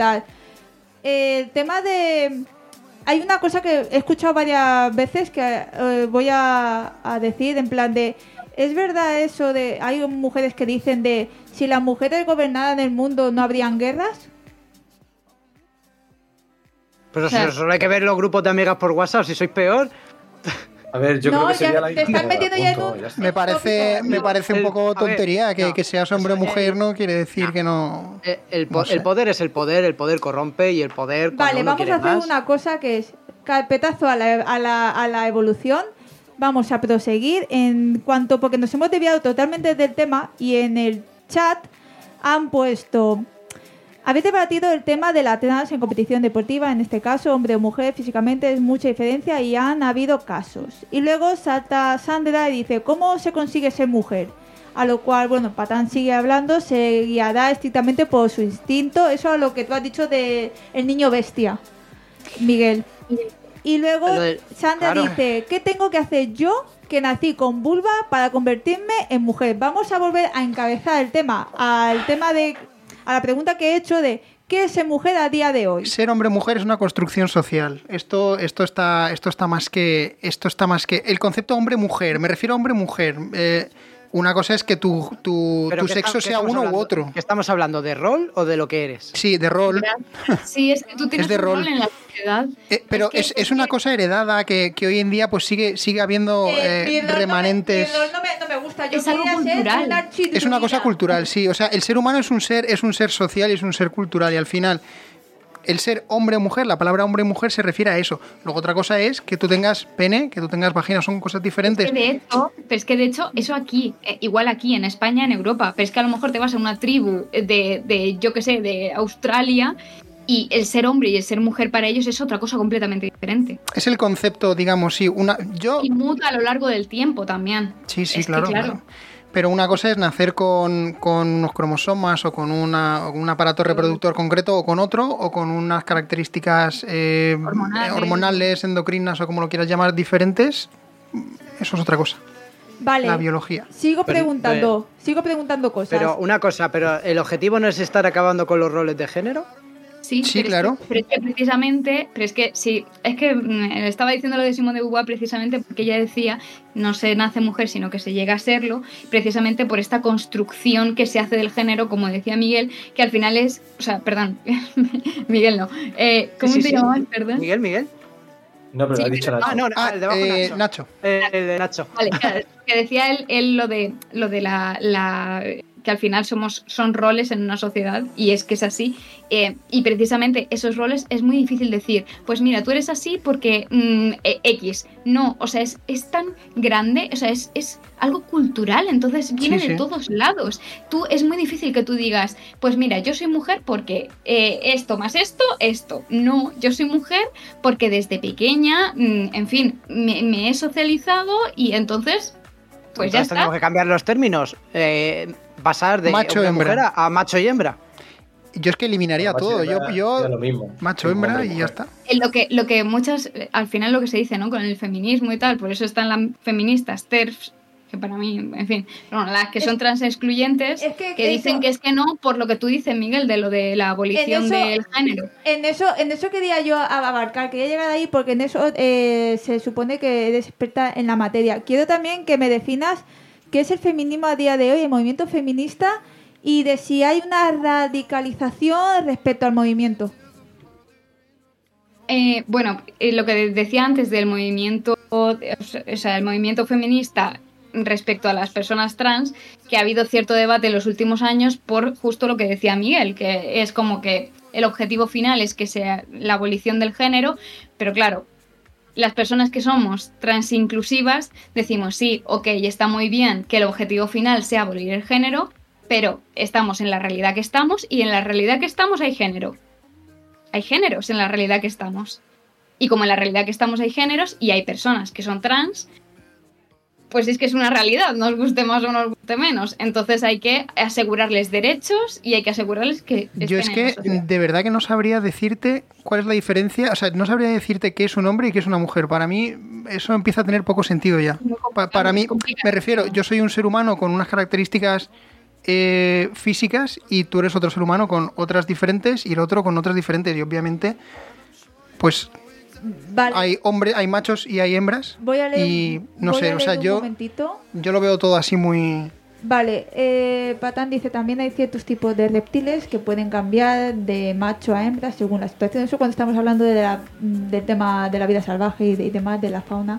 El tema de... Hay una cosa que he escuchado varias veces que eh, voy a, a decir en plan de... ¿Es verdad eso de... Hay mujeres que dicen de... Si las mujeres gobernaran el mundo no habrían guerras? Pero O sea- solo hay que ver los grupos de amigas por WhatsApp, si sois peor. A ver, yo No, creo que ya sería la te estás incómoda, metiendo ya en punto, un- ya está. Me parece, me parece un El- poco a ver, tontería que, no, que seas hombre o eso, mujer eh, no quiere decir que no... Eh, El, po- No sé. el poder es el poder, el poder corrompe y el poder. Cuando Vale, uno vamos quiere a hacer más- una cosa que es carpetazo a la, a, la, a la evolución. Vamos a proseguir en cuanto, porque nos hemos desviado totalmente del tema y en el chat han puesto... Habéis debatido el tema de la trans en competición deportiva, en este caso, hombre o mujer, físicamente es mucha diferencia y han habido casos. Y luego salta Sandra y dice, ¿cómo se consigue ser mujer? A lo cual, bueno, Patán sigue hablando, se guiará estrictamente por su instinto, eso a lo que tú has dicho de el niño bestia, Miguel. Y luego Lo de- Sandra claro. dice, ¿qué tengo que hacer yo que nací con vulva para convertirme en mujer? Vamos a volver a encabezar el tema, al tema de, a la pregunta que he hecho de ¿qué es ser mujer a día de hoy? Ser hombre o mujer es una construcción social. Esto, esto está, esto está más que, esto está más que el concepto hombre-mujer. Me refiero a hombre-mujer. Eh, una cosa es que tu, tu, Pero tu ¿qué sexo está- qué sea estamos uno hablando? u otro. ¿Qué estamos hablando? ¿De rol o de lo que eres? Sí, de rol. sí, es que tú tienes de un rol rol. en la sociedad. Eh, pero que- es, es una que- cosa heredada que, que hoy en día pues sigue, sigue habiendo eh, mi rol no me- remanentes. mi rol no me, no me gusta, yo Es algo quería ser cultural. una archiduquesa. Es una cosa cultural, sí. O sea, el ser humano es un ser, es un ser social y es un ser cultural. Y al final, el ser hombre o mujer, la palabra hombre y mujer se refiere a eso. Luego otra cosa es que tú tengas pene, que tú tengas vagina, son cosas diferentes. Es que de hecho, pero es que de hecho, eso aquí, eh, igual aquí, en España, en Europa, pero es que a lo mejor te vas a una tribu de, de yo qué sé, de Australia y el ser hombre y el ser mujer para ellos es otra cosa completamente diferente. Es el concepto, digamos, sí. Una, yo... Y muta a lo largo del tiempo también. Sí, sí, Es que, claro, claro. claro. Pero una cosa es nacer con, con unos cromosomas o con una, un aparato reproductor concreto o con otro, o con unas características eh, Hormonales. hormonales, endocrinas o como lo quieras llamar, diferentes. Eso es otra cosa. Vale. La biología. Sigo Pero- preguntando, sigo preguntando cosas. Pero una cosa, pero el objetivo no es estar acabando con los roles de género. Sí, Sí, pero claro. Es que, pero es que precisamente, pero es que sí, es que mm, estaba diciendo lo de Simone de Beauvoir precisamente porque ella decía, no se nace mujer, sino que se llega a serlo, precisamente por esta construcción que se hace del género, como decía Miguel, que al final es, o sea, perdón, Miguel no, eh, ¿cómo Sí, te sí. llamabas, perdón? Miguel, Miguel. No, pero Sí, lo ha dicho Nacho. Ah, no, no, Ah, el de abajo, eh, Nacho. Nacho. Eh, El de Nacho. Vale, claro, que decía él, él lo de lo de la, la que al final somos son roles en una sociedad y es que es así eh, y precisamente esos roles es muy difícil decir pues mira tú eres así porque mm, eh, X no, o sea es, es tan grande, o sea es, es algo cultural, entonces viene Sí, de sí. todos lados. Tú es muy difícil que tú digas pues mira yo soy mujer porque eh, esto más esto esto no, yo soy mujer porque desde pequeña mm, en fin me, me he socializado y entonces pues ya Entonces está. tenemos que cambiar los términos. Eh, pasar de Macho, hombre, hembra. mujer a, a macho y hembra. Yo es que eliminaría Macho todo. y Yo, hembra yo era lo mismo. macho, Como hembra hombre, y ya mujer. está. Eh, Lo que, lo que muchas, eh, al final lo que se dice, ¿no? Con el feminismo y tal, por eso están las feministas TERFs, que para mí, en fin, bueno, las que son trans excluyentes, es que que, dicen eso- que es que no, por lo que tú dices, Miguel, de lo de la abolición eso- del género. En eso, en eso quería yo abarcar, quería llegar ahí porque en eso eh, se supone que eres experta en la materia. Quiero también que me definas qué es el feminismo a día de hoy, el movimiento feminista, y de si hay una radicalización respecto al movimiento. Eh, bueno, eh, lo que decía antes del movimiento, o sea, el movimiento feminista respecto a las personas trans, que ha habido cierto debate en los últimos años por justo lo que decía Miguel, que es como que el objetivo final es que sea la abolición del género, pero claro, las personas que somos transinclusivas decimos sí, ok, está muy bien que el objetivo final sea abolir el género, pero estamos en la realidad que estamos y en la realidad que estamos hay género. Hay géneros en la realidad que estamos. Y como en la realidad que estamos hay géneros y hay personas que son trans, pues es que es una realidad, nos guste más o nos guste menos. Entonces hay que asegurarles derechos y hay que asegurarles que Yo es estén en la que sociedad. de verdad que no sabría decirte cuál es la diferencia, o sea, no sabría decirte qué es un hombre y qué es una mujer. Para mí eso empieza a tener poco sentido ya. Muy complicado, Pa- para muy mí, complicado. me refiero, yo soy un ser humano con unas características eh, físicas y tú eres otro ser humano con otras diferentes y el otro con otras diferentes y obviamente pues Vale, hay hombres, hay machos y hay hembras voy a leer, y no voy sé, a o sea, leer un yo momentito. yo lo veo todo así muy... Vale, eh, Patán dice también hay ciertos tipos de reptiles que pueden cambiar de macho a hembra según la situación. Eso cuando estamos hablando de la- del tema de la vida salvaje y, de, y demás, de la fauna.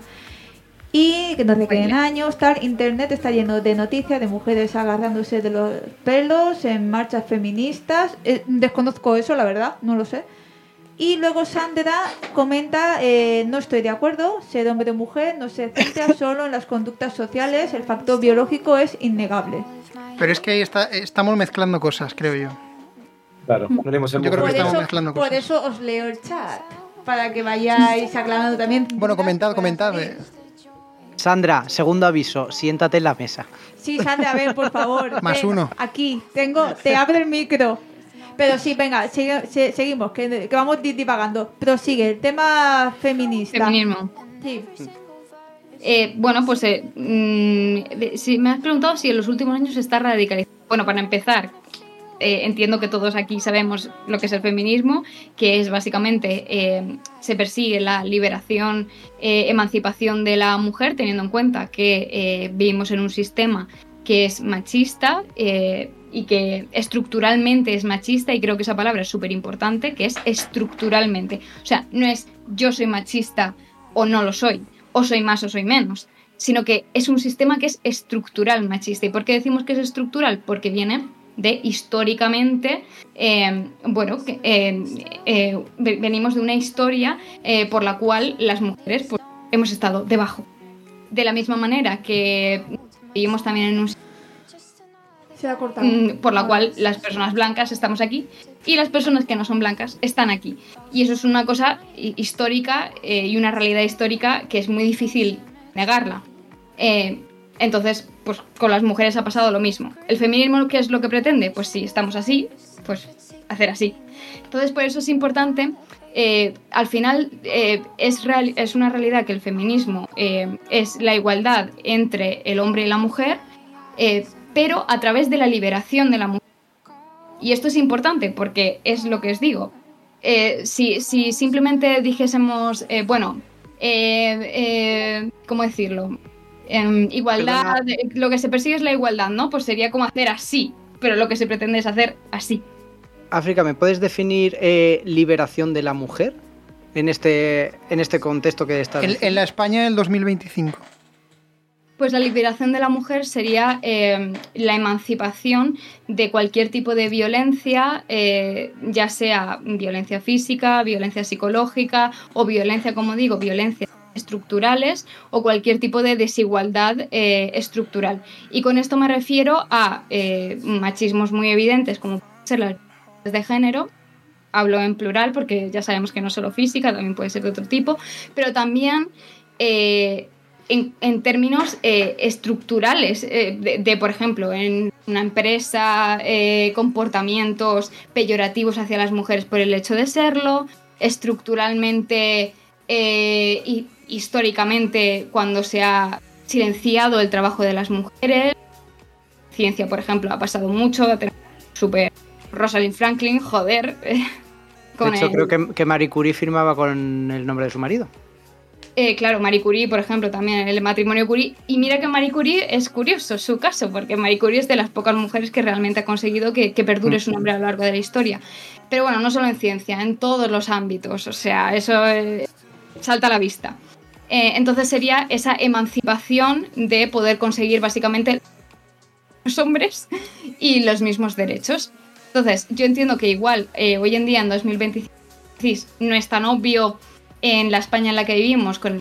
Y que nos requieren años, tal. Internet está lleno de noticias de mujeres agarrándose de los pelos en marchas feministas. Eh, desconozco eso, la verdad, no lo sé. Y luego Sandra comenta, eh, no estoy de acuerdo, ser hombre o mujer no se centra solo en las conductas sociales, el factor biológico es innegable. Pero es que ahí está, estamos mezclando cosas, creo yo. Claro, no le hemos Yo creo que Por estamos eso, mezclando por cosas. eso os leo el chat, para que vayáis aclarando también. Bueno, comentad, dudas que puedan comentad. salir. eh. Sandra, segundo aviso, siéntate en la mesa. Sí, Sandra, ven, por favor. Más ven, uno. Aquí, tengo, te abro el micro. Pero sí, venga, sigue- se- seguimos, que, que vamos di- divagando. Prosigue, el tema feminista. Feminismo. Sí. Eh, bueno, pues eh, mm, de- si me has preguntado si en los últimos años se está radicalizando. Bueno, para empezar, eh, entiendo que todos aquí sabemos lo que es el feminismo, que es básicamente eh, se persigue la liberación, eh, emancipación de la mujer, teniendo en cuenta que eh, vivimos en un sistema que es machista eh, y que estructuralmente es machista, y creo que esa palabra es súper importante, que es estructuralmente. O sea, no es yo soy machista o no lo soy, o soy más o soy menos, sino que es un sistema que es estructural machista. ¿Y por qué decimos que es estructural? Porque viene de históricamente, eh, bueno, que, eh, eh, venimos de una historia eh, por la cual las mujeres pues, hemos estado debajo. De la misma manera que vivimos también en un Se Se ha cortado. mm, por la Ah. cual las personas blancas estamos aquí y las personas que no son blancas están aquí. Y eso es una cosa hi- histórica eh, y una realidad histórica que es muy difícil negarla. Eh, entonces, pues con las mujeres ha pasado lo mismo. ¿El feminismo qué es lo que pretende? Pues si estamos así, pues hacer así. Entonces, por eso es importante, eh, al final eh, es, real- es una realidad que el feminismo eh, es la igualdad entre el hombre y la mujer, eh, pero a través de la liberación de la mujer. Y esto es importante porque es lo que os digo. Eh, si, si simplemente dijésemos, eh, bueno, eh, eh, ¿cómo decirlo? Em, igualdad, Perdona. eh, lo que se persigue es la igualdad, ¿no? Pues sería como hacer así, pero lo que se pretende es hacer así. África, ¿me puedes definir eh, liberación de la mujer en este, en este contexto que estás En, diciendo? en la España del dos mil veinticinco. Pues la liberación de la mujer sería eh, la emancipación de cualquier tipo de violencia, eh, ya sea violencia física, violencia psicológica o violencia, como digo, violencias estructurales o cualquier tipo de desigualdad eh, estructural. Y con esto me refiero a eh, machismos muy evidentes como pueden ser las violencias de género. Hablo en plural porque ya sabemos que no solo física, también puede ser de otro tipo, pero también eh, en, en términos eh, estructurales, eh, de, de, por ejemplo, en una empresa, eh, comportamientos peyorativos hacia las mujeres por el hecho de serlo, estructuralmente eh, y históricamente cuando se ha silenciado el trabajo de las mujeres. Ciencia, por ejemplo, ha pasado mucho, súper Rosalind Franklin, joder. De hecho, el... creo que, que Marie Curie firmaba con el nombre de su marido. Eh, claro, Marie Curie, por ejemplo, también el matrimonio Curie. Y mira que Marie Curie es curioso su caso, porque Marie Curie es de las pocas mujeres que realmente ha conseguido que, que perdure su nombre a lo largo de la historia. Pero bueno, no solo en ciencia, en todos los ámbitos. O sea, eso eh, salta a la vista. Eh, entonces sería esa emancipación de poder conseguir básicamente los hombres y los mismos derechos. Entonces, yo entiendo que igual eh, hoy en día, en dos mil veintiséis, no es tan obvio en la España en la que vivimos con...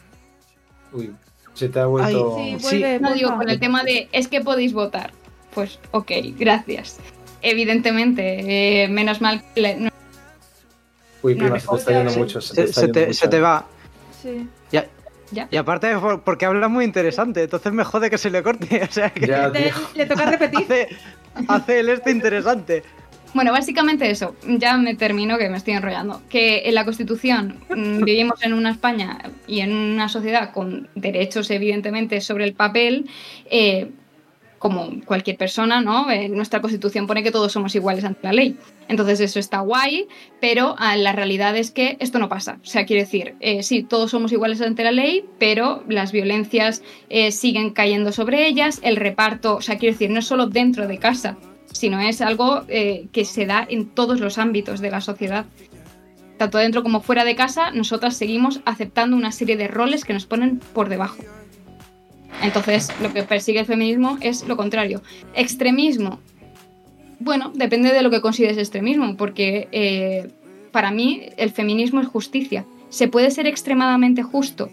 Uy, se te ha vuelto... Ay, sí, Sí. vuelve, No porfa. digo, con el tema de es que podéis votar. Pues ok, gracias. Evidentemente, eh, menos mal que... Le... No, Uy, no prima, se te está yendo sí. mucho. Se te, Se, está se yendo te, mucho. se te va. Sí. Ya. ¿Ya? Y aparte, por- porque habla muy interesante, entonces me jode que se le corte. O sea, que Ya, Le, tío. le toca repetir. hace, hace el este interesante. Bueno, básicamente eso, ya me termino que me estoy enrollando. Que en la Constitución mmm, vivimos en una España y en una sociedad con derechos evidentemente sobre el papel, eh, como cualquier persona, ¿no? Eh, nuestra Constitución pone que todos somos iguales ante la ley. Entonces eso está guay, pero ah, la realidad es que esto no pasa. O sea, quiero decir, eh, sí, todos somos iguales ante la ley, pero las violencias eh, siguen cayendo sobre ellas, el reparto, o sea, quiero decir, no es solo dentro de casa, sino es algo eh, que se da en todos los ámbitos de la sociedad. Tanto dentro como fuera de casa, nosotras seguimos aceptando una serie de roles que nos ponen por debajo. Entonces, lo que persigue el feminismo es lo contrario. Extremismo. Bueno, depende de lo que consideres extremismo, porque eh, para mí el feminismo es justicia. ¿Se puede ser extremadamente justo?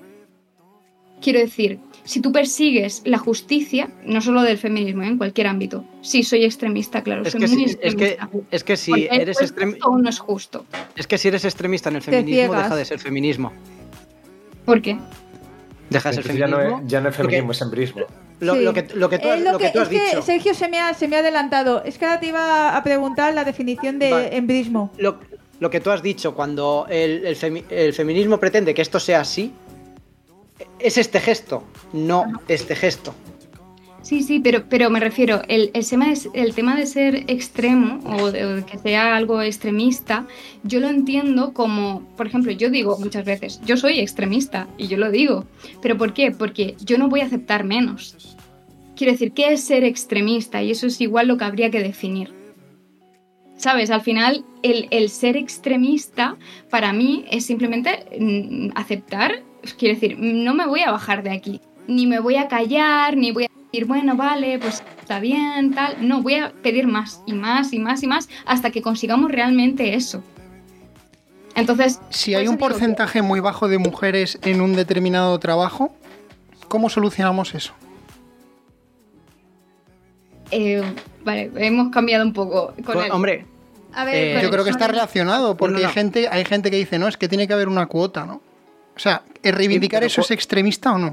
Quiero decir, si tú persigues la justicia, no solo del feminismo, ¿eh? En cualquier ámbito. Sí, soy extremista, claro, Es soy que, muy si, es, que, extremista. es que si Porque eres ¿es extremista. justo o no es justo? Es que si eres extremista en el Te feminismo, ciegas. deja de ser feminismo. ¿por qué? Deja de ser Entonces ya no feminismo. es, ya no es feminismo, Porque es embrismo. Lo, Sí. lo que, lo que tú, Eh, has- lo lo que que- tú has es que dicho. Sergio se me, ha, se me ha adelantado. Es que ahora te iba a preguntar la definición de Vale. embrismo. Lo, lo que tú has dicho, cuando el, el femi- el feminismo pretende que esto sea así, es este gesto, no este gesto. Sí, sí, pero, pero me refiero, el, el, tema de, el tema de ser extremo o de, o de que sea algo extremista, yo lo entiendo como, por ejemplo, yo digo muchas veces, yo soy extremista y yo lo digo. ¿Pero por qué? Porque yo no voy a aceptar menos. Quiero decir, ¿qué es ser extremista? Y eso es igual lo que habría que definir. ¿Sabes? Al final, el, el ser extremista para mí es simplemente mm, aceptar, quiero decir, no me voy a bajar de aquí, ni me voy a callar, ni voy a decir, bueno, vale, pues está bien, tal. No, voy a pedir más y más y más y más hasta que consigamos realmente eso. Entonces, Si por hay eso un digo que- porcentaje muy bajo de mujeres en un determinado trabajo, ¿cómo solucionamos eso? Eh, vale, hemos cambiado un poco con Con- el... hombre, A ver, Eh, con- Yo creo que está con- relacionado, porque No, no, no. hay gente, hay gente que dice, no, es que tiene que haber una cuota, ¿no? O sea, ¿es reivindicar pero eso cu- es extremista o no?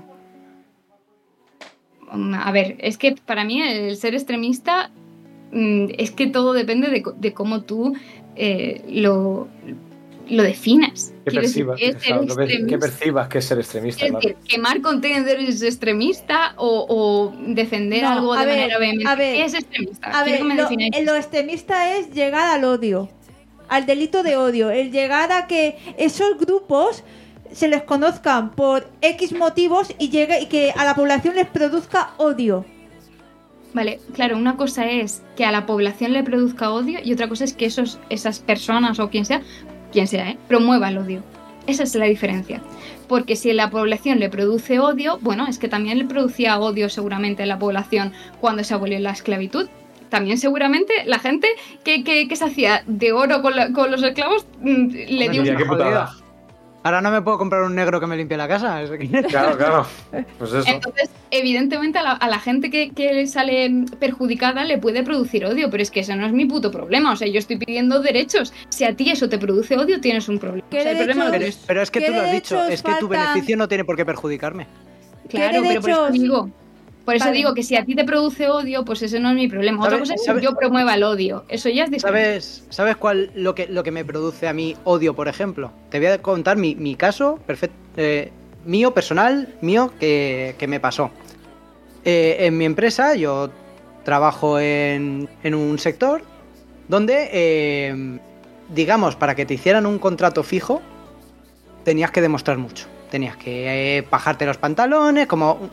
Mm, A ver, es que para mí el ser extremista mm, es que todo depende de, co- de cómo tú eh, lo, lo definas. Que Quiero decir, percibas, ¿qué es ser claro, lo que- que extremista? percibas que es ser extremista, Es claro. decir, quemar contenedores es extremista o, o defender No, algo a de ver, manera vehemente. a ver, ¿Qué es extremista? A Quiero ver, que me lo, defináis lo extremista es llegar al odio, al delito de odio, el llegar a que esos grupos se les conozcan por X motivos y llegue y que a la población les produzca odio. Vale, claro, una cosa es que a la población le produzca odio y otra cosa es que esos, esas personas o quien sea, quien sea, ¿eh? promueva el odio. Esa es la diferencia. Porque si a la población le produce odio, bueno, es que también le producía odio seguramente a la población cuando se abolió la esclavitud. También seguramente la gente que, que, que se hacía de oro con, la- con los esclavos mm, le dio Mira, un... qué putada. ahora no me puedo comprar un negro que me limpie la casa. es que- Claro, claro. Pues eso. Entonces, evidentemente a la, a la gente que, que sale perjudicada le puede producir odio, pero es que ese no es mi puto problema. O sea, yo estoy pidiendo derechos. Si a ti eso te produce odio, tienes un problema. O ¿Qué sea, el problema lo derechos? Pero, tienes. pero es que ¿Qué tú lo has dicho, derechos es que tu faltan? beneficio no tiene por qué perjudicarme. Claro, pero por eso derechos? digo, por eso Vale. digo que si a ti te produce odio, pues ese no es mi problema. Otra ¿Sabe- cosa es sabe- que yo promueva el odio. Eso ya es diferente. ¿Sabes, ¿sabes cuál lo que, lo que me produce a mí odio, por ejemplo? Te voy a contar mi, mi caso perfect- eh, mío, personal, mío, que, que me pasó. Eh, en mi empresa yo trabajo en, en un sector donde, eh, digamos, para que te hicieran un contrato fijo, tenías que demostrar mucho. Tenías que eh, bajarte los pantalones, como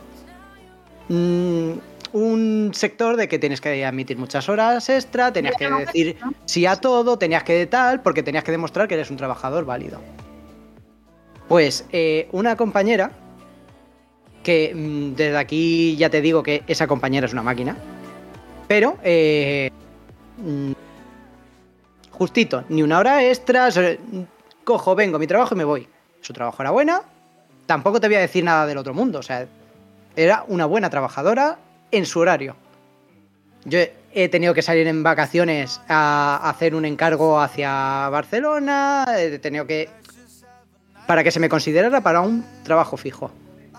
un, un sector de que tienes que admitir muchas horas extra, tenías que decir sí a todo, tenías que tal, porque tenías que demostrar que eres un trabajador válido. Pues eh, una compañera, que mm, desde aquí ya te digo que esa compañera es una máquina, pero eh, mm, justito, ni una hora extra, so- cojo, vengo, mi trabajo y me voy. Su trabajo era buena, tampoco te voy a decir nada del otro mundo, o sea, era una buena trabajadora en su horario. Yo he- he tenido que salir en vacaciones a hacer un encargo hacia Barcelona, he tenido que... para que se me considerara para un trabajo fijo.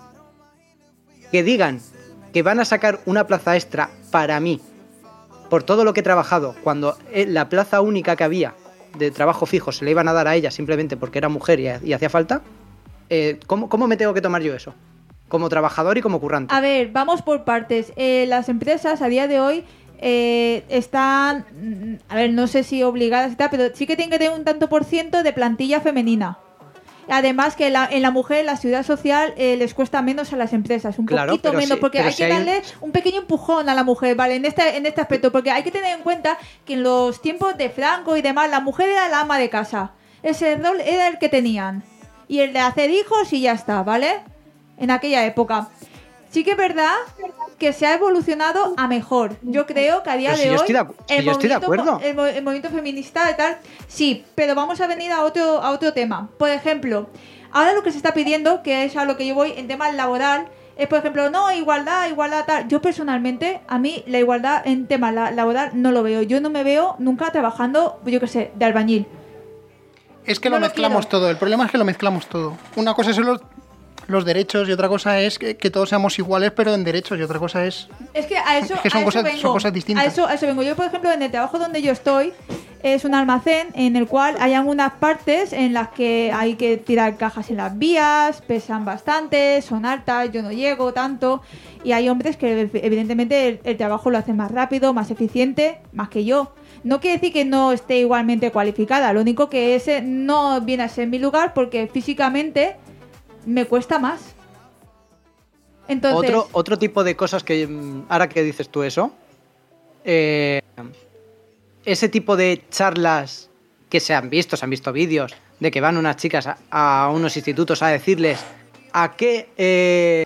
Que digan que van a sacar una plaza extra para mí por todo lo que he trabajado, cuando eh, la plaza única que había de trabajo fijo se le iban a dar a ella simplemente porque era mujer y, y hacía falta, eh, ¿cómo, ¿cómo me tengo que tomar yo eso? Como trabajador y como currante. A ver, vamos por partes. Eh, las empresas a día de hoy eh, están, mm, a ver, no sé si obligadas y tal, pero sí que tienen que tener un tanto por ciento de plantilla femenina. Además que la- en la mujer, la seguridad social eh, les cuesta menos a las empresas, un Claro, poquito pero menos, sí, porque pero hay si que hay un- darle un pequeño empujón a la mujer, ¿vale? En este, en este aspecto, porque hay que tener en cuenta que en los tiempos de Franco y demás, la mujer era la ama de casa. Ese rol era el que tenían. Y el de hacer hijos y ya está, ¿vale? En aquella época. Sí que es verdad que se ha evolucionado a mejor. Yo creo que a día Pero si de yo hoy estoy de acu- si el, yo estoy de movimiento, acuerdo. el, mo- el movimiento feminista y tal, sí, pero vamos a venir a otro, a otro tema. Por ejemplo, ahora lo que se está pidiendo, que es a lo que yo voy en tema laboral, es por ejemplo, no, igualdad, igualdad, tal. Yo personalmente, a mí la igualdad en tema la- laboral no lo veo. Yo no me veo nunca trabajando, yo qué sé, de albañil. Es que No lo lo mezclamos quiero. todo. El problema es que lo mezclamos todo. Una cosa son los, los derechos y otra cosa es que, que todos seamos iguales, pero en derechos. Y otra cosa es... Es que a eso, Es que son a eso cosas- vengo. son cosas distintas. A eso, a eso vengo. Yo, por ejemplo, en el trabajo donde yo estoy, es un almacén en el cual hay algunas partes en las que hay que tirar cajas en las vías, pesan bastante, son altas, yo no llego tanto. Y hay hombres que, evidentemente, el, el trabajo lo hacen más rápido, más eficiente, más que yo. No quiere decir que no esté igualmente cualificada, lo único que ese no viene a ser mi lugar porque físicamente me cuesta más. Entonces, Otro, otro tipo de cosas que, mm, ahora que dices tú eso, eh, ese tipo de charlas que se han visto, se han visto vídeos, de que van unas chicas a, a unos institutos a decirles a qué, eh,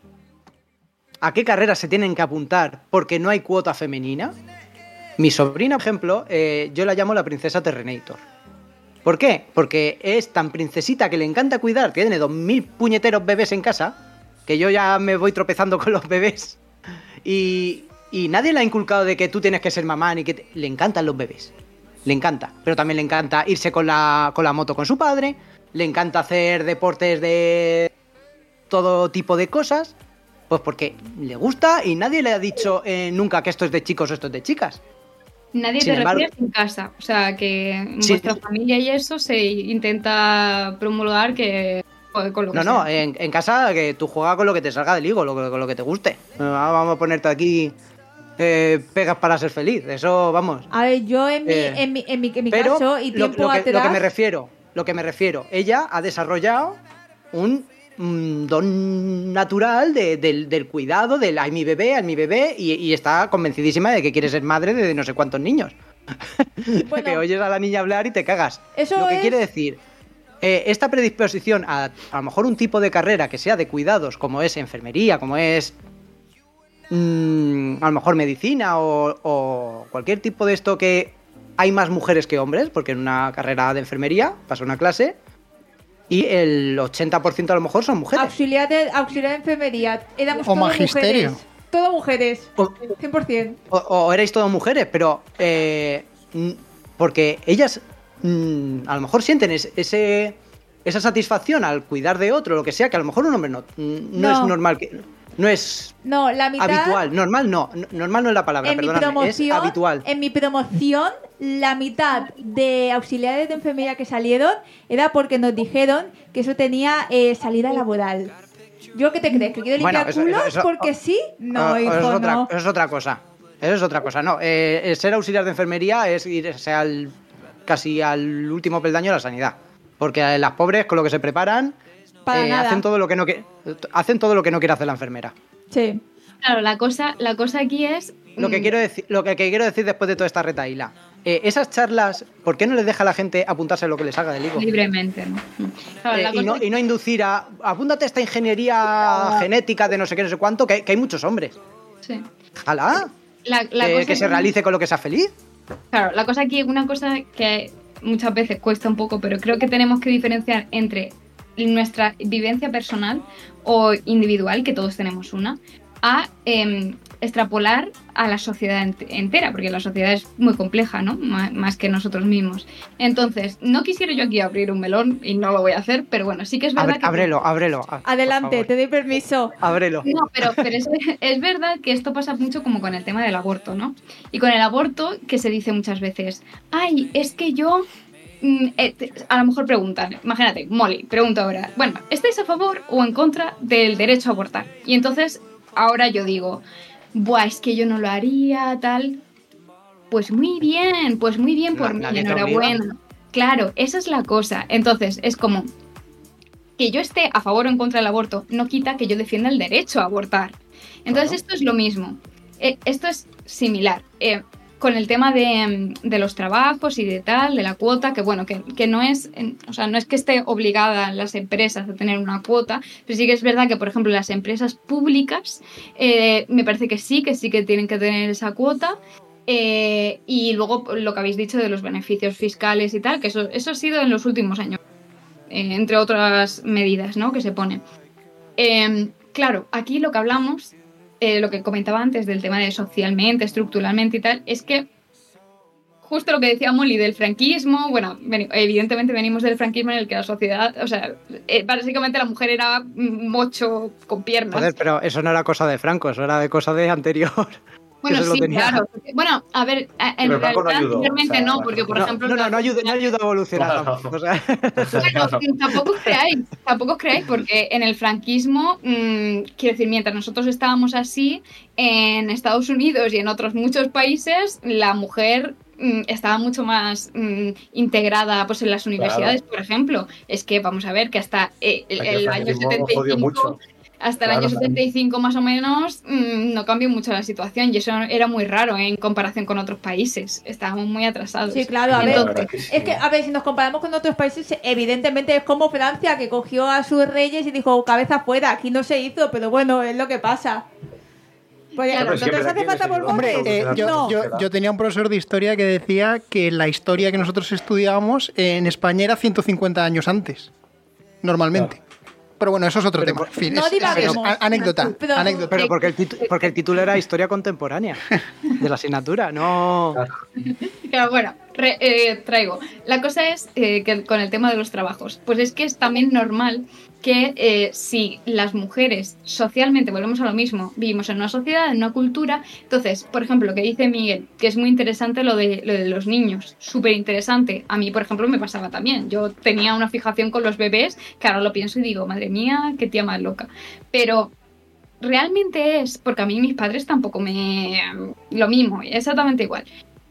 a qué carreras se tienen que apuntar porque no hay cuota femenina. Mi sobrina, por ejemplo, eh, yo la llamo la princesa Terrenator. ¿Por qué? Porque es tan princesita que le encanta cuidar, que tiene dos mil puñeteros bebés en casa, que yo ya me voy tropezando con los bebés. Y, y nadie le ha inculcado de que tú tienes que ser mamá ni que te... le encantan los bebés. Le encanta, pero también le encanta irse con la, con la moto con su padre, le encanta hacer deportes de todo tipo de cosas, pues porque le gusta y nadie le ha dicho eh, nunca que esto es de chicos o esto es de chicas. Nadie Sin te embargo- refieres en casa, o sea, que en Sí. vuestra familia y eso se intenta promulgar que joder, con lo que No, no, sea. en, en casa que tú juegas con lo que te salga del higo, lo, que- con lo que te guste. Ah, vamos a ponerte aquí eh, pegas para ser feliz, eso vamos. A ver, yo en mi, Eh, en mi, en mi, en mi Pero caso y lo, tiempo lo que, atrás... lo que me refiero, lo que me refiero, ella ha desarrollado un mm, don natural de- del, del cuidado, del ay mi bebé, ay mi bebé, y, y está convencidísima de que quiere ser madre de no sé cuántos niños. Bueno, Que oyes a la niña hablar y te cagas. Eso Lo que es- quiere decir, eh, esta predisposición a a lo mejor un tipo de carrera que sea de cuidados, como es enfermería, como es mm, a lo mejor medicina o, o cualquier tipo de esto que hay más mujeres que hombres, porque en una carrera de enfermería pasa una clase y el ochenta por ciento a lo mejor son mujeres. auxiliar de, auxiliar de enfermería. Éramos O todo magisterio. mujeres. Todo mujeres. O- cien por ciento. O, o erais todas mujeres, pero eh, mm, porque ellas mm, a lo mejor sienten es- ese esa satisfacción al cuidar de otro, lo que sea, que a lo mejor un hombre no, no, No. es normal, que no es No, la mitad... habitual, normal no, no- normal no es la palabra, En mi, perdóname, es promoción, habitual. en mi promoción, la mitad de auxiliares de enfermería que salieron era porque nos dijeron que eso tenía eh, salida laboral. ¿Yo qué te crees? ¿Que quiero Bueno, limpiar eso- culos eso- eso- porque sí? No, Ah, hijo, eso, es otra, no. eso es otra cosa. Eso es otra cosa. No, eh, el ser auxiliar de enfermería es irse al, casi al último peldaño de la sanidad. Porque las pobres, con lo que se preparan, Para eh, nada. hacen todo lo que no que- hacen todo lo que no quiere hacer la enfermera. Sí. Claro, la cosa, la cosa aquí es... Lo que mm, quiero decir, lo que, que quiero decir después de toda esta retaíla, eh, esas charlas, ¿por qué no les deja a la gente apuntarse a lo que les haga del higo? libremente, ¿no? Claro, Eh, la y, cosa no, es- y no inducir a apúntate a esta ingeniería genética de no sé qué, no sé cuánto, que, que hay muchos hombres. sí. Jala, La, la que, cosa que se aquí- realice con lo que sea feliz. Claro, la cosa aquí, una cosa que muchas veces cuesta un poco, pero creo que tenemos que diferenciar entre nuestra vivencia personal o individual, que todos tenemos una, a em, extrapolar a la sociedad ent- entera, porque la sociedad es muy compleja, ¿no? M- más que nosotros mismos. Entonces, no quisiera yo aquí abrir un melón y no lo voy a hacer, pero bueno, sí que es verdad Abre- que... ábrelo, ábrelo. ah, por Adelante, favor. te doy permiso. Ábrelo. No, pero, pero es, es verdad que esto pasa mucho como con el tema del aborto, ¿no? Y con el aborto que se dice muchas veces, ay, es que yo... mm, eh, te- a lo mejor preguntan, imagínate, Molly, pregunto ahora, bueno, ¿estáis a favor o en contra del derecho a abortar? Y entonces ahora yo digo, buah, es que yo no lo haría, tal... Pues muy bien, pues muy bien por Na- mí, nadie te enhorabuena. Claro, esa es la cosa. Entonces, es como que yo esté a favor o en contra del aborto no quita que yo defienda el derecho a abortar. Entonces, Claro. esto es lo mismo. Eh, esto es similar. Eh, con el tema de, mm, de los trabajos y de tal, de la cuota, que bueno, que, que no es, en- o sea, no es que esté obligada las empresas a tener una cuota, pero sí que es verdad que, por ejemplo, las empresas públicas, eh, me parece que sí, que sí que tienen que tener esa cuota. Eh, y luego lo que habéis dicho de los beneficios fiscales y tal, que eso, eso ha sido en los últimos años, eh, entre otras medidas, ¿no?, que se ponen. Eh, claro, aquí lo que hablamos, eh, lo que comentaba antes del tema de socialmente, estructuralmente y tal, es que justo lo que decía Molly del franquismo, bueno, ven- evidentemente venimos del franquismo en el que la sociedad, o sea, eh, básicamente la mujer era un mocho con piernas. Joder, pero eso no era cosa de Franco, eso era de cosa de anterior. Bueno, Eso lo sí, tenía. claro. Bueno, a ver, a- en Pero Franco no realidad ayudó, anteriormente o sea, no, porque por no, ejemplo... no, no, no claro, ayuda, no ayuda a evolucionar. Claro. tampoco, o sea. Bueno, tampoco os creáis, tampoco os creáis, porque en el franquismo, mmm, quiero decir, mientras nosotros estábamos así, en Estados Unidos y en otros muchos países, la mujer mm, estaba mucho más mm, integrada pues, en las universidades, por ejemplo. Es que, vamos a ver, que hasta eh, el, Aquí el el año franquismo setenta y jodió cinco... mucho. Hasta el Claro. año setenta y cinco más o menos mmm, no cambió mucho la situación y eso era muy raro en comparación con otros países. Estábamos muy atrasados. Sí, claro, a Sí, ver. la verdad que sí. Es que, a ver, si nos comparamos con otros países, evidentemente es como Francia, que cogió a sus reyes y dijo, cabeza fuera, aquí no se hizo, pero bueno, es lo que pasa. Pues, Claro, ¿entonces pero es que hace aquí falta en ese Borbones? Hombre, eh, yo, no. yo, yo tenía un profesor de historia que decía que la historia que nosotros estudiábamos en España era ciento cincuenta años antes, normalmente. Pero bueno, eso es otro Pero tema. por- En fin, No es, es- divaguemos. es a- anécdota. Pero- anécdota. Pero porque el, titu- porque el título era Historia Contemporánea de la asignatura, no... Claro, bueno, re- eh, traigo. La cosa es eh, que con el tema de los trabajos, pues es que es también normal que eh, si las mujeres socialmente, volvemos a lo mismo, vivimos en una sociedad, en una cultura, entonces, por ejemplo, lo que dice Miguel, que es muy interesante lo de, lo de los niños, súper interesante. A mí, por ejemplo, me pasaba también. Yo tenía una fijación con los bebés, que ahora lo pienso y digo, madre mía, qué tía más loca. Pero realmente es, porque a mí mis padres tampoco me... lo mismo, exactamente igual.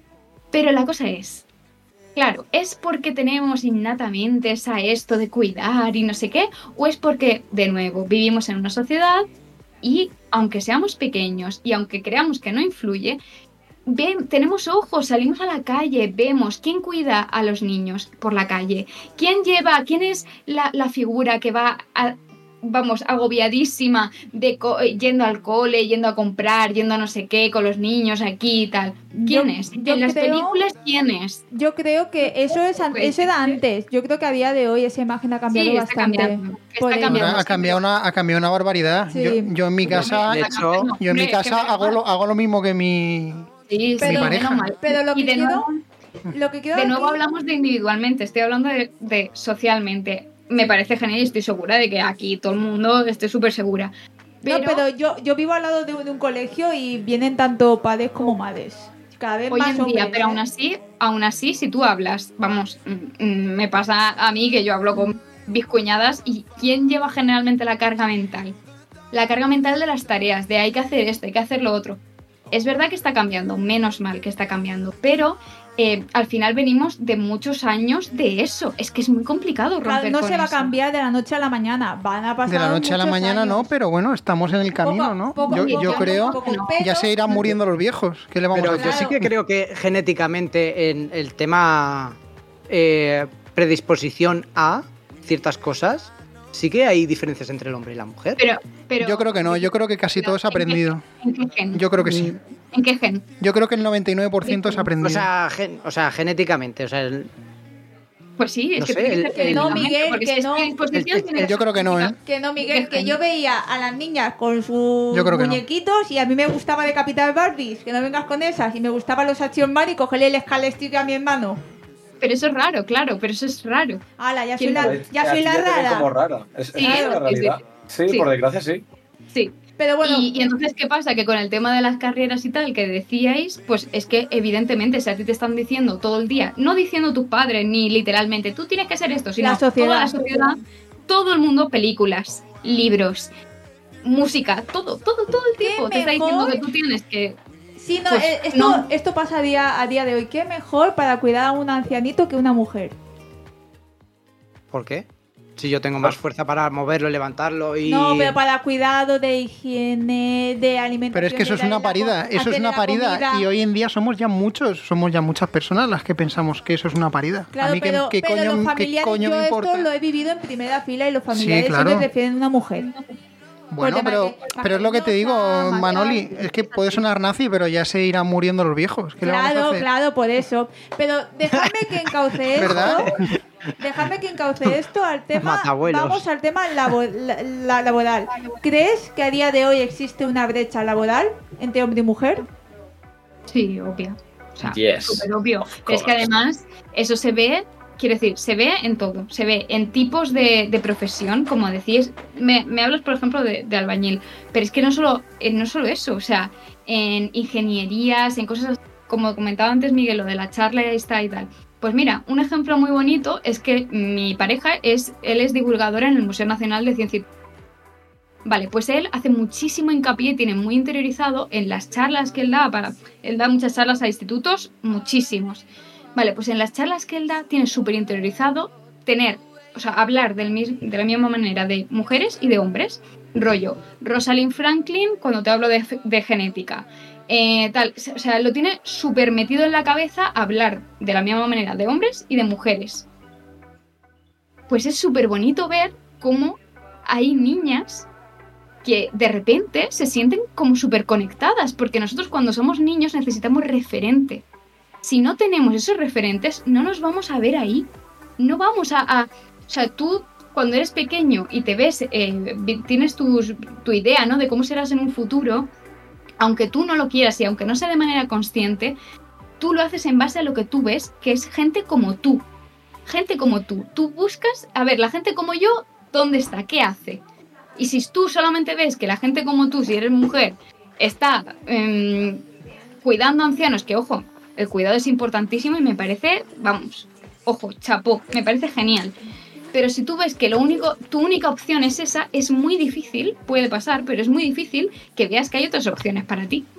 Pero la cosa es, claro, ¿es porque tenemos innatamente esa esto de cuidar y no sé qué? ¿O es porque, de nuevo, vivimos en una sociedad y, aunque seamos pequeños y aunque creamos que no influye, ven, tenemos ojos, salimos a la calle, vemos quién cuida a los niños por la calle, quién lleva, quién es la, la figura que va a... vamos, agobiadísima de co- yendo al cole, yendo a comprar, yendo a no sé qué, con los niños aquí y tal. ¿Quién Yo- es? yo En las creo- películas, ¿quién es? Yo creo que eso es an- Pues, eso era antes. Yo creo que a día de hoy esa imagen ha cambiado Sí, está bastante. cambiando. Está Por ello. cambiando. Ha cambiado una, ha cambiado una barbaridad. Sí. Yo, yo en mi casa, De hecho, yo en mi Hombre, casa que hago lo, hago lo mismo que mi. Sí, Pero- sí, pareja. menos mal. Pero lo Y que de quiero, nuevo, lo que quiero de nuevo aquí- hablamos de individualmente, estoy hablando de, de socialmente. Me parece genial y estoy segura de que aquí todo el mundo esté súper segura. Pero, No, pero yo, yo vivo al lado de, de un colegio y vienen tanto padres como madres. Cada vez hoy más en día, hombres, pero ¿eh? aún así, aún así, si tú hablas, vamos, mm, mm, me pasa a mí que yo hablo con mis cuñadas y ¿quién lleva generalmente la carga mental? La carga mental de las tareas, de hay que hacer esto, hay que hacer lo otro. Es verdad que está cambiando, menos mal que está cambiando, pero eh, al final venimos de muchos años de eso. Es que es muy complicado romper Claro, no con se va a eso. cambiar de la noche a la mañana. Van a pasar De la noche a la muchos mañana años. no, pero bueno, estamos en el camino, Poco- ¿no? poco- yo, poco- yo poco- creo, poco- pero- ya se irán muriendo los viejos. ¿Qué le vamos Pero a yo hacer? sí Claro. que creo que genéticamente en el tema eh, predisposición a ciertas cosas, sí que hay diferencias entre el hombre y la mujer. Pero, pero, Yo creo que no, yo creo que casi pero todo es ¿en qué- aprendido. ¿En qué gen? Yo creo que sí. ¿En qué gen? Yo creo que el noventa y nueve por ciento es aprendido. O sea, gen- o sea, genéticamente, o sea, el- Pues sí, es No que sé, tiene el- que ser el- genéticamente, No, Miguel, porque que si es no. predisposición, El- tiene el- que yo creo que no, ¿eh? Que no, Miguel, ¿Qué que gen? yo veía a las niñas con sus Yo creo que no. muñequitos y a mí me gustaba decapitar Barbies, que no vengas con esas, y me gustaban los Action Man y cogerle el escalestick a mi hermano. Pero eso es raro, claro, pero eso es raro. Ala, ya soy ¿Quién la, lo ya soy Aquí la te ven rara. como rara. Es, Sí, es la sí, sí. realidad. Sí, Sí. por desgracia sí. Sí. Pero bueno, Y, y entonces, ¿qué pasa? Que con el tema de las carreras y tal que decíais, pues es que evidentemente si a ti te están diciendo todo el día, no diciendo tus padres ni literalmente, tú tienes que hacer esto, sino La sociedad. toda la sociedad, todo el mundo, películas, libros, música, todo, todo, todo el ¿Qué tiempo te está mejor? diciendo que tú tienes que... sí, no, pues, eh, esto, no. esto pasa a día, a día de hoy. ¿Qué mejor para cuidar a un ancianito que una mujer? ¿por qué? Si yo tengo más fuerza para moverlo, levantarlo y... No, pero para cuidado de higiene, de alimentación. Pero es que eso de es una darle la parida, co- eso es hacerle una la parida. comida. Y hoy en día somos ya muchos, somos ya muchas personas las que pensamos que eso es una parida. Claro, a mí, ¿qué- pero, ¿qué, pero coño, los qué familiares, coño yo me importa? esto lo he vivido en primera fila y los familiares Sí, claro. siempre prefieren una mujer. Bueno, Por tema pero, de que- pero es lo que te digo, cariñosa, Manoli, mayor. es que puede sonar nazi, pero ya se irán muriendo los viejos. ¿Qué le vamos a Claro, hacer? Ah, claro, por eso. Pero dejadme que encauce esto. ¿Verdad? Dejadme que encauce esto al tema. Matabuelos. Vamos al tema labo- la- la- laboral. ¿Crees que a día de hoy existe una brecha laboral entre hombre y mujer? Sí, obvio. O sea, Yes. súper obvio. Of Es que course. además eso se ve, quiero decir, se ve en todo. Se ve en tipos de, de profesión, como decís. Me, me hablas, por ejemplo, de, de albañil. Pero es que no solo, eh, no solo eso. O sea, en ingenierías, en cosas como comentaba antes Miguel, lo de la charla esta y tal. Pues mira, un ejemplo muy bonito es que mi pareja es, él es divulgador en el Museo Nacional de Ciencia y Vale, pues él hace muchísimo hincapié, tiene muy interiorizado en las charlas que él da para... Él da muchas charlas a institutos, muchísimos. Vale, pues en las charlas que él da tiene súper interiorizado tener, o sea, hablar del mis- de la misma manera de mujeres y de hombres. Rollo, Rosalind Franklin cuando te hablo de, f- de genética. Eh, tal, o sea, lo tiene súper metido en la cabeza hablar de la misma manera de hombres y de mujeres. Pues es súper bonito ver cómo hay niñas que de repente se sienten como súper conectadas, porque nosotros cuando somos niños necesitamos referente. Si no tenemos esos referentes, no nos vamos a ver ahí. No vamos a... a- o sea, tú cuando eres pequeño y te ves, eh, tienes tus, tu idea, ¿no? De cómo serás en un futuro, aunque tú no lo quieras y aunque no sea de manera consciente, tú lo haces en base a lo que tú ves, que es gente como tú. Gente como tú. Tú buscas, a ver, la gente como yo, ¿dónde está? ¿Qué hace? Y si tú solamente ves que la gente como tú, si eres mujer, está eh, cuidando a ancianos, que ojo, el cuidado es importantísimo y me parece, vamos, ojo, chapó, me parece genial. Pero si tú ves que lo único, tu única opción es esa, es muy difícil, puede pasar, pero es muy difícil que veas que hay otras opciones para ti.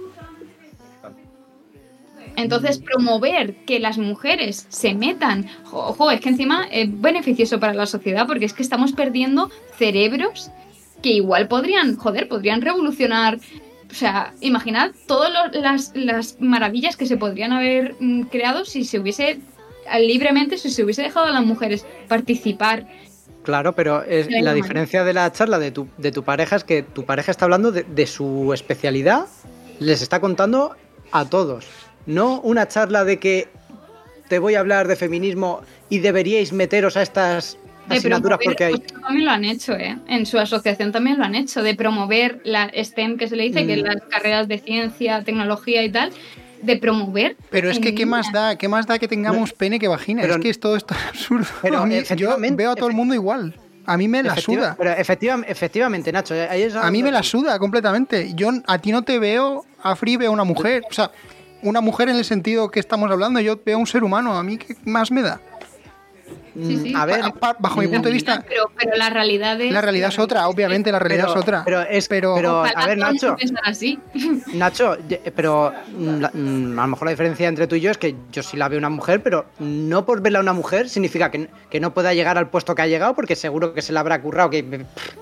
Entonces, promover que las mujeres se metan, ojo, es que encima es beneficioso para la sociedad porque es que estamos perdiendo cerebros que igual podrían, joder, podrían revolucionar. O sea, imaginad todas las, las maravillas que se podrían haber mm, creado si se hubiese, libremente, si se hubiese dejado a las mujeres participar. Claro, pero es, la diferencia de la charla de tu, de tu pareja es que tu pareja está hablando de, de su especialidad, les está contando a todos. No una charla de que te voy a hablar de feminismo y deberíais meteros a estas asignaturas porque hay... Pues también lo han hecho, ¿eh? En su asociación también lo han hecho, de promover la STEM, que se le dice, mm. que es las carreras de ciencia, tecnología y tal, de promover... Pero es que ¿qué más da? ¿Qué más da que tengamos pene que vagina? Pero, es que es todo esto absurdo. Pero mí, yo veo a todo el mundo igual. A mí me la suda. Pero efectiva, efectivamente, Nacho. Ahí es a mí me la suda completamente. Yo a ti no te veo, a Free veo a una mujer. O sea, una mujer en el sentido que estamos hablando, yo veo a un ser humano. ¿A mí qué más me da? Sí, sí. A ver, bajo mi punto de vista, pero, pero la realidad es la realidad es otra, obviamente la realidad pero, es otra. Pero es, pero, pero a ver, Nacho, así. Nacho, pero a lo mejor la diferencia entre tú y yo es que yo sí la veo una mujer, pero no por verla una mujer significa que, que no pueda llegar al puesto que ha llegado, porque seguro que se la habrá currado, que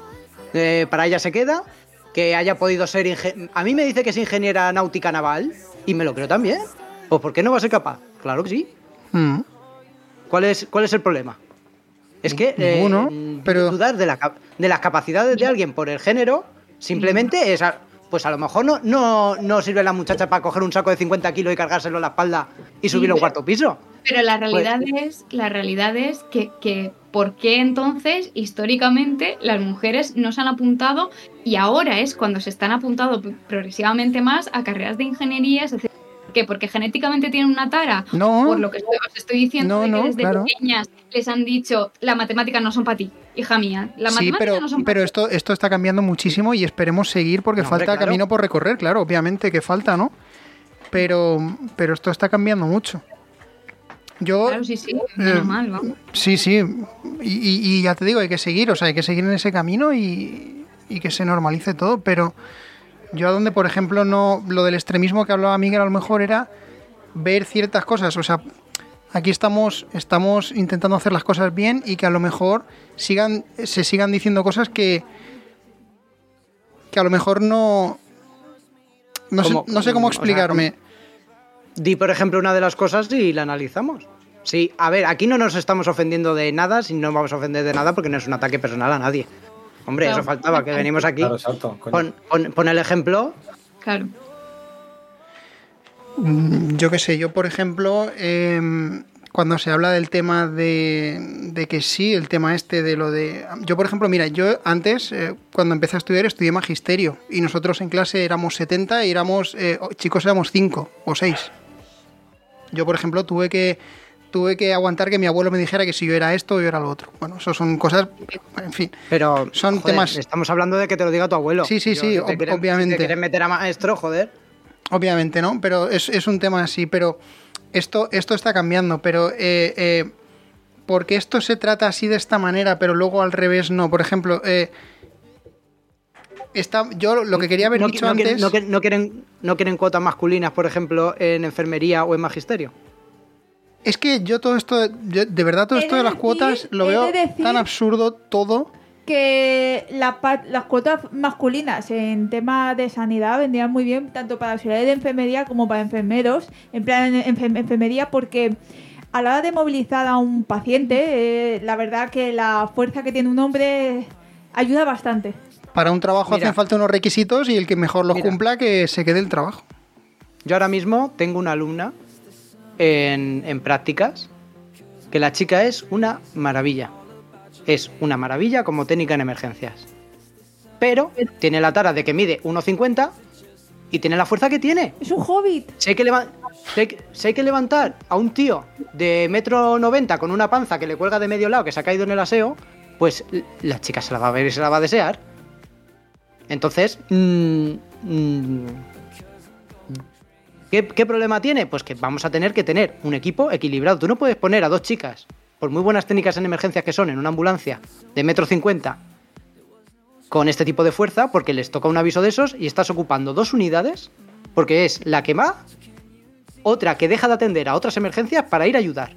eh, para ella se queda, que haya podido ser ingen... a mí me dice que es ingeniera náutica naval y me lo creo también. Pues ¿por qué no va a ser capaz? Claro que sí. Mm. ¿Cuál es, ¿Cuál es el problema? Es que eh, Ninguno, pero... dudar de, la, de las capacidades de alguien por el género simplemente es... Pues a lo mejor no, no, no sirve la muchacha para coger un saco de cincuenta kilos y cargárselo a la espalda y subirlo a un cuarto piso. Pero la realidad pues... es, la realidad es que, que ¿por qué entonces históricamente las mujeres no se han apuntado y ahora es cuando se están apuntando progresivamente más a carreras de ingeniería, es decir, ¿qué? Porque genéticamente tienen una tara. No, por lo que os estoy diciendo, no, de que no, desde claro. pequeñas les han dicho las matemáticas no son para ti, hija mía. Las sí, matemáticas pero, no son pero para esto, esto está cambiando muchísimo y esperemos seguir porque no, falta hombre, claro. camino por recorrer, claro, obviamente que falta, ¿no? Pero, pero esto está cambiando mucho. Yo, claro, sí, sí, menos eh, mal, vamos. Sí, sí, y, y, y ya te digo, hay que seguir, o sea, hay que seguir en ese camino y, y que se normalice todo, pero yo a donde, por ejemplo, no lo del extremismo que hablaba Miguel a lo mejor era ver ciertas cosas, o sea, aquí estamos, estamos intentando hacer las cosas bien y que a lo mejor sigan, se sigan diciendo cosas que, que a lo mejor no, no, sé, no sé cómo explicarme. O sea, di, por ejemplo, una de las cosas y la analizamos. Sí, a ver, aquí no nos estamos ofendiendo de nada, si no vamos a ofender de nada porque no es un ataque personal a nadie. Hombre, claro. Eso faltaba, que venimos aquí. Claro, exacto, pon, pon, pon el ejemplo. Claro. Yo qué sé, yo por ejemplo, eh, cuando se habla del tema de, de que sí, el tema este de lo de... Yo por ejemplo, mira, yo antes, eh, cuando empecé a estudiar, estudié magisterio y nosotros en clase éramos setenta y éramos, eh, chicos éramos cinco o seis. Yo por ejemplo tuve que, tuve que aguantar que mi abuelo me dijera que si yo era esto o yo era lo otro. Bueno, eso son cosas, en fin. Pero, son joder, temas... estamos hablando de que te lo diga tu abuelo. Sí, sí, yo, sí, si ob- quieres, obviamente. Si te quieres meter a maestro, joder... Obviamente, ¿no? Pero es, es un tema así, pero esto, esto está cambiando, pero eh, eh, ¿por qué esto se trata así de esta manera, pero luego al revés no? Por ejemplo, eh, está, yo lo que quería haber no, dicho no, antes... No, no, quieren, ¿No quieren cuotas masculinas, por ejemplo, en enfermería o en magisterio? Es que yo todo esto, yo, de verdad todo esto de, de las decir, cuotas, lo veo tan absurdo todo... que la, las cuotas masculinas en tema de sanidad vendrían muy bien tanto para auxiliares de enfermería como para enfermeros, en plan en, en, enfermería, porque a la hora de movilizar a un paciente, eh, la verdad que la fuerza que tiene un hombre ayuda bastante. Para un trabajo Mira, hacen falta unos requisitos y el que mejor los Mira, cumpla que se quede el trabajo. Yo ahora mismo tengo una alumna en, en prácticas que la chica es una maravilla. es una maravilla como técnica en emergencias. Pero tiene la tara de que mide uno cincuenta y tiene la fuerza que tiene. Es un hobbit. Si hay que, leva- si hay que, si hay que levantar a un tío de metro noventa con una panza que le cuelga de medio lado, que se ha caído en el aseo, pues la chica se la va a ver y se la va a desear. Entonces, mmm, mmm, ¿qué, ¿qué problema tiene? Pues que vamos a tener que tener un equipo equilibrado. Tú no puedes poner a dos chicas, por muy buenas técnicas en emergencias que son, en una ambulancia de metro cincuenta con este tipo de fuerza, porque les toca un aviso de esos y estás ocupando dos unidades, porque es la que va, otra que deja de atender a otras emergencias para ir a ayudar.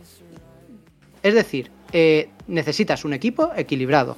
Es decir, eh, necesitas un equipo equilibrado.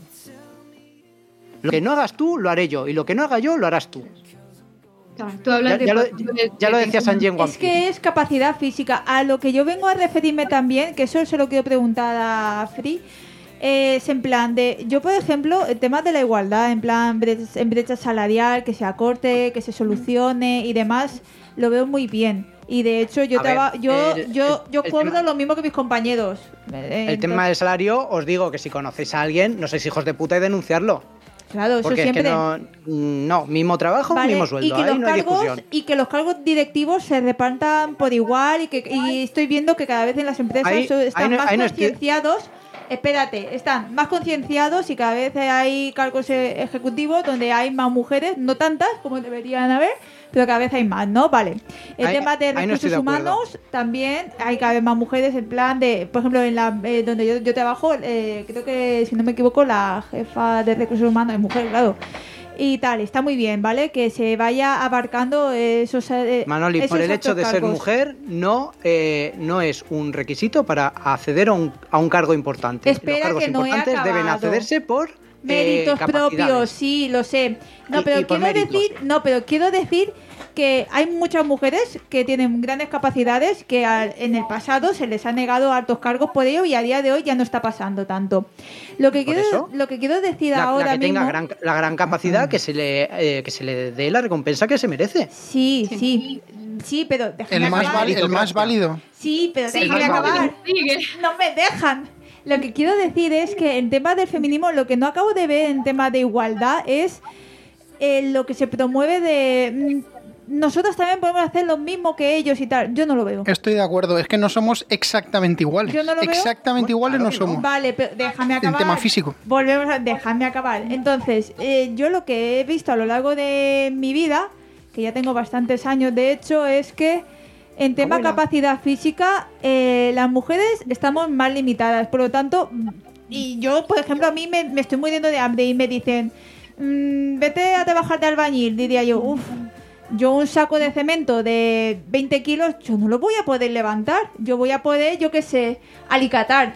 Lo que no hagas tú, lo haré yo, y lo que no haga yo, lo harás tú. Claro, tú hablas Ya, de, ya lo, de- ya lo de- decía Sanji en One Es Piece. que es capacidad física. A lo que yo vengo a referirme también, que eso se lo quiero preguntar a Free, eh, es en plan de... Yo, por ejemplo, el tema de la igualdad, en plan bre- en brecha salarial, que se acorte, que se solucione y demás, lo veo muy bien. Y de hecho yo A ver, traba- yo, el- yo, el- yo el cobro tema- lo mismo que mis compañeros. Eh, El tema del salario, os digo que si conocéis a alguien, no sois hijos de puta y denunciarlo. Claro, eso Porque siempre... es que no, no, mismo trabajo, Vale, mismo y sueldo, que ahí los no hay cargos discusión. y que los cargos directivos se repartan por igual y que y estoy viendo que cada vez en las empresas Ahí- so- están ahí no- más ahí no estoy- concienciados. Espérate, están más concienciados y cada vez hay cargos eh, ejecutivos donde hay más mujeres, no tantas como deberían haber, pero cada vez hay más, ¿no? Vale. El Ahí- tema de ahí no estoy recursos de acuerdo. humanos también hay cada vez más mujeres en plan de, por ejemplo, en la eh, donde yo, yo trabajo, eh, creo que si no me equivoco la jefa de recursos humanos es mujer, claro. Y tal, está muy bien, ¿vale? Que se vaya abarcando esos eh, Manoli, esos por el hecho altos de ser cargos. mujer, no, eh, no es un requisito para acceder a un, a un cargo importante. Espera, Los cargos que no he importantes deben acabado. accederse por eh, Méritos capacidades. propios, sí, lo sé. No, Y- pero y por quiero méritos. decir, no, pero quiero decir que hay muchas mujeres que tienen grandes capacidades que al- en el pasado se les ha negado altos cargos por ello y a día de hoy ya no está pasando tanto. Lo que ¿Por quiero, eso? lo que quiero decir La, la ahora que tenga mismo, gran, la gran capacidad, que se le eh, que se le dé la recompensa que se merece. sí, sí, sí, pero déjame El más, acabar. vali- el más válido. Sí, pero Sí, déjame más acabar. sigue. No me dejan. Lo que quiero decir es que en tema del feminismo, lo que no acabo de ver en tema de igualdad es eh, lo que se promueve de mm, nosotros también podemos hacer lo mismo que ellos y tal. Yo no lo veo. Estoy de acuerdo, es que no somos exactamente iguales. Yo no lo veo. Exactamente Bueno, iguales claro no que no. somos. Vale, pero déjame acabar. En tema físico. Volvemos a... Déjame acabar. Entonces, eh, yo lo que he visto a lo largo de mi vida, que ya tengo bastantes años de hecho, es que en tema Abuela. capacidad física, eh, las mujeres estamos más limitadas. Por lo tanto, y yo, por ejemplo, a mí me, me estoy muriendo de hambre y me dicen, mm, vete a trabajar de albañil, diría yo, uff. Yo un saco de cemento de veinte kilos, yo no lo voy a poder levantar. Yo voy a poder, yo qué sé, alicatar.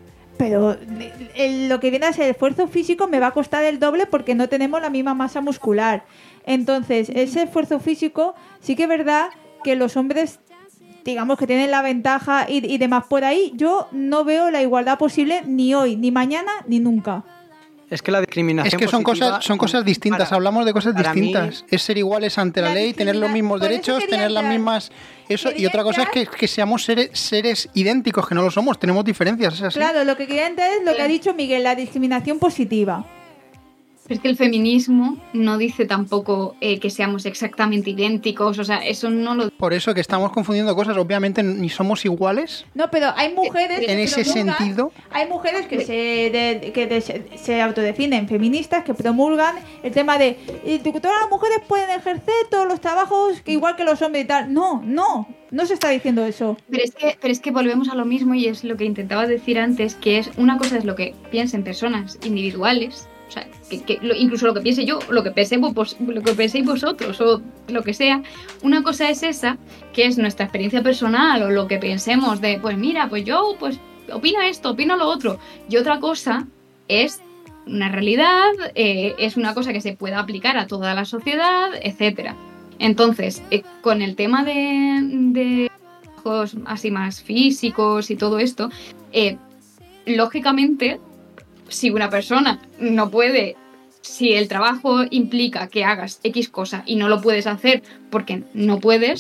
Pero el- lo que viene a ser el esfuerzo físico me va a costar el doble porque no tenemos la misma masa muscular. Entonces, ese esfuerzo físico sí que es verdad que los hombres, digamos que tienen la ventaja y, y demás por ahí. Yo no veo la igualdad posible ni hoy, ni mañana, ni nunca. Es que la discriminación Es que son positiva, cosas, son cosas distintas, para- hablamos de cosas para mí- distintas. Es ser iguales ante la, La ley, tener los discrimina- mismos por eso derechos, quería tener las entrar. mismas... Eso, y Quería otra cosa es que, entrar. que seamos seres, seres idénticos, que no lo somos, tenemos diferencias, es así. Claro, lo que quería entender es lo que ha dicho Miguel, la discriminación positiva. Pero es que el feminismo no dice tampoco eh, que seamos exactamente idénticos, o sea, eso no lo... Por eso que estamos confundiendo cosas, obviamente ni somos iguales. No, pero hay mujeres En que ese promulgan- sentido. hay mujeres que se de- que de- se autodefinen feministas, que promulgan el tema de eh, que todas las mujeres pueden ejercer todos los trabajos que igual que los hombres y tal. No, no, no se está diciendo eso. Pero es, que, pero es que volvemos a lo mismo y es lo que intentaba decir antes, que es una cosa es lo que piensen personas individuales, o sea, que, que lo- incluso lo que piense yo, lo que pensemos vos- lo que penséis vosotros o lo que sea. Una cosa es esa, que es nuestra experiencia personal o lo que pensemos de, pues mira, pues yo pues opino esto, opino lo otro. Y otra cosa es una realidad, eh, es una cosa que se pueda aplicar a toda la sociedad, etcétera. Entonces, eh, con el tema de, de trabajos así más físicos y todo esto, eh, lógicamente, si una persona no puede, si el trabajo implica que hagas X cosa y no lo puedes hacer porque no puedes,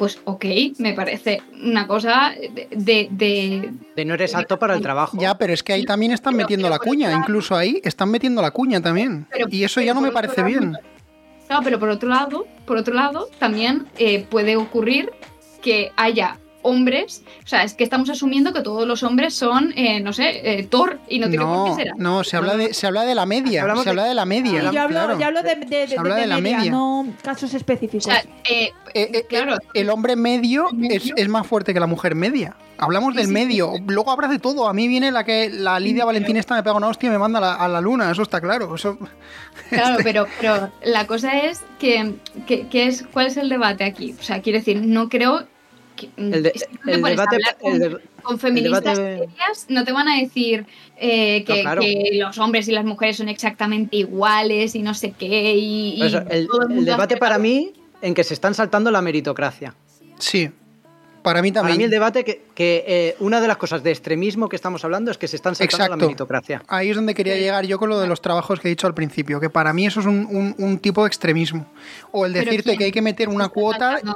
pues ok, me parece una cosa de... De, de, de no eres apto para el trabajo. Ya, pero es que ahí también están Pero- metiendo pero la por cuña, otro lado- incluso ahí están metiendo la cuña también. Pero- y eso pero ya no por me otro parece lado- bien. Claro, pero por otro lado, por otro lado, también eh, puede ocurrir que haya hombres, o sea, es que estamos asumiendo que todos los hombres son, eh, no sé, eh, Thor, y no tiene por No, qué ser. no, se habla de, se habla de la media, Hablamos se de- habla de la Sí, media. yo hablo, claro. yo hablo de, de, de, Se habla de de la media, media. no casos O específicos. sea, eh, Eh, eh, claro. El hombre medio es, es más fuerte que la mujer media. Hablamos del Sí, sí, medio. Luego habrá de todo. A mí viene la que la Lidia Valentín esta me pega una hostia y me manda a la, a la luna. Eso está claro. Eso... Claro, pero, pero la cosa es que, que, que es ¿cuál es el debate aquí? O sea, quiero decir, no creo que El, de- si tú te el pones a debate... hablar con, el de- con feministas debate- serias, no te van a decir eh, que, No, claro. que los hombres y las mujeres son exactamente iguales y no sé qué. Y, por eso, y el, todo el mundo debate hace- para mí en que se están saltando la meritocracia. Sí. Para mí Para también. mí el debate que, que eh, una de las cosas de extremismo que estamos hablando es que se están saltando Exacto. la meritocracia. Ahí es donde quería llegar yo con lo de los trabajos que he dicho al principio, que para mí eso es un, un- un tipo de extremismo. O el Pero decirte ¿quién? que hay que meter una cuota. No,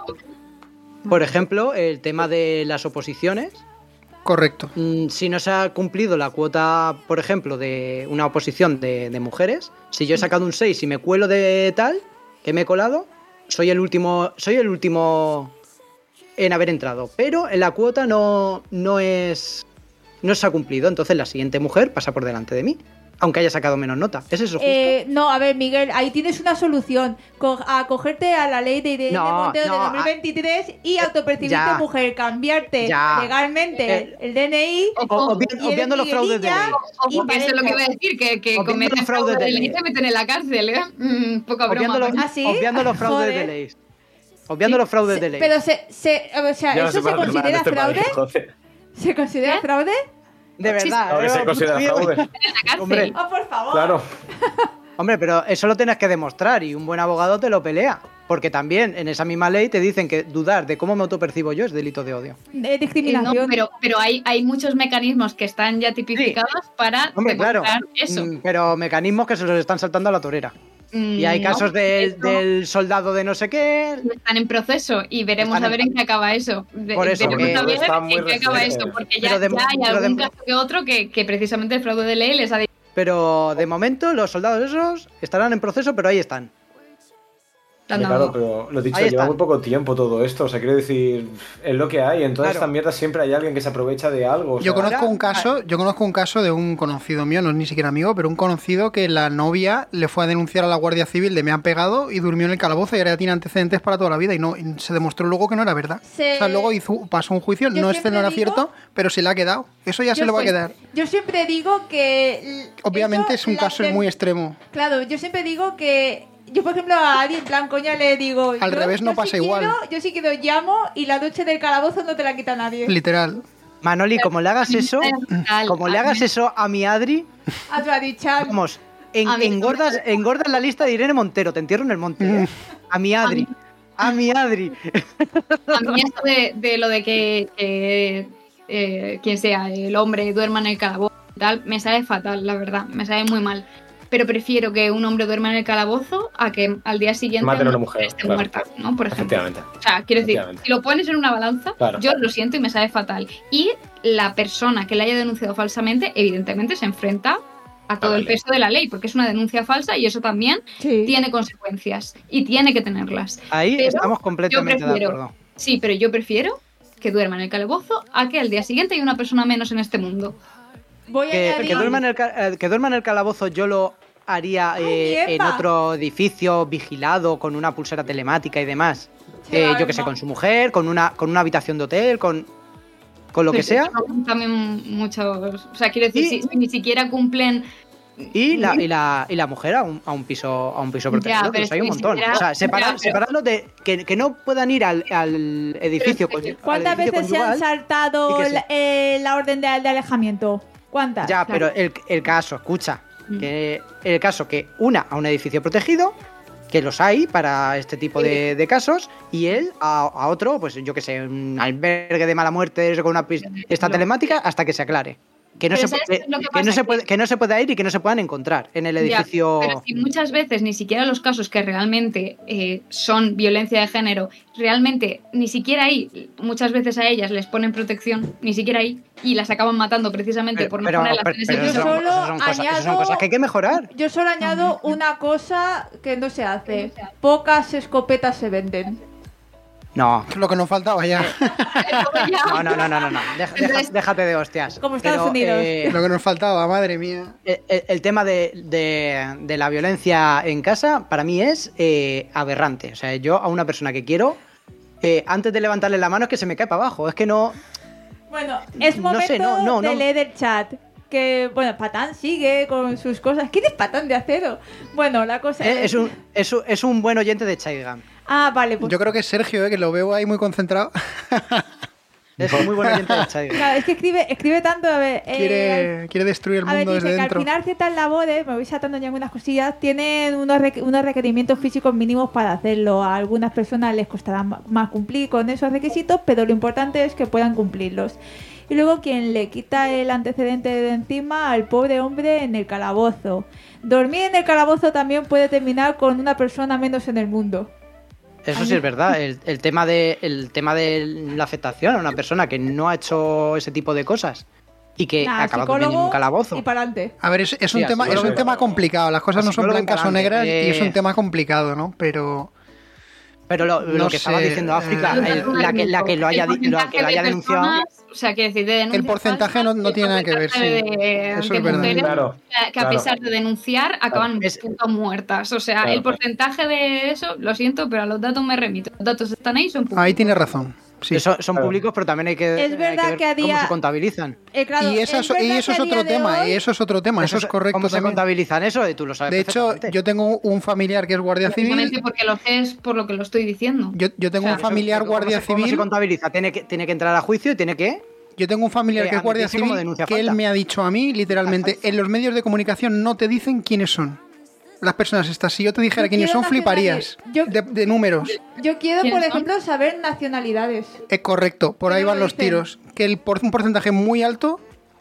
Por ejemplo, el tema de las oposiciones. Correcto. Mm, Si no se ha cumplido la cuota, por ejemplo, de una oposición de, de mujeres, si yo he sacado un seis y me cuelo de tal, que me he colado, soy el último, soy el último en haber entrado. Pero en la cuota no, no es. No se ha cumplido. Entonces la siguiente mujer pasa por delante de mí. Aunque haya sacado menos nota. ¿Es eso justo? Eh, no, a ver, Miguel, ahí tienes una solución. Co- acogerte a la ley de identidad No, de Montero no, de dos mil veintitrés y autopercibirte ya. mujer, cambiarte Ya. legalmente Eh, el D N I. O- obvi- y eres obviando los fraudes de Miguelilla, ley. Ojo, y que eso es lo que pareja. iba a decir, que, que Obviando cometer los fraudes fraude de de ley ley. te meten en la cárcel, ¿eh? Mm, poca broma. Obviando los, ¿Ah, sí? obviando los fraudes Joder. de ley. Obviando los fraudes de ley. Pero se, se, o sea, Ya no ¿eso sé se para dónde va considera este fraude? país, joder. ¿Se considera ¿Qué? fraude? De verdad. Ahora ¿eh? se considera Puto fraude. En la cárcel. Hombre. Oh, por favor. Claro. Hombre, pero eso lo tienes que demostrar y un buen abogado te lo pelea. Porque también en esa misma ley te dicen que dudar de cómo me autopercibo yo es delito de odio. De Eh, discriminación. no, pero, pero hay, hay muchos mecanismos que están ya tipificados para Hombre, claro. demostrar eso. Mm, Pero mecanismos que se los están saltando a la torera. Mm, Y hay no, casos del, eso del soldado de no sé qué. están en proceso y veremos Están a en- ver en qué acaba eso. De- Por eso, veremos que- a ver Está muy en qué acaba reciente. esto, porque ya, Pero de- ya hay pero de- algún caso que otro que, que precisamente el fraude de ley les ha dicho. Pero de momento los soldados esos estarán en proceso, pero ahí están. Dando- Claro, pero lo dicho, Ahí lleva está. muy poco tiempo todo esto. O sea, quiero decir, es lo que hay. En toda Claro. esta mierda siempre hay alguien que se aprovecha de algo. o Yo sea, conozco ahora- un caso, yo conozco un caso de un conocido mío, no es ni siquiera amigo, pero un conocido que la novia le fue a denunciar a la Guardia Civil de me han pegado y durmió en el calabozo y ahora ya tiene antecedentes para toda la vida y no y se demostró luego que no era verdad. Se- O sea, luego hizo, pasó un juicio, Yo no es que no siempre era digo- cierto, pero se le ha quedado. Eso ya se Yo le va a pues- quedar. Yo siempre digo que... l- Obviamente eso, es un la caso ter- muy extremo. Claro, yo siempre digo que... Yo, por ejemplo, a alguien en plan coña le digo... Al yo- revés no yo pasa si igual. quiero- yo sí quiero llamo y la noche del calabozo no te la quita nadie. Literal. Manoli, como le hagas eso, Tal, como le a hagas mí- eso a mi Adri, A tu adichar. vamos, en- A mí- engordas, engordas la lista de Irene Montero, te entierro en el monte. ¿eh? A mi Adri. A mi Adri. A mí esto de, de lo de que, que, eh, quien sea el hombre duerma en el calabozo y tal, me sabe fatal, la verdad, me sabe muy mal. Pero prefiero que un hombre duerma en el calabozo a que al día siguiente Maten a una mujer, esté claro. muerta, ¿no? Por ejemplo. Efectivamente. O sea, quiero decir, Efectivamente. si lo pones en una balanza, Claro. yo lo siento y me sabe fatal. Y la persona que le haya denunciado falsamente, evidentemente se enfrenta a todo la el ley. peso de la ley, porque es una denuncia falsa y eso también Sí. tiene consecuencias y tiene que tenerlas. Ahí Pero estamos completamente yo de prefiero- acuerdo. Sí, pero yo prefiero que duerma en el calabozo a que al día siguiente haya una persona menos en este mundo. Voy a Que, añadir... que duerma en el, ca- eh, que duerma en el calabozo yo lo haría eh, Ay, en epa. otro edificio vigilado con una pulsera telemática y demás. Sí, Eh, va, yo que sé, va. con su mujer, con una, con una habitación de hotel, con, con lo que Pues sea. También muchos. O sea, quiero decir, Y- si, si ni siquiera cumplen. Y la, y la, y la mujer a un, a un piso a un piso Ya, protegido, pero que los es hay que un ni montón. siquiera- O sea, separar, Ya, pero- separarlos de que, que no puedan ir al, al edificio, Pero es que- con- al ¿Cuántas edificio veces se han conyugal. saltado y que se- la, eh, la orden de, de alejamiento? ¿Cuántas? Ya, Claro. pero el, el caso, escucha, Mm. que el caso que una a un edificio protegido, que los hay para este tipo de, de casos, y él a, a otro, pues yo que sé, un albergue de mala muerte con una pista No. telemática hasta que se aclare. que no, Pero se, ¿sabes puede- qué es lo que que, pasa? no se Que- puede, que no se pueda ir y que no se puedan encontrar en el Ya, edificio. pero si muchas veces ni siquiera los casos que realmente eh, son violencia de género, realmente ni siquiera ahí, muchas veces a ellas les ponen protección, ni siquiera ahí, y las acaban matando precisamente pero, por no pero- ponerlas pero- en ese pero Yo eso sitio. son, solo eso son cosas, eso son añado- cosas que hay que mejorar. Yo solo añado una cosa que no se hace. Pocas escopetas se venden. No. Lo que nos faltaba ya. No, no, no, no, no, no. Deja- deja- Entonces- déjate de hostias. Como Estados Pero, Unidos. eh, Lo que nos faltaba, madre mía. el, el- el tema de, de- de la violencia en casa para mí es eh, aberrante. O sea, yo a una persona que quiero, eh, antes de levantarle la mano es que se me cae para abajo. Es que no... Bueno, es No momento sé, no, no, de no. leer el chat. Que, bueno, Patán sigue con sus cosas. ¿Quién es Patán de acero? Bueno, la cosa Eh, es, un, es, un, es un buen oyente de Chaigam. Ah, vale, pues... Yo creo que es Sergio, eh, que lo veo ahí muy concentrado. Es un muy buen oyente de Chaigam. Claro, es que escribe, escribe tanto, a ver... eh, Quiere, quiere destruir el A ver, mundo dice desde que dentro. al final ciertas labores, me voy saltando ya algunas cosillas, tienen unos, requ- unos requerimientos físicos mínimos para hacerlo. A algunas personas les costará ma- más cumplir con esos requisitos, pero lo importante es que puedan cumplirlos. Y luego quien le quita el antecedente de encima al pobre hombre en el calabozo. Dormir en el calabozo también puede terminar con una persona menos en el mundo. Eso sí es verdad. El, el tema de, el tema de la afectación a una persona que no ha hecho ese tipo de cosas y que Nada, acaba durmiendo en psicólogo un calabozo. Y para adelante. A ver, es, es un, Sí, tema, así es lo un veo. tema complicado. Las cosas no Así son lo veo blancas o para negras adelante. y es un Eh, tema complicado, ¿no? Pero Pero lo, lo no que estaba sé, diciendo África, eh, el- la, que, la que lo haya, El di- lo que porcentaje lo haya de denunciado. personas, o sea, quiero decir, de denuncias El porcentaje no- falsas, no el tiene nada que ver, porcentaje sí. de, Eso de es verdad. mujeres Claro, que, que claro. a pesar de denunciar acaban Es- puto muertas. O sea, Claro. el porcentaje de eso, lo siento, pero a los datos me remito. Los datos están ahí, son públicos. ahí tiene razón. Sí. Son, son Claro. públicos, pero también hay que, Es hay verdad ver que a cómo día- se contabilizan. Eh, claro, y, esa- es y verdad eso es que a otro día de tema, hoy- y eso es otro tema, eso es se- correcto ¿Cómo se también. contabilizan eso? Y tú lo sabes De hecho, perfectamente. yo tengo un familiar que es guardia Precisamente civil. porque lo sé es por lo que lo estoy diciendo. Yo, yo tengo O sea, un familiar Pero ¿cómo guardia se- ¿Cómo se civil. contabiliza? Tiene que, tiene que entrar a juicio y tiene que... Yo tengo un familiar Eh, que es guardia admitirse como civil denuncia que él falsa. me ha dicho a mí, literalmente, en los medios de comunicación no te dicen quiénes son las personas estas. Si yo te dijera Yo quiénes quiero son, fliparías. nacionali- yo- De, de números. Yo quiero, por ¿Quiénes son? ejemplo, saber nacionalidades. Es correcto, por ahí Pero van lo los dicen. tiros. Que el por, un porcentaje muy alto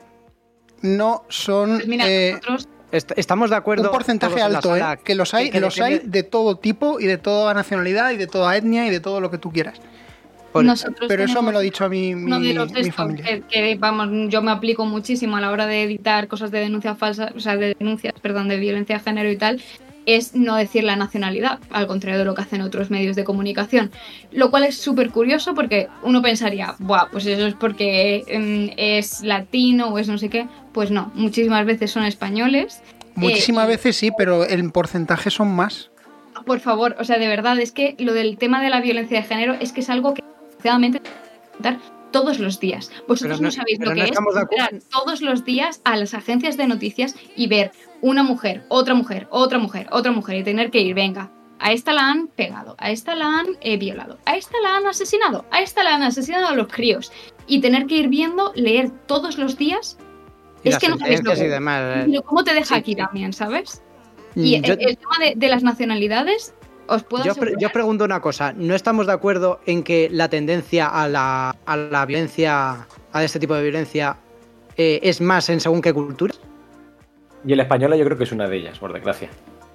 no son Pues mira, eh, nosotros Est- Estamos de acuerdo. un porcentaje todos en la alto, ¿eh? sala Que los hay, que los depende- hay de todo tipo y de toda nacionalidad y de toda etnia y de todo lo que tú quieras. por- nosotros Pero eso tenemos me lo ha dicho a mí mi, uno de los mi estos familia. que, que, vamos, yo me aplico muchísimo a la hora de editar cosas de denuncias falsas, o sea, de denuncias, perdón, de violencia de género y tal, es no decir la nacionalidad, al contrario de lo que hacen otros medios de comunicación. Lo cual es súper curioso porque uno pensaría, buah, pues eso es porque mm, es latino o es no sé qué. Pues no, muchísimas veces son españoles. Muchísimas Eh, y- veces sí, pero el porcentaje son más. Por favor, o sea, de verdad, es que lo del tema de la violencia de género es que es algo que desgraciadamente dar todos los días. Vosotros Pero no- no, sabéis pero lo que no es estamos de entrar acuerdo. todos los días a las agencias de noticias y ver una mujer, otra mujer, otra mujer, otra mujer y tener que ir, venga, a esta la han pegado, a esta la han eh, violado, a esta la han asesinado, a esta la han asesinado a los críos y tener que ir viendo, leer todos los días. y Es las que no sabéis lo sentencias que y es. demás. eh. Pero ¿cómo te deja Sí, aquí sí. también, sabes? Mm, Y el, yo- el tema de, de las nacionalidades, os puedo Yo, pre- asegurar- yo pregunto una cosa, ¿no estamos de acuerdo en que la tendencia a la, a la violencia, a este tipo de violencia, eh, es más en según qué culturas? Y el española yo creo que es una de ellas, por desgracia.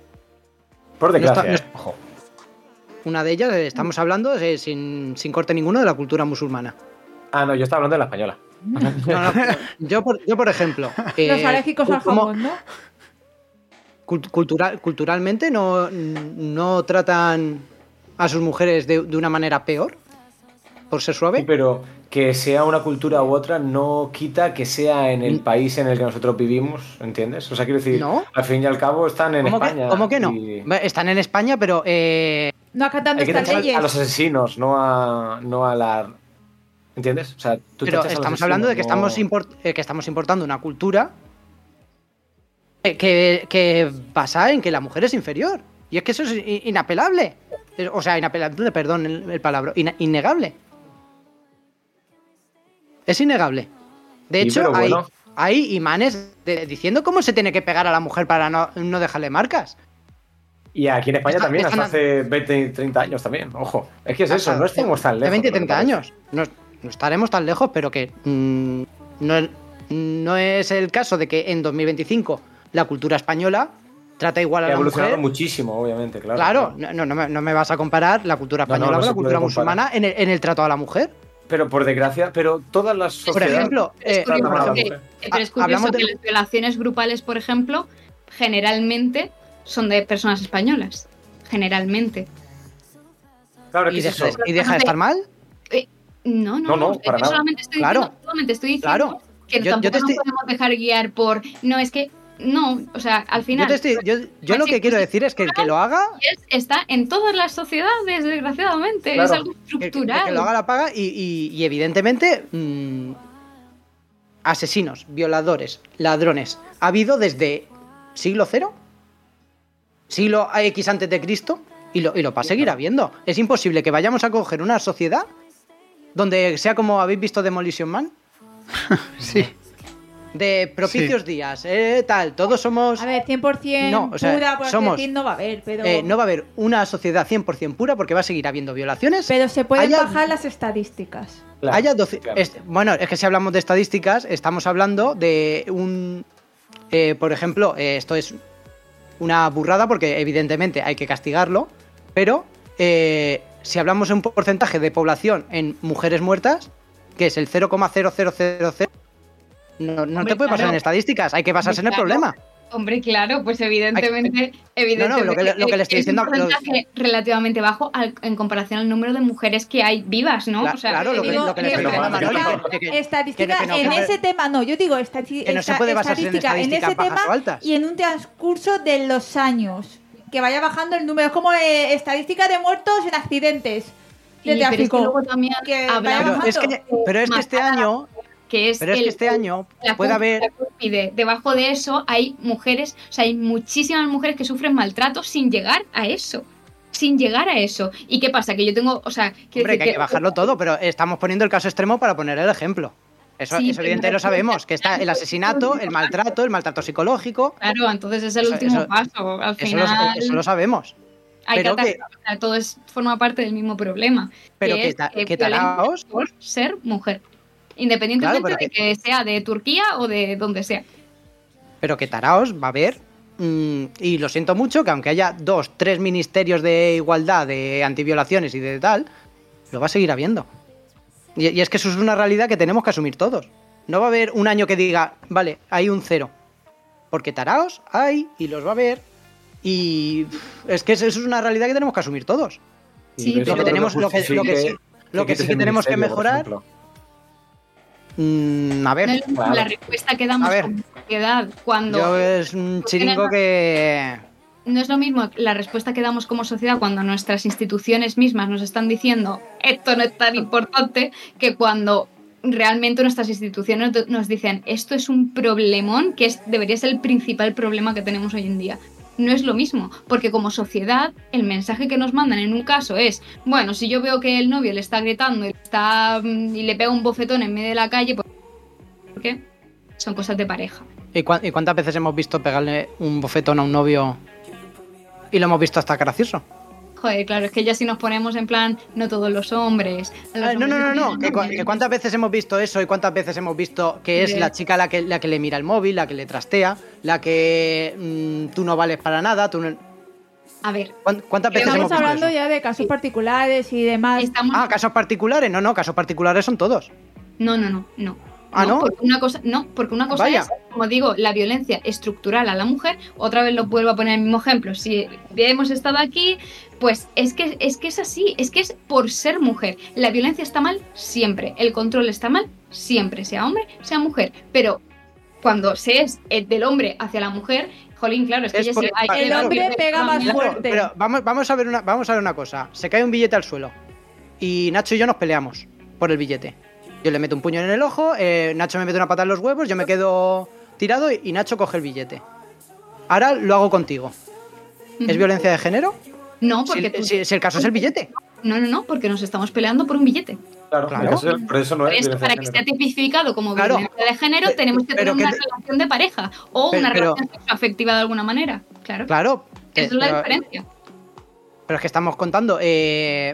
Por No está- desgracia, no eh, ojo. Una de ellas, eh, estamos hablando eh, sin, sin corte ninguno de la cultura musulmana. Ah, no, yo estaba hablando de la española. No, no, yo, por, yo, por ejemplo... eh, Los alérgicos al ¿cómo- jamón, ¿no? cult- cultural, culturalmente no, no tratan a sus mujeres de, de una manera peor por ser Sí, suave? pero que sea una cultura u otra no quita que sea en el Mm. país en el que nosotros vivimos, ¿entiendes? O sea, quiero decir, No. al fin y al cabo están en ¿Cómo, España. que, cómo que no? y Están en España, pero... eh, No acatando Hay que estas tachar leyes. a los asesinos, no a, no a la... ¿Entiendes? O sea, tú pero tachas a los estamos hablando de que asesinos, estamos, import- eh, que estamos importando una cultura eh, que, que basa en que la mujer es inferior. Y es que eso es i- inapelable. Es- O sea, inapelable, perdón el, el palabra. ina- innegable. Es innegable. De Sí, hecho, pero hay, bueno. hay imanes de- diciendo cómo se tiene que pegar a la mujer para no, no dejarle marcas. Y aquí en España Está- también, están- hasta hace veinte, treinta años también. Ojo, es que es eso, Hasta no estamos tan de lejos. veinte, de lo que treinta parece. años. No, no estaremos tan lejos, pero que mm, no, No es el caso de que en dos mil veinticinco la cultura española trata igual a Ha la evolucionado mujer. muchísimo, obviamente, claro. Claro, no, no, me, no me vas a comparar la cultura No, no, española no con se la cultura puede musulmana en el, en el trato a la mujer. Pero por desgracia, pero todas las Por sociedades... ejemplo, eh, curioso tratan a la que- mujer. eh, pero es Ha- curioso hablamos de- que las violaciones grupales, por ejemplo, generalmente son de personas españolas. Generalmente. Claro, y, ¿qué es deja, eso? y deja de estar mal. Eh, no, no, No, no, yo para nada. solamente estoy Claro. diciendo, solamente estoy diciendo Claro. que Yo- yo tampoco te estoy- nos podemos dejar guiar por. No, es que. No, o sea, al Yo, final. te estoy- yo, yo lo que quiero decir es que el que lo haga, es- está en todas las sociedades, desgraciadamente. Claro. Es algo que, que- estructural. que lo haga la paga y, y- y evidentemente mm, asesinos, violadores, ladrones. Ha habido desde siglo cero, siglo X antes de Cristo y lo, y lo va a seguir habiendo. Es imposible que vayamos a coger una sociedad donde sea como habéis visto Demolition Man, Sí. de propicios días, eh, tal, todos somos... A ver, cien por ciento No, o sea, pura, por así somos- decir, no va a haber, pero, eh, no va a haber una sociedad cien por ciento pura porque va a seguir habiendo violaciones. pero se pueden haya- bajar las estadísticas. Claro, haya doce claro. es- bueno, es que si hablamos de estadísticas, estamos hablando de un... eh, por ejemplo, eh, esto es una burrada porque evidentemente hay que castigarlo, pero eh, si hablamos de un porcentaje de población en mujeres muertas, que es el cero coma cero cero cero cero, no, no Hombre, te puede basar claro. en estadísticas, hay que basarse en el Claro. problema. Hombre, claro, pues evidentemente, evidentemente lo que le- lo que le estoy es un diciendo- porcentaje relativamente bajo al- en comparación al número de mujeres que hay vivas, ¿no? Cla- O sea, claro, lo que- Digo, lo que le que estoy diciendo a estadística- Manoli, que- que- estadística que no- que en no- ese tema, no, yo digo estati- que no se esta- puede basarse en estadística en ese estadísticas tema bajas o altas. y en un transcurso de los años, que vaya bajando el número, es como eh, estadística de muertos en accidentes de Sí, pero es que tráfico. luego también que hablamos vaya Pero es, bajando. que, pero es que este año, que es pero es el- que este año la puede cúspide, haber... la cúspide. Debajo de eso hay mujeres, o sea, hay muchísimas mujeres que sufren maltrato sin llegar a eso. Sin llegar a eso. ¿Y qué pasa? Que yo tengo, o sea, quiero Hombre, decir que hay que bajarlo todo, pero estamos poniendo el caso extremo para poner el ejemplo. Eso, Sí, eso pero evidente me lo sabemos, refiero- que está el asesinato, el maltrato, el maltrato psicológico, Claro, entonces es el Eso- último eso- paso. Al eso lo, final eso lo sabemos. hay pero que que- atacar, o sea, todo es, forma parte del mismo problema. Pero que que es, ta- eh, que violencia taraos, por ser mujer. Independientemente Claro, pero de que sea de Turquía o de donde sea. pero que taraos va a haber, mm, y lo siento mucho, que aunque haya dos, tres ministerios de igualdad, de antiviolaciones y de tal, lo va a seguir habiendo. Y, y es que eso es una realidad que tenemos que asumir todos. No va a haber un año que diga, vale, hay un cero. Porque taraos hay y los va a haber. Y pff, es que eso es una realidad que tenemos que asumir todos. Sí, Y eso Lo que pero- tenemos, lo que, lo que sí, lo que sí que tenemos que mejorar, mm, a No ver, es Claro. la respuesta que damos A ver. como sociedad cuando yo es un chiringo que... no es lo mismo la respuesta que damos como sociedad cuando nuestras instituciones mismas nos están diciendo esto no es tan importante que cuando realmente nuestras instituciones do- nos dicen esto es un problemón que es, debería ser el principal problema que tenemos hoy en día. No es lo mismo, porque como sociedad el mensaje que nos mandan en un caso es, bueno, si yo veo que el novio le está gritando y, está, mm, y le pega un bofetón en medio de la calle, pues ¿por qué? Son cosas de pareja. ¿Y, cuán- y cuántas veces hemos visto pegarle un bofetón a un novio y lo hemos visto hasta gracioso? Joder, claro, es que ya si nos ponemos en plan, no todos los hombres. a los Ah, no, no, hombres no, no. les Que, llaman cua- que cuántas veces hemos visto eso y cuántas veces hemos visto que es Sí. la chica la que, la que le mira el móvil, la que le trastea, la que mm, tú no vales para nada. Tú no- A ver, ¿Cuán- ¿Cuántas veces hemos Estamos visto hablando eso? ya de casos particulares y demás. estamos... Ah, casos particulares. No, no, casos particulares son todos. No, no, no, no. Ah, ¿no? Porque una cosa, no, porque una cosa Vaya. es, como digo, la violencia estructural a la mujer. Otra vez lo vuelvo a poner el mismo ejemplo. Si hemos estado aquí, pues es que, es que es así, es que es por ser mujer. La violencia está mal siempre, el control está mal siempre, sea hombre, sea mujer. Pero cuando se es eh, del hombre hacia la mujer, jolín, claro, es que Es ya por- se- hay El que- hombre pega más Claro, fuerte. Pero vamos, vamos, a ver una, vamos a ver una cosa. Se cae un billete al suelo y Nacho y yo nos peleamos por el billete. Yo le meto un puño en el ojo, eh, Nacho me mete una pata en los huevos, yo me quedo tirado y, y Nacho coge el billete. Ahora lo hago contigo. ¿Es Ujú. violencia de género? No, Si, porque tú- si- si el caso es el billete. no, no, no, porque nos estamos peleando por un billete. Claro, Claro. Eso, por eso no es Esto, violencia para de que género. esté tipificado como Claro. violencia de género, Pe- tenemos que pero tener una que- relación de pareja o Pero- una pero- relación sexoafectiva de alguna manera. Claro. Claro. Esa eh, es la pero, diferencia. pero es que estamos contando. eh, No,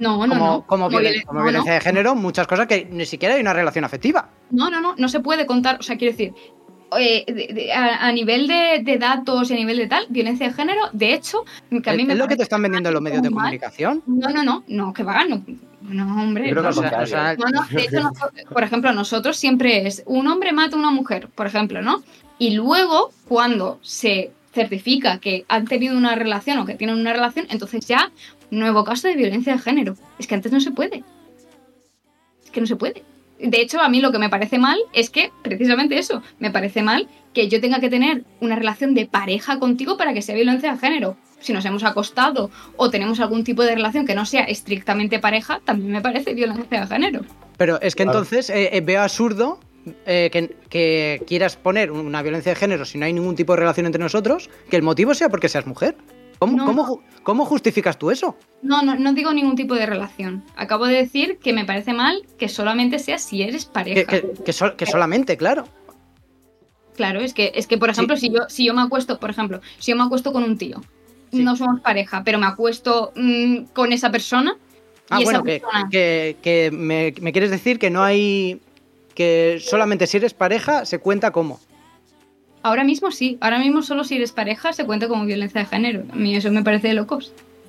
No, no, como, no. como, Como violen- violen- como no, violencia no. de género, muchas cosas que ni siquiera hay una relación afectiva. No, no, no, no se puede contar, o sea, quiero decir, eh, de- de- a, a nivel de, de datos y a nivel de tal, violencia de género, de hecho, que a mí Es, me es lo que parece te están vendiendo en los medios de muy mal. comunicación. No, no, no, no, que va, no, no, hombre. Yo creo que no, al O sea, contrario. o sea, no, no, de hecho, nosotros- por ejemplo, nosotros siempre es un hombre mata a una mujer, por ejemplo, ¿no? Y luego, cuando se certifica que han tenido una relación o que tienen una relación, entonces ya, nuevo caso de violencia de género. Es que antes no se puede. Es que no se puede. De hecho, a mí lo que me parece mal es que, precisamente eso, me parece mal que yo tenga que tener una relación de pareja contigo para que sea violencia de género. Si nos hemos acostado o tenemos algún tipo de relación que no sea estrictamente pareja, también me parece violencia de género. Pero es que Claro. entonces eh, eh, veo absurdo eh, que, que quieras poner una violencia de género si no hay ningún tipo de relación entre nosotros, que el motivo sea porque seas mujer. ¿Cómo, No. cómo ju- cómo justificas tú eso? No, no, no digo ningún tipo de relación. Acabo de decir que me parece mal que solamente sea si eres Que, pareja. que- que sol- que solamente, claro. Claro, es que, es que por ejemplo, si yo, si yo me acuesto, por ejemplo, si yo me acuesto con un tío, Sí. no somos pareja, pero me acuesto mm, con esa persona. Ah, y bueno, esa que, persona, que, que me, me quieres decir que no hay... que solamente si eres pareja se cuenta como. ahora mismo sí, ahora mismo solo si eres pareja se cuenta como violencia de género. A mí eso me parece de locos.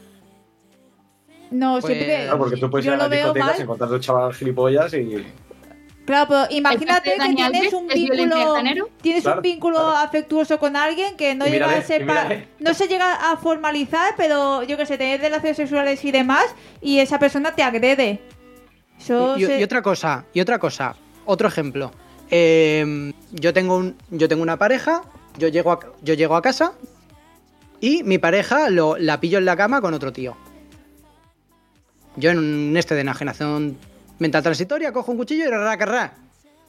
No, Pues- siempre. Claro, porque tú puedes yo ir a lo las veo discotecas, mal. encontrar un chaval gilipollas y... Claro, pero imagínate ¿El caso de que Dani tienes Alves un es violencia de vínculo, género? tienes Claro, un vínculo claro. afectuoso con alguien que no Y llega mírale, a ser y pa- mírale. no se llega a formalizar, pero yo que sé, tener relaciones sexuales y demás, y esa persona te agrede. Eso Y, y- se- y otra cosa, y otra cosa, otro ejemplo. Eh, yo tengo un, yo tengo una pareja, yo llego a, yo llego a casa y mi pareja lo, la pillo en la cama con otro tío. Yo en un este de enajenación mental transitoria cojo un cuchillo y ra, ra, ra.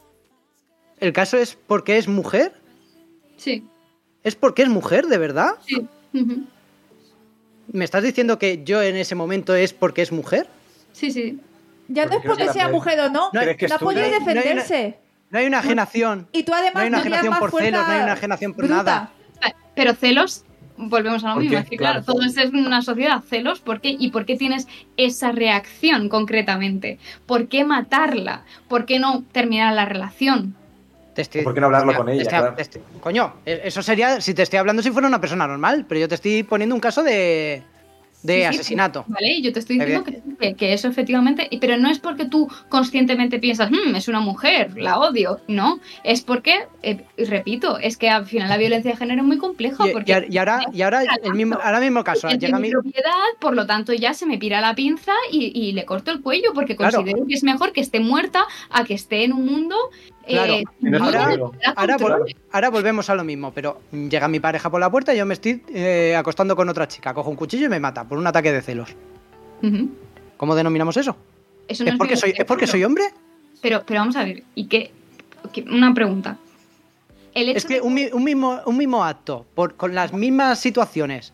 ¿El caso es porque es mujer? Sí, ¿Es porque es mujer, de verdad? sí. Ujú. ¿Me estás diciendo que yo en ese momento es porque es mujer? Sí, sí. ya no Porque es porque creo que sea la- mujer o no, No, ¿crees que no ha es tuya? podido No hay- no hay una- defenderse. No hay una enajenación. Y tú No además hay una no tienes enajenación más por fuerza celos, no hay una enajenación por bruta. nada. Pero celos, volvemos a lo ¿Por mismo. qué? Es que, claro, Claro. todo es en una sociedad. Celos, ¿por qué? ¿Y por qué tienes esa reacción concretamente? ¿Por qué matarla? ¿Por qué no terminar la relación? Te estoy- ¿Por qué no hablarlo te- con te ella, estoy- claro? te estoy- Coño, e- eso sería si te estoy hablando si fuera una persona normal, pero yo te estoy poniendo un caso de, de Sí, sí, asesinato. Vale, y yo te estoy diciendo Evidente. que, que- que eso efectivamente, y- pero no es porque tú conscientemente piensas, "Hmm, es una mujer, la odio", no, es porque, eh, y repito, es que al final la violencia de género es muy compleja, Y, porque y ahora- y ahora, y ahora el mismo, ahora mismo caso, es de llega mi mi, propiedad, por lo tanto ya se me pira la pinza y, y le corto el cuello, porque Claro. considero que es mejor que esté muerta a que esté en un mundo Claro. eh, Y no es ahora, contigo. da ahora, control. vol- ahora volvemos a lo mismo, pero llega mi pareja por la puerta y yo me estoy eh, acostando con otra chica, cojo un cuchillo y me mata por un ataque de celos. Ujú. ¿Cómo denominamos eso? Eso no ¿Es porque soy, violencia ¿es porque de soy género. hombre? Pero, pero vamos a ver, ¿y qué? qué- Una pregunta. El hecho Es que de- un, mi- un mismo, un mismo acto, por, con las mismas situaciones.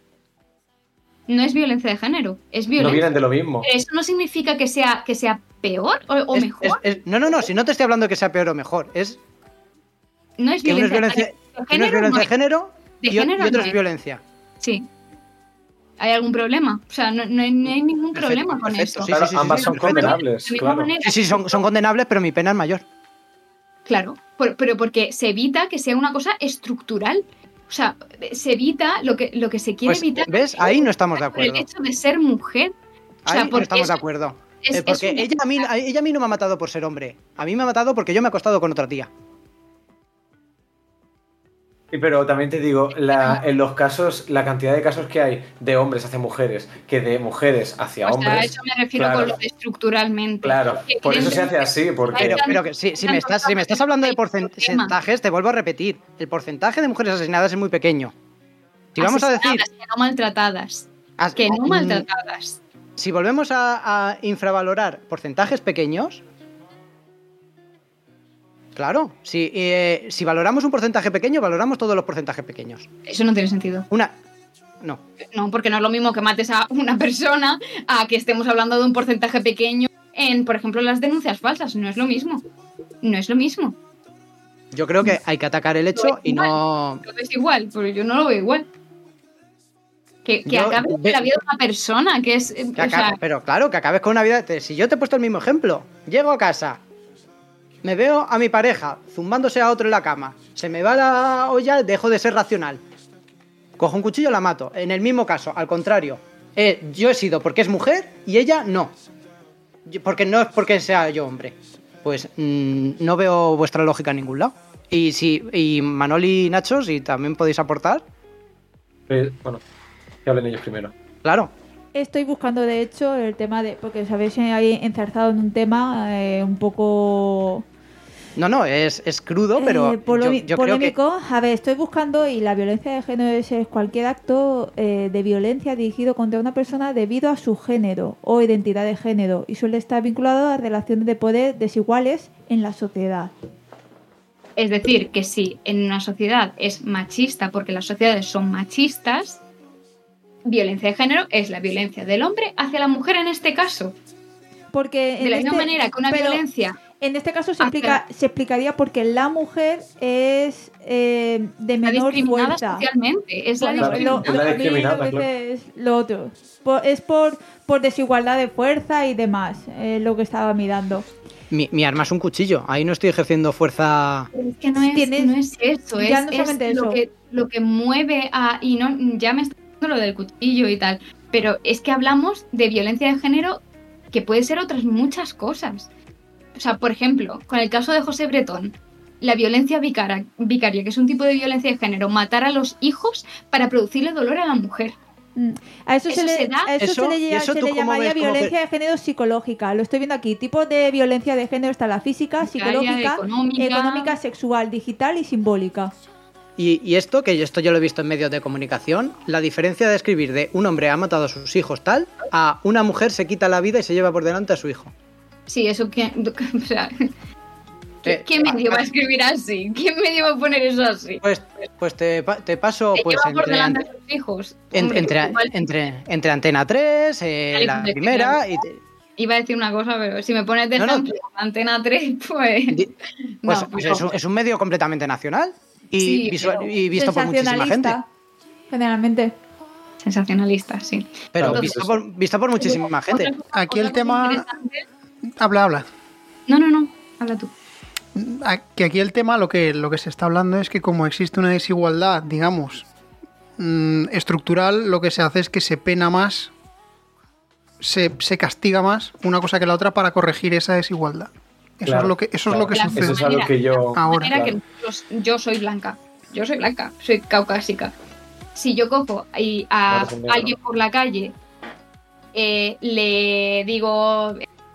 no es violencia de género, es No violencia. vienen de lo mismo. Pero eso no significa que sea, que sea peor o, o Es- mejor. es- es- no, no, no, si no te estoy hablando de que sea peor o mejor, es no es que uno es violencia, violencia, de uno es violencia no de es- género de y, o- género y otro no es es. violencia. Sí. ¿Hay algún problema? O sea, no, no hay, no hay ningún Perfecto, problema con perfecto, eso. sí, Claro, sí, sí, ambas sí, son perfecto. condenables, De la misma claro. manera Sí, sí, son, son condenables, pero mi pena es mayor. Claro, por- pero porque se evita que sea una cosa estructural. O sea, se evita lo que, lo que se quiere Pues, evitar. ¿ves? Ahí no estamos de por el acuerdo. hecho de ser mujer. O sea, Ahí no porque estamos de eso acuerdo. es- Eh, es porque un- ella, a mí, a- ella a mí no me ha matado por ser hombre. A mí me ha matado porque yo me he acostado con otra tía. Y pero también te digo, la- en los casos, la cantidad de casos que hay de hombres hacia mujeres que de mujeres hacia O sea, a hombres. eso me refiero claro, con lo de estructuralmente. Claro, Que por eso se hace evidentemente- así, porque Pero, pero que si, si me estás, si me estás hablando de Hay problema. porcentajes, te vuelvo a repetir. El porcentaje de mujeres asesinadas es muy pequeño. Si vamos a decir... Asesinadas, que no maltratadas. as- Que no mm, maltratadas. Si volvemos a, a infravalorar porcentajes pequeños... Claro, si, eh, si valoramos un porcentaje pequeño, valoramos todos los porcentajes pequeños. Eso no tiene sentido. Una... No. No, porque no es lo mismo que mates a una persona a que estemos hablando de un porcentaje pequeño en, por ejemplo, las denuncias falsas. No es lo mismo. No es lo mismo. Yo creo que hay que atacar el hecho y no... Lo ves igual, pero yo no lo veo igual. Que, que Yo- acabe con ve- la vida de una persona, que es... Que o acabe- sea, pero claro, que acabes con una vida. te- Si yo te he puesto el mismo ejemplo, llego a casa, me veo a mi pareja zumbándose a otro en la cama, se me va la olla, dejo de ser racional. Cojo un cuchillo, la mato. En el mismo caso, al contrario, eh, yo he sido porque es mujer y ella no. Yo- Porque no es porque sea yo hombre. Pues mm, no veo vuestra lógica en ningún lado. Y si y Manoli y Nacho, si también podéis aportar, Eh, bueno, que hablen ellos primero. claro. Estoy buscando, de hecho, el tema de... Porque os habéis ahí enzarzado en un tema eh, un poco... No, no, es, es crudo, pero Eh, polemi- yo, yo creo que polémico. A ver, estoy buscando y la violencia de género es, es cualquier acto eh, de violencia dirigido contra una persona debido a su género o identidad de género y suele estar vinculado a relaciones de poder desiguales en la sociedad. es decir, que si en una sociedad es machista, porque las sociedades son machistas, violencia de género es la violencia del hombre hacia la mujer en este caso. Porque De en la este- misma manera que una pero violencia... en este caso se, hacia- explica, se explicaría porque la mujer es eh, de Está menor discriminada fuerza. socialmente. Es la Bueno, discriminación. Es la a mí discriminada, lo que claro. dice es lo otro. Por- es por, por desigualdad de fuerza y demás, eh, lo que estaba mirando. mi, mi arma es un cuchillo. Ahí no estoy ejerciendo fuerza. Es que no es, Tienes- no es eso, ya es, no es solamente lo, eso. que, lo que mueve a... Y no, ya me está diciendo lo del cuchillo y tal, pero es que hablamos de violencia de género que puede ser otras muchas cosas. O sea, por ejemplo, con el caso de José Bretón, la violencia vicara- vicaria, que es un tipo de violencia de género, matar a los hijos para producirle dolor a la mujer. Mm. A eso, ¿Eso se, se le, da? a eso Eso- se le, ¿y lla- eso se tú le cómo llamaría ves? ¿Cómo violencia de género psicológica. Lo estoy viendo aquí. Tipos de violencia de género está la física, Vicaria, psicológica, económica. económica, sexual, digital y simbólica. Y, y esto, que esto yo lo he visto en medios de comunicación, la diferencia de escribir de un hombre ha matado a sus hijos tal, a una mujer se quita la vida y se lleva por delante a su hijo. Sí, eso que... O sea, ¿qué, Eh, qué medio va a escribir así? ¿Qué medio va a poner eso así? Pues, pues te, pa- te paso ¿Te pues lleva por entre, delante a sus hijos? en- Hombre, entre, igual- entre, entre Antena tres, eh, Vale, la pues, primera, y te- Iba a decir una cosa, pero si me pones de No, no. ejemplo Antena tres, pues... di- pues, no, pues no. es, un, es un medio completamente nacional y, Sí, visual- pero y visto por muchísima gente. Sensacionalista, generalmente. Sensacionalista, sí. Pero Entonces, visto por, visto por muchísima gente. otra cosa- Aquí el otra cosa tema- interesante- Habla, habla. No, no, no, habla tú. A- Que aquí el tema, lo que, lo que se está hablando es que como existe una desigualdad, digamos, mm, estructural, lo que se hace es que se pena más, se, se castiga más una cosa que la otra para corregir esa desigualdad. Eso Claro, es lo que, eso claro. es lo que La sucede. Eso es algo que yo... Ahora. Manera claro. que nosotros- yo soy blanca. Yo soy blanca, soy caucásica. Si yo cojo y a Claro, negro. alguien por la calle eh, le digo...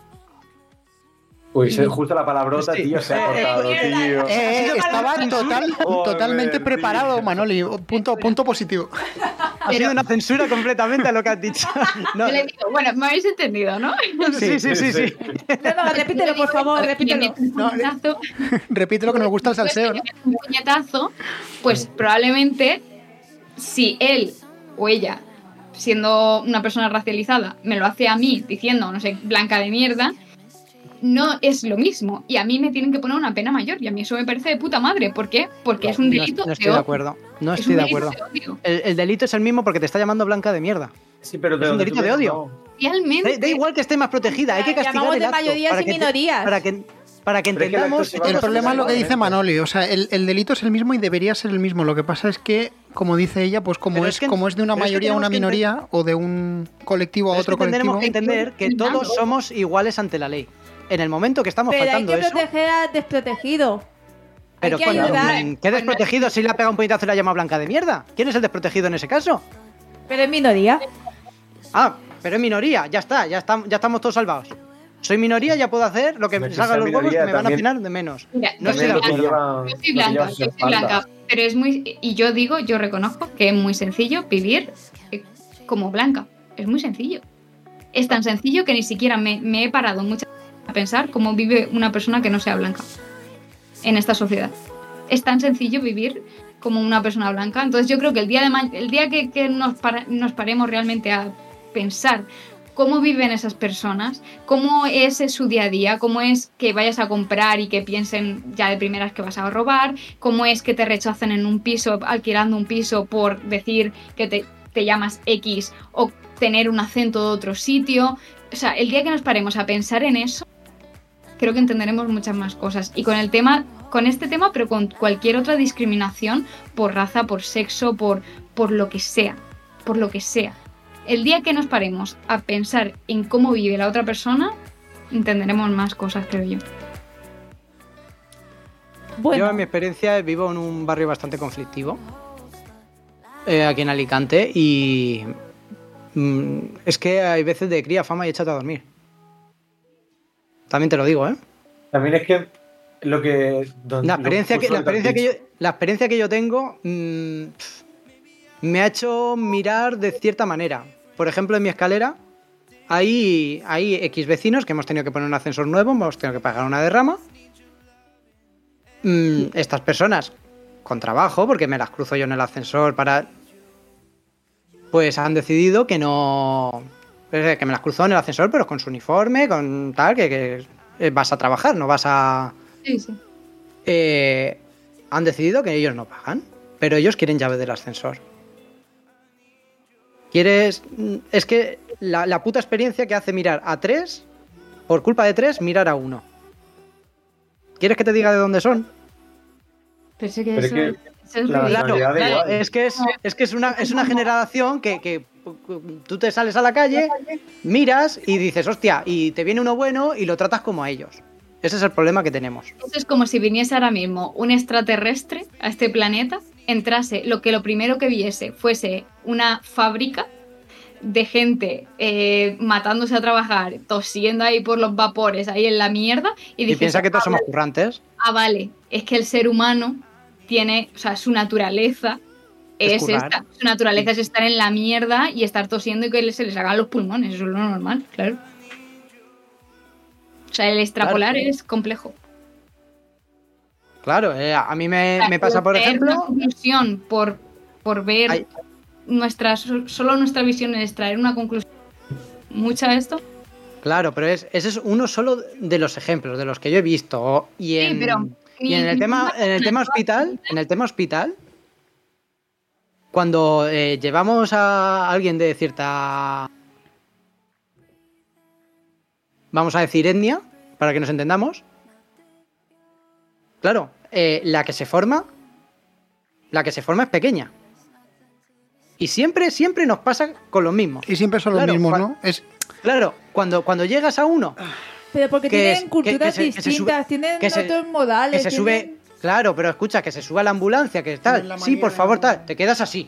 Uy, se- justo la palabrota, Sí. tío, se ha Eh, cortado, eh, tío. Eh, sido estaba para- total, Joder, totalmente tío. preparado, Manoli. Punto, punto positivo. Ha sido una censura completamente a lo que has dicho. No, Yo le digo, bueno, me habéis entendido, ¿no? sí, sí, sí, sí. No, no, repítelo, por favor, Le repítelo. meto un No, puñetazo, Repite lo que nos gusta el salseo, ¿no? le meto un puñetazo, pues probablemente si él o ella, siendo una persona racializada, me lo hace a mí diciendo, no sé, blanca de mierda, no es lo mismo. Y a mí me tienen que poner una pena mayor. Y a mí eso me parece de puta madre. ¿Por qué? Porque es un No, delito no estoy de de odio. acuerdo. No Es estoy un de delito acuerdo. de odio. El, el delito es el mismo porque te está llamando blanca de mierda. Sí, pero Es un delito de odio. Realmente. Da, da igual que esté más protegida, hay que castigar Llamamos el de acto mayorías para y que te- minorías. para que para que Pero es que el acto entendamos se va El Todos problema es lo que somos dice iguales. Manoli, o sea, el, el delito es el mismo y debería ser el mismo. Lo que pasa es que, como dice ella, pues como Pero es, es que- como es de una pero es que mayoría a una tenemos que minoría o de un colectivo a Pero es que otro colectivo. tendremos que entender que todos somos iguales ante la ley. En el momento que estamos Pero hay faltando que eso, proteger al desprotegido. pero hay que coño, ayudar. ¿qué desprotegido si le ha pegado un puñetazo y la llama blanca de mierda? ¿Quién es el desprotegido en ese caso? Pero es minoría. Ah, pero es minoría, ya está, ya estamos, ya estamos todos salvados. Soy minoría, ya puedo hacer lo que Hombre, me que salga sea los huevos, que minoría me van a también- afinar de menos. Mira, No yo estoy de soy acuerdo. blanca, yo soy blanca, yo soy blanca, pero es muy... Y yo digo, yo reconozco que es muy sencillo vivir eh, como blanca. Es muy sencillo. Es tan sencillo que ni siquiera me, me he parado muchas veces a pensar cómo vive una persona que no sea blanca en esta sociedad. Es tan sencillo vivir como una persona blanca. Entonces yo creo que el día, de ma- el día que, que nos, para- nos paremos realmente a pensar cómo viven esas personas, cómo es su día a día, cómo es que vayas a comprar y que piensen ya de primeras que vas a robar, cómo es que te rechacen en un piso, alquilando un piso por decir que te... te llamas X o tener un acento de otro sitio. O sea, el día que nos paremos a pensar en eso, creo que entenderemos muchas más cosas. Y con el tema, con este tema, pero con cualquier otra discriminación por raza, por sexo, por, por lo que sea, por lo que sea. El día que nos paremos a pensar en cómo vive la otra persona, entenderemos más cosas, creo yo. Bueno, Yo, en mi experiencia, vivo en un barrio bastante conflictivo, eh, aquí en Alicante, y mm, es que hay veces de cría fama y échate a dormir. También te lo digo, ¿eh? También es que lo que... don- La lo- experiencia, que, justo la, lo que has experiencia que yo, dicho. la experiencia que yo tengo mm, pf, me ha hecho mirar de cierta manera. Por ejemplo, en mi escalera hay, hay X vecinos que hemos tenido que poner un ascensor nuevo, hemos tenido que pagar una derrama. Mm, estas personas, con trabajo, porque me las cruzo yo en el ascensor para... Pues han decidido que no... Que me las cruzo en el ascensor, pero con su uniforme, con tal, que, que vas a trabajar, no vas a... Sí, sí. Eh, han decidido que ellos no pagan, pero ellos quieren llave del ascensor. Quieres... Es que la, la puta experiencia que hace mirar a tres, por culpa de tres, mirar a uno. ¿Quieres que te diga de dónde son? Pensé que Pero es eso, que eso es la ridículo. nacionalidad da Claro, igual. Es que es, es, que es, una, es una generación que, que tú te sales a la calle, miras y dices, hostia, y te viene uno bueno y lo tratas como a ellos. Ese es el problema que tenemos. Eso es como si viniese ahora mismo un extraterrestre a este planeta, entrase, lo que lo primero que viese fuese una fábrica de gente eh, matándose a trabajar, tosiendo ahí por los vapores, ahí en la mierda, y Y dijese, piensa que todos ah, somos currantes. ah, vale, es que el ser humano tiene, o sea, su naturaleza Es es, currar. esta. Su naturaleza es estar en la mierda y estar tosiendo y que se les hagan los pulmones. Eso es lo normal, claro. O sea, el extrapolar Claro. es complejo. Claro, eh, a mí me, me pasa, por Ver una ejemplo... conclusión por, por ver Hay- nuestra, solo nuestra visión es traer una conclusión. Mucha de esto. Claro, pero es, ese es uno solo de los ejemplos, de los que yo he visto. Y en, Sí, pero y en el tema, en el tema hospital, en el tema hospital, cuando eh, llevamos a alguien de cierta, vamos a decir, etnia, para que nos entendamos, claro, eh, la que se forma, la que se forma es pequeña. Y siempre, siempre nos pasa con los mismos. Y siempre son los Claro, mismos, cua- ¿no? Es, Claro, cuando, cuando llegas a uno pero porque que tienen es- que- culturas que se- que se distintas, sube- tienen que se- otros modales. que se tienen- sube, claro, pero escucha, que se sube a la ambulancia, que Tienen la tal, sí, por manera- favor, tal, te quedas así.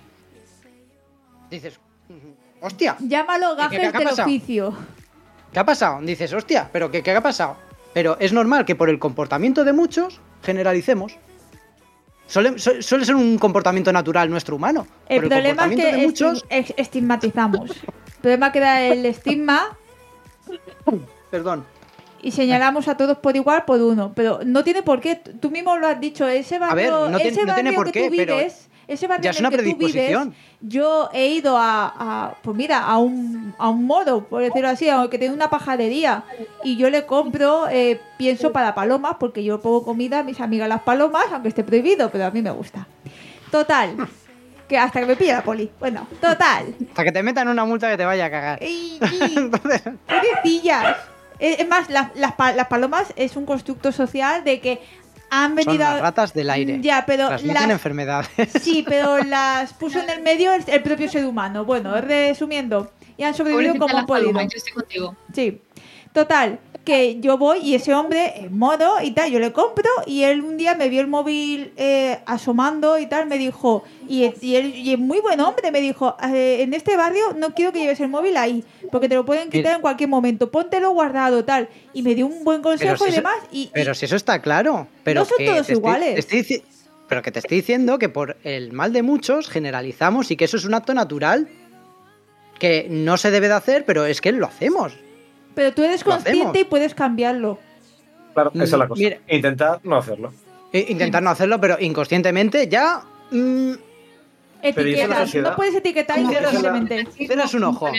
Dices, hostia, Llámalo ¿Qué- qué- gajes qué ha del pasado? oficio. ¿qué ha pasado? Dices, hostia, pero ¿qué, qué ha pasado? Pero es normal que por el comportamiento de muchos generalicemos. Suele, su- suele ser un comportamiento natural nuestro humano. El Por problema es comportamiento que de muchos, esti- ex- estigmatizamos. El problema que da el estigma perdón, y señalamos a todos por igual por uno. Pero no tiene por qué. Tú mismo lo has dicho. Ese barrio, ver, no tiene- ese no tiene barrio por que qué, tú pero vives, ese barrio ya es en el una que tú vives, predisposición. yo he ido a, a, pues mira, a un, a un modo, por decirlo así, a que tiene una pajarería. Y yo le compro eh, pienso para palomas, porque yo pongo comida a mis amigas las palomas, aunque esté prohibido, pero a mí me gusta. Total. Que hasta que me pilla la poli. Bueno, total. hasta que te metan una multa que te vaya a cagar. Y, y- Entonces, pobrecillas. Es es más, las, las, pa- las palomas es un constructo social de que han son venido las a- ratas del aire. Ya, pero Transmiten las, enfermedades. sí, pero las puso en el medio el, el propio ser humano. Bueno, resumiendo, y han sobrevivido Pobrecita como la han podido. paloma, yo estoy contigo. Sí. Total, que yo voy y ese hombre en modo y tal, yo le compro y él un día me vio el móvil eh, asomando y tal, me dijo, y, y él y es muy buen hombre, me dijo, eh, en este barrio no quiero que lleves el móvil ahí, porque te lo pueden quitar Mira. en cualquier momento, póntelo guardado, tal. Y me dio un buen consejo si y eso- demás. Y, Pero y- si eso está claro. Pero No son que todos te estoy- iguales. te estoy dici- pero que te estoy diciendo que por el mal de muchos generalizamos y que eso es un acto natural que no se debe de hacer, pero es que lo hacemos. pero tú eres lo consciente hacemos. y puedes cambiarlo. Claro, esa es la cosa. Mira. Intentar no hacerlo. E- intentar no hacerlo, pero inconscientemente ya mm, Pero ¿y eso la Etiquetas, sociedad? no puedes etiquetar Como que inconscientemente. cierras un ojo.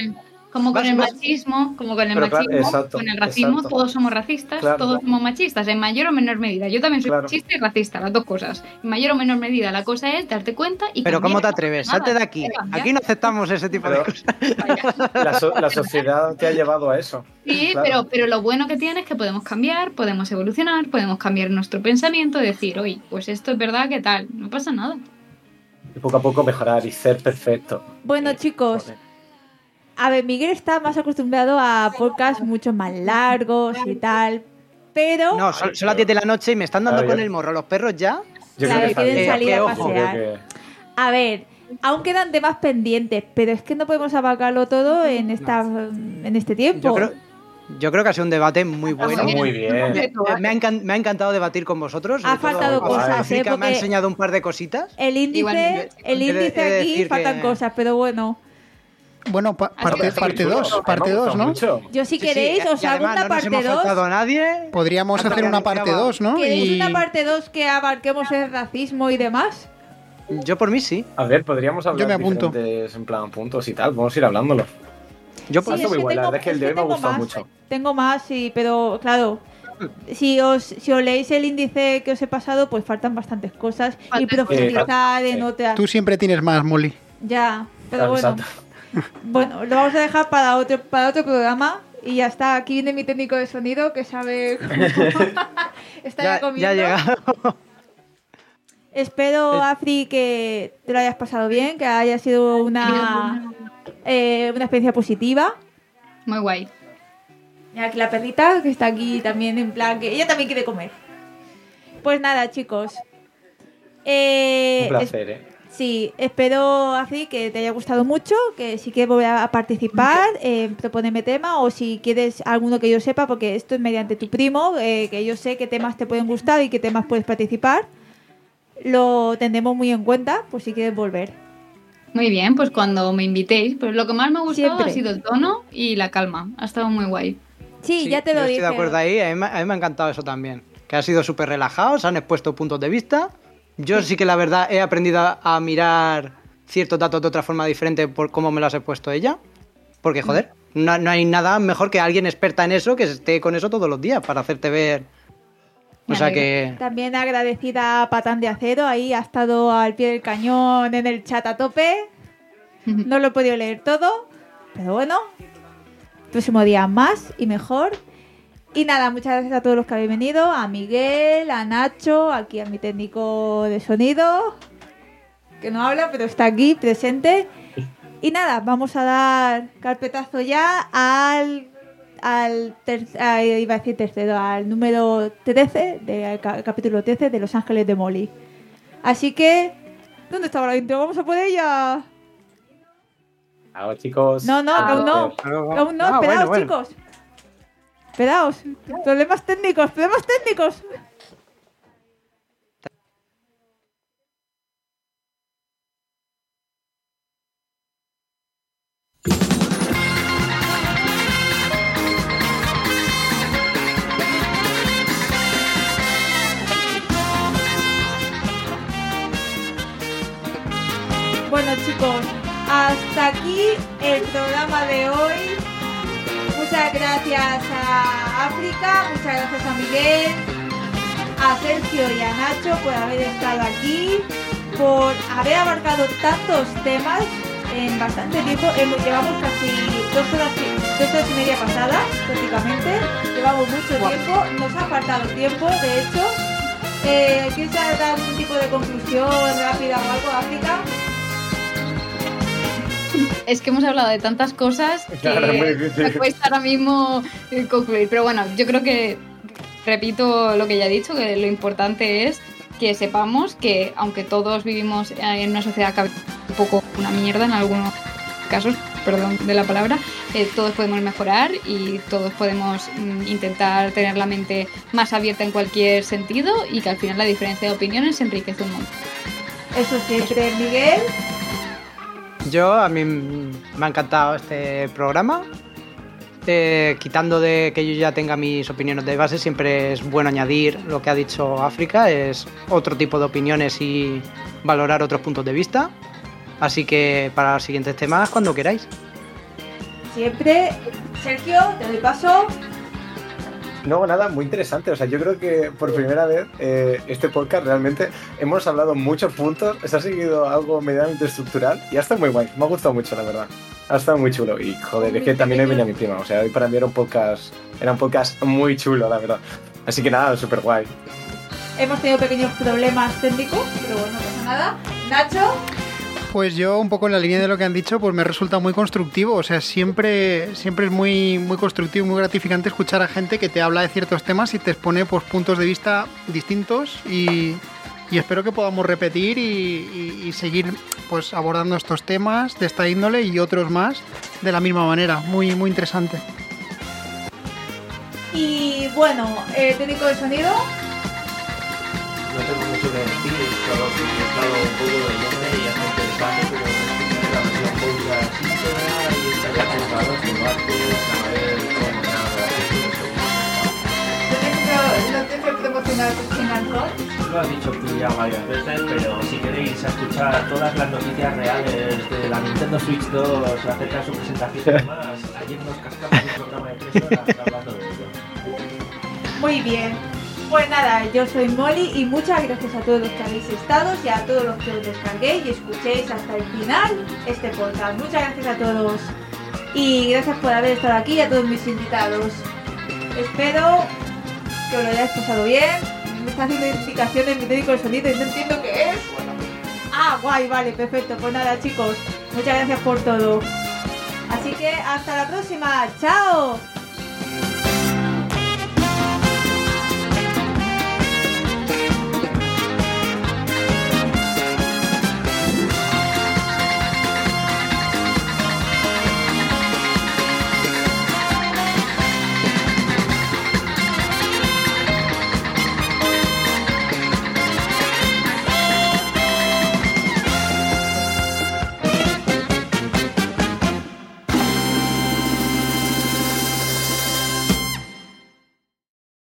Como con Vas- el vas- machismo, como con el Pero claro, machismo, exacto, con el racismo, exacto. todos somos racistas, Claro. todos somos machistas, en mayor o menor medida. Yo también soy Claro. machista y racista, las dos cosas. En mayor o menor medida, la cosa es darte cuenta y Pero cambiar, ¿cómo te no atreves? pasa Salte de nada, aquí. hay que cambiar. Aquí no aceptamos ese tipo de Pero- cosas. Vaya. La, so- la sociedad te ha llevado a eso. Sí, Claro. pero, pero lo bueno que tiene es que podemos cambiar, podemos evolucionar, podemos cambiar nuestro pensamiento y decir, oye, pues esto es verdad, ¿qué tal? No pasa nada. Y poco a poco mejorar y ser perfecto. Bueno, Eh, chicos, joder. a ver, Miguel está más acostumbrado a podcasts mucho más largos y tal, pero No, son, son las diez de la noche y me están dando Claro, con yo- el morro los perros ya. Yo Claro, creo que quieren también- salir a que, pasear. ojo, creo que- a ver, aún quedan temas pendientes, pero es que no podemos abarcarlo todo en esta en este tiempo. Yo creo, yo creo que ha sido un debate muy Ha bueno. sido muy bien. Eh, Me ha, encan- me ha encantado debatir con vosotros. Ha sobre todo faltado porque cosas, ¿eh? África porque- me ha enseñado un par de cositas. El índice, Igualmente. el He de- índice he de aquí decir faltan que- cosas, pero bueno. Bueno, pa- Ah, parte, sí, parte chulo. dos, Me ha parte dos, gustado ¿no? mucho. Yo si Sí, queréis sí, os y hago además una no nos parte hemos dos. faltado a nadie. Podríamos Tanto hacer que una parte anunciaba- dos, ¿no? ¿Queréis Y una parte dos que abarquemos el racismo y demás? Yo por mí sí. A ver, podríamos hablar Yo me apunto. diferentes, en plan puntos y tal. Vamos a ir hablándolo. Yo Sí, por Sí, es muy que guay, la tengo- verdad es que el es de que hoy me ha tengo gustado más. mucho. Tengo más, sí, pero claro, si os, si os leéis el índice que os he pasado, pues faltan bastantes cosas y Faltan profundizar en sí. otras. tú siempre tienes más, Molly. Ya, pero Claro, bueno. exacto. Bueno, lo vamos a dejar para otro, para otro programa. Y ya está, aquí viene mi técnico de sonido que sabe cómo está ya, Ya, comiendo. ya ha llegado. Espero, Afri, que te lo hayas pasado bien, que haya sido una, eh, una experiencia positiva. Muy guay. Y aquí la perrita, que está aquí también en plan que ella también quiere comer. Pues nada, chicos. Eh, Un placer, ¿eh? Sí, espero, Afri, que te haya gustado mucho, que si quieres volver a participar, eh, proponeme tema, o si quieres alguno que yo sepa, porque esto es mediante tu primo, eh, que yo sé qué temas te pueden gustar y qué temas puedes participar, lo tendremos muy en cuenta, por si quieres volver. Muy bien, pues cuando me invitéis, pues lo que más me ha gustado Siempre. ha sido el tono y la calma. Ha estado muy guay. Sí, Sí, ya te lo yo dije. estoy de acuerdo ahí. A mí, me- a mí me ha encantado eso también. Que ha sido súper relajado, se han expuesto puntos de vista. Yo sí que la verdad he aprendido a, a mirar ciertos datos de otra forma diferente por cómo me los ha puesto ella. Porque, joder, no, no hay nada mejor que alguien experta en eso que esté con eso todos los días para hacerte ver. O Me sea alegro. que. También agradecida a Patán de Acero, ahí ha estado al pie del cañón en el chat a tope. No lo he podido leer todo, pero bueno, próximo día más y mejor. Y nada, muchas gracias a todos los que habéis venido, a Miguel, a Nacho, aquí a mi técnico de sonido, que no habla, pero está aquí presente. Y nada, vamos a dar carpetazo ya al, al ter- ah, iba a decir tercero, al número trece, del ca- capítulo trece de Los Ángeles de Molly. Así que, ¿dónde estaba la intro? Vamos a por ella. Chao, chicos. No, no, Ah, aún no. Aún no, Ah, esperaos, bueno, bueno. chicos. Esperaos. Problemas técnicos, problemas técnicos. Bueno, chicos, hasta aquí el programa de hoy. Muchas gracias a África, muchas gracias a Miguel, a Sergio y a Nacho por haber estado aquí, por haber abarcado tantos temas en bastante tiempo. Hemos, llevamos casi dos horas, y- dos horas y media pasadas, prácticamente. Llevamos mucho Guau. tiempo, nos ha faltado tiempo, de hecho. Eh, ¿Quieres dar algún tipo de conclusión rápida o algo, África? Es que hemos hablado de tantas cosas que Claro, es muy difícil. me cuesta ahora mismo eh, concluir. Pero bueno, yo creo que, repito lo que ya he dicho, que lo importante es que sepamos que aunque todos vivimos en una sociedad que un poco una mierda en algunos casos, perdón de la palabra, eh, todos podemos mejorar y todos podemos mm, intentar tener la mente más abierta en cualquier sentido y que al final la diferencia de opiniones enriquece un montón. Eso siempre, Miguel. Yo, a mí me ha encantado este programa. Eh, quitando de que yo ya tenga mis opiniones de base, siempre es bueno añadir lo que ha dicho África, es otro tipo de opiniones y valorar otros puntos de vista. Así que para los siguientes temas, cuando queráis. siempre. Sergio, te doy paso. No, nada, muy interesante. O sea, yo creo que por primera vez eh, este podcast realmente hemos hablado muchos puntos, se ha seguido algo medianamente estructural y ha estado muy guay. Me ha gustado mucho, la verdad. Ha estado muy chulo. Y joder, es que también hoy venía mi prima. O sea, hoy para mí era un podcast, era un podcast muy chulo, la verdad. Así que nada, súper guay. Hemos tenido pequeños problemas técnicos, pero bueno, no pasa nada. Nacho. Pues yo, un poco en la línea de lo que han dicho, pues me resulta muy constructivo. O sea, siempre, siempre es muy, muy constructivo y muy gratificante escuchar a gente que te habla de ciertos temas y te expone pues, puntos de vista distintos. Y, y espero que podamos repetir y, y, y seguir pues, abordando estos temas de esta índole y otros más de la misma manera. Muy, muy interesante. Y bueno, eh, técnico de sonido. No tengo mucho que decir, solo que he estado un poco de nombre y hace interesante, pero es la versión podcast íntegra y estaría preparado por debates, a ver cómo nada, ¿No te fue promocionar en alcohol? lo has dicho tú ya varias veces, pero si queréis escuchar todas las noticias reales de la Nintendo Switch dos acerca de su presentación y demás, ayer nos cascamos un programa de tres horas hablando de ello. Muy bien. Pues nada, yo soy Molly y muchas gracias a todos los que habéis estado y a todos los que os descarguéis y escuchéis hasta el final este podcast. Muchas gracias a todos y gracias por haber estado aquí y a todos mis invitados. Espero que os lo hayáis pasado bien. Me está haciendo indicaciones mi técnico de sonido y no entiendo qué es. Ah, guay, vale, perfecto. Pues nada, chicos, muchas gracias por todo. Así que hasta la próxima. ¡Chao!